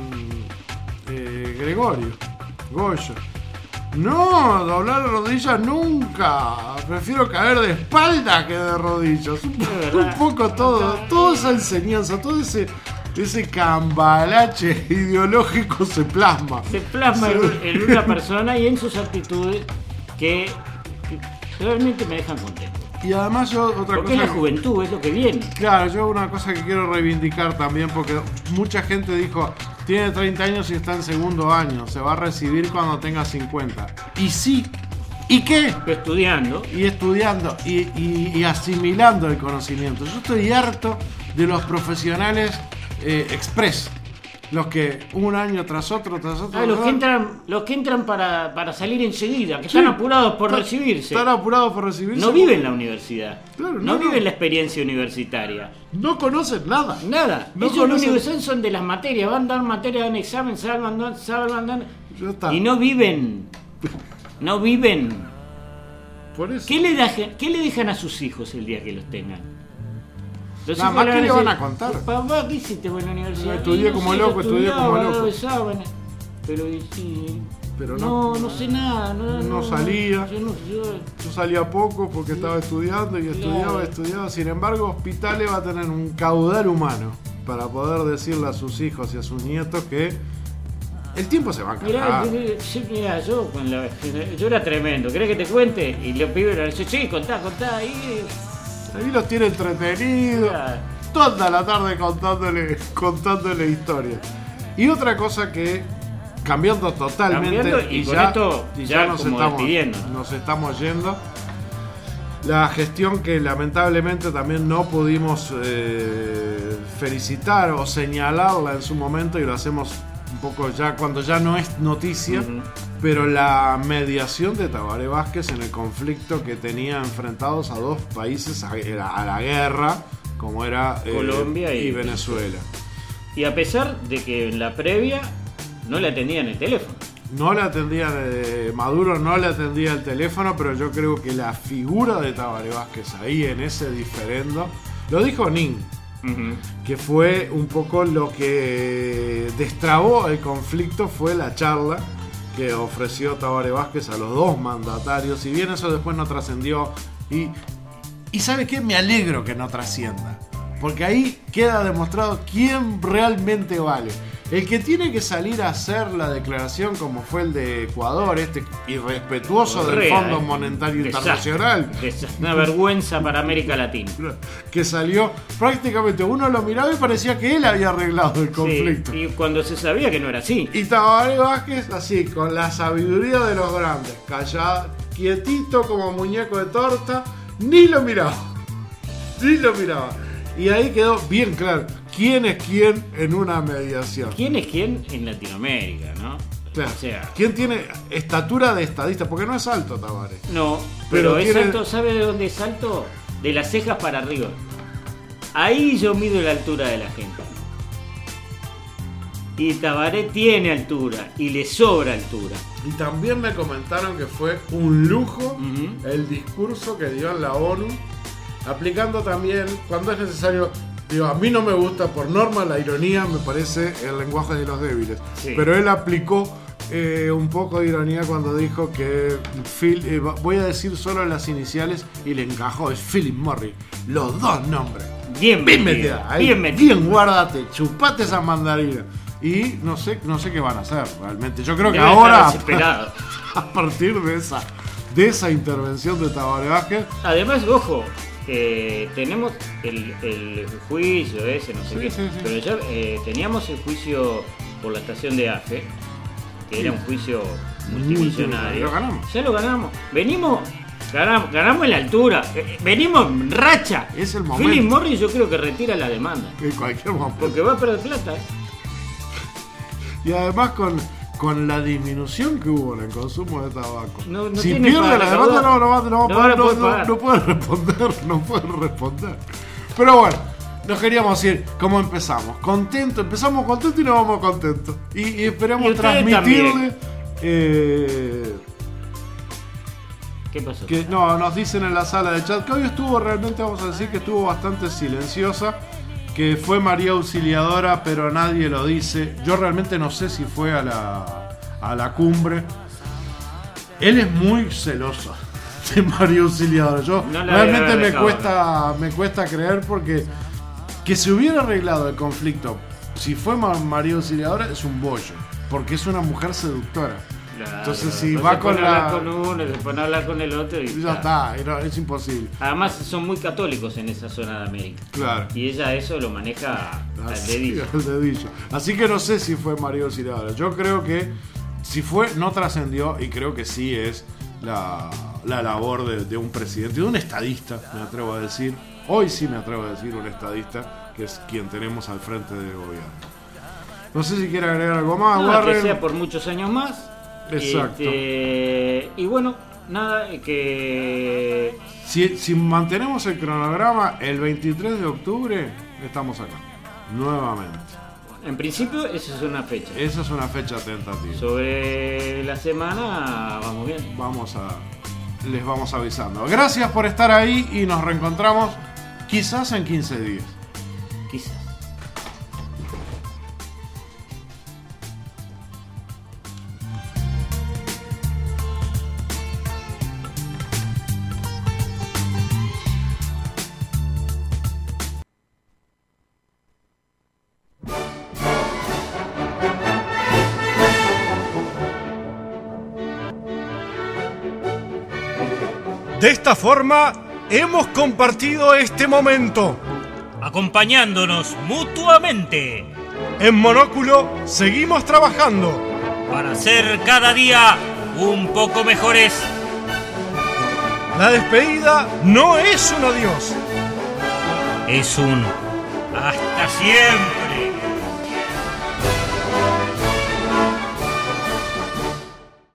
eh, Gregorio Goyo. No, doblar las rodillas nunca. Prefiero caer de espalda que de rodillas. Un, un poco todo, toda esa enseñanza, todo ese... Ese cambalache ideológico se plasma. Se plasma en, en una persona y en sus actitudes que realmente me dejan contento. Y además yo otra porque cosa... es la juventud, es lo que viene. Claro, yo una cosa que quiero reivindicar también, porque mucha gente dijo, tiene treinta años y está en segundo año, se va a recibir cuando tenga cincuenta. Y sí, ¿y qué? Estudiando. Y estudiando, y, y, y asimilando el conocimiento. Yo estoy harto de los profesionales... Eh, express, los que un año tras otro tras otro ah, los que entran los que entran para, para salir enseguida, que sí, están apurados por está, recibirse están apurados por recibirse no viven la universidad, claro, no, no viven no. la experiencia universitaria, no conocen nada nada no ellos conocen... lo único que son son de las materias, van a dar materia, dan examen, saben, saben, y no viven no viven por eso. ¿Qué le, dejan, ¿qué le dejan a sus hijos el día que los tengan? Nada más que le van a contar. Papá, ¿qué hiciste en la universidad? Estudié como loco, estudié como loco. Pero sí, pero no, no, no sé nada. No, no, no salía. Yo, no, yo... yo salía poco porque sí. Estaba estudiando y estudiaba, claro. estudiaba. Sin embargo, Hospitale va a tener un caudal humano para poder decirle a sus hijos y a sus nietos que el tiempo se va a encargar. Mirá, yo, mirá, yo, con la, yo era tremendo. ¿Querés que te cuente? Y los pibes le decían, sí, contá, contá. Ahí, ahí los tiene entretenidos. Mirá. Toda la tarde contándole, contándole historias. Y otra cosa que, cambiando totalmente, cambiando, y, y con ya, esto y ya ya nos, estamos, nos estamos yendo, la gestión que lamentablemente también no pudimos eh, felicitar o señalarla en su momento, y lo hacemos un poco ya cuando ya no es noticia, uh-huh. pero la mediación de Tabaré Vázquez en el conflicto que tenía enfrentados a dos países a, a la guerra, como era eh, Colombia y, y Venezuela. Y a pesar de que en la previa no le atendían el teléfono. No le atendía, eh, Maduro no le atendía el teléfono, pero yo creo que la figura de Tabaré Vázquez ahí en ese diferendo, lo dijo Nin, uh-huh. que fue un poco lo que destrabó el conflicto, fue la charla que ofreció Tabaré Vázquez a los dos mandatarios, si bien eso después no trascendió, y, y ¿sabe qué? Me alegro que no trascienda, porque ahí queda demostrado quién realmente vale. El que tiene que salir a hacer la declaración, como fue el de Ecuador, este irrespetuoso del Real, Fondo Monetario desastre, Internacional. Desastre, una vergüenza para América Latina. Que salió, prácticamente uno lo miraba y parecía que él había arreglado el conflicto. Sí, y cuando se sabía que no era así. Y Tabaré Vázquez, así, con la sabiduría de los grandes, callado, quietito como muñeco de torta, ni lo miraba. Ni lo miraba. Y ahí quedó bien claro quién es quién en una mediación. ¿Quién es quién en Latinoamérica, no? Claro. O sea, ¿quién tiene estatura de estadista? Porque no es alto Tabaré. No, pero, pero es tiene... alto, ¿sabe de dónde es alto? De las cejas para arriba. Ahí yo mido la altura de la gente. Y Tabaré tiene altura y le sobra altura. Y también me comentaron que fue un lujo uh-huh. el discurso que dio en la ONU, aplicando también cuando es necesario. Digo, a mí no me gusta, por norma, la ironía me parece el lenguaje de los débiles. Sí. Pero él aplicó eh, un poco de ironía cuando dijo que Phil, eh, voy a decir solo las iniciales y le encajó, es Philip Morris. Los dos nombres. Bien, bien metido. Ahí, bien, metido. Bien, guárdate, chupate esa mandarina. Y no sé, no sé qué van a hacer realmente. Yo creo que Debe ahora, a, a partir de esa, de esa intervención de Tabaré Vázquez. Además, ojo. Eh, tenemos el, el juicio ese, no sé sí, qué, sí, sí. pero ya eh, teníamos el juicio por la estación de AFE, que sí. era un juicio multimillonario. Lo ganamos. Ya lo ganamos. Venimos, ganamos, ganamos en la altura, eh, venimos en racha. Es el momento. Philip Morris yo creo que retira la demanda. En cualquier momento. Porque va a perder plata. ¿eh? Y además con... con la disminución que hubo en el consumo de tabaco. No, no si pierde la demanda, no, no, no, no, no, no, no, no puede responder, no puede responder. Pero bueno, nos queríamos ir como empezamos, contento, empezamos contentos y nos vamos contentos. Y, y esperamos y transmitirle... Eh, ¿Qué pasó? Que, no, nos dicen en la sala de chat que hoy estuvo realmente, vamos a decir, que estuvo bastante silenciosa. Que fue María Auxiliadora, pero nadie lo dice. Yo realmente no sé si fue a la, a la cumbre. Él es muy celoso de María Auxiliadora. Yo no realmente me cuesta, me cuesta creer porque que se hubiera arreglado el conflicto si fue María Auxiliadora es un bollo, porque es una mujer seductora. Claro, entonces si va se con pone la... a hablar con uno, se pone a hablar con el otro y ya está, no, es imposible. Además son muy católicos en esa zona de América. Claro. Y ella eso lo maneja al Así, dedillo. al dedillo. Así que no sé si fue María Auxiliadora. Yo creo que si fue, no trascendió y creo que sí es la, la labor de, de un presidente, de un estadista, me atrevo a decir. Hoy sí me atrevo a decir un estadista, que es quien tenemos al frente del gobierno. No sé si quiere agregar algo más. No, que sea por muchos años más. Exacto. Este, y bueno, nada, que... Si, si mantenemos el cronograma, el veintitrés de octubre estamos acá, nuevamente. En principio, esa es una fecha. Esa es una fecha tentativa. Sobre la semana, vamos bien. Vamos a... Les vamos avisando. Gracias por estar ahí y nos reencontramos quizás en quince días. Quizás. De esta forma, hemos compartido este momento, acompañándonos mutuamente. En Monóculo seguimos trabajando para ser cada día un poco mejores. La despedida no es un adiós, es un hasta siempre.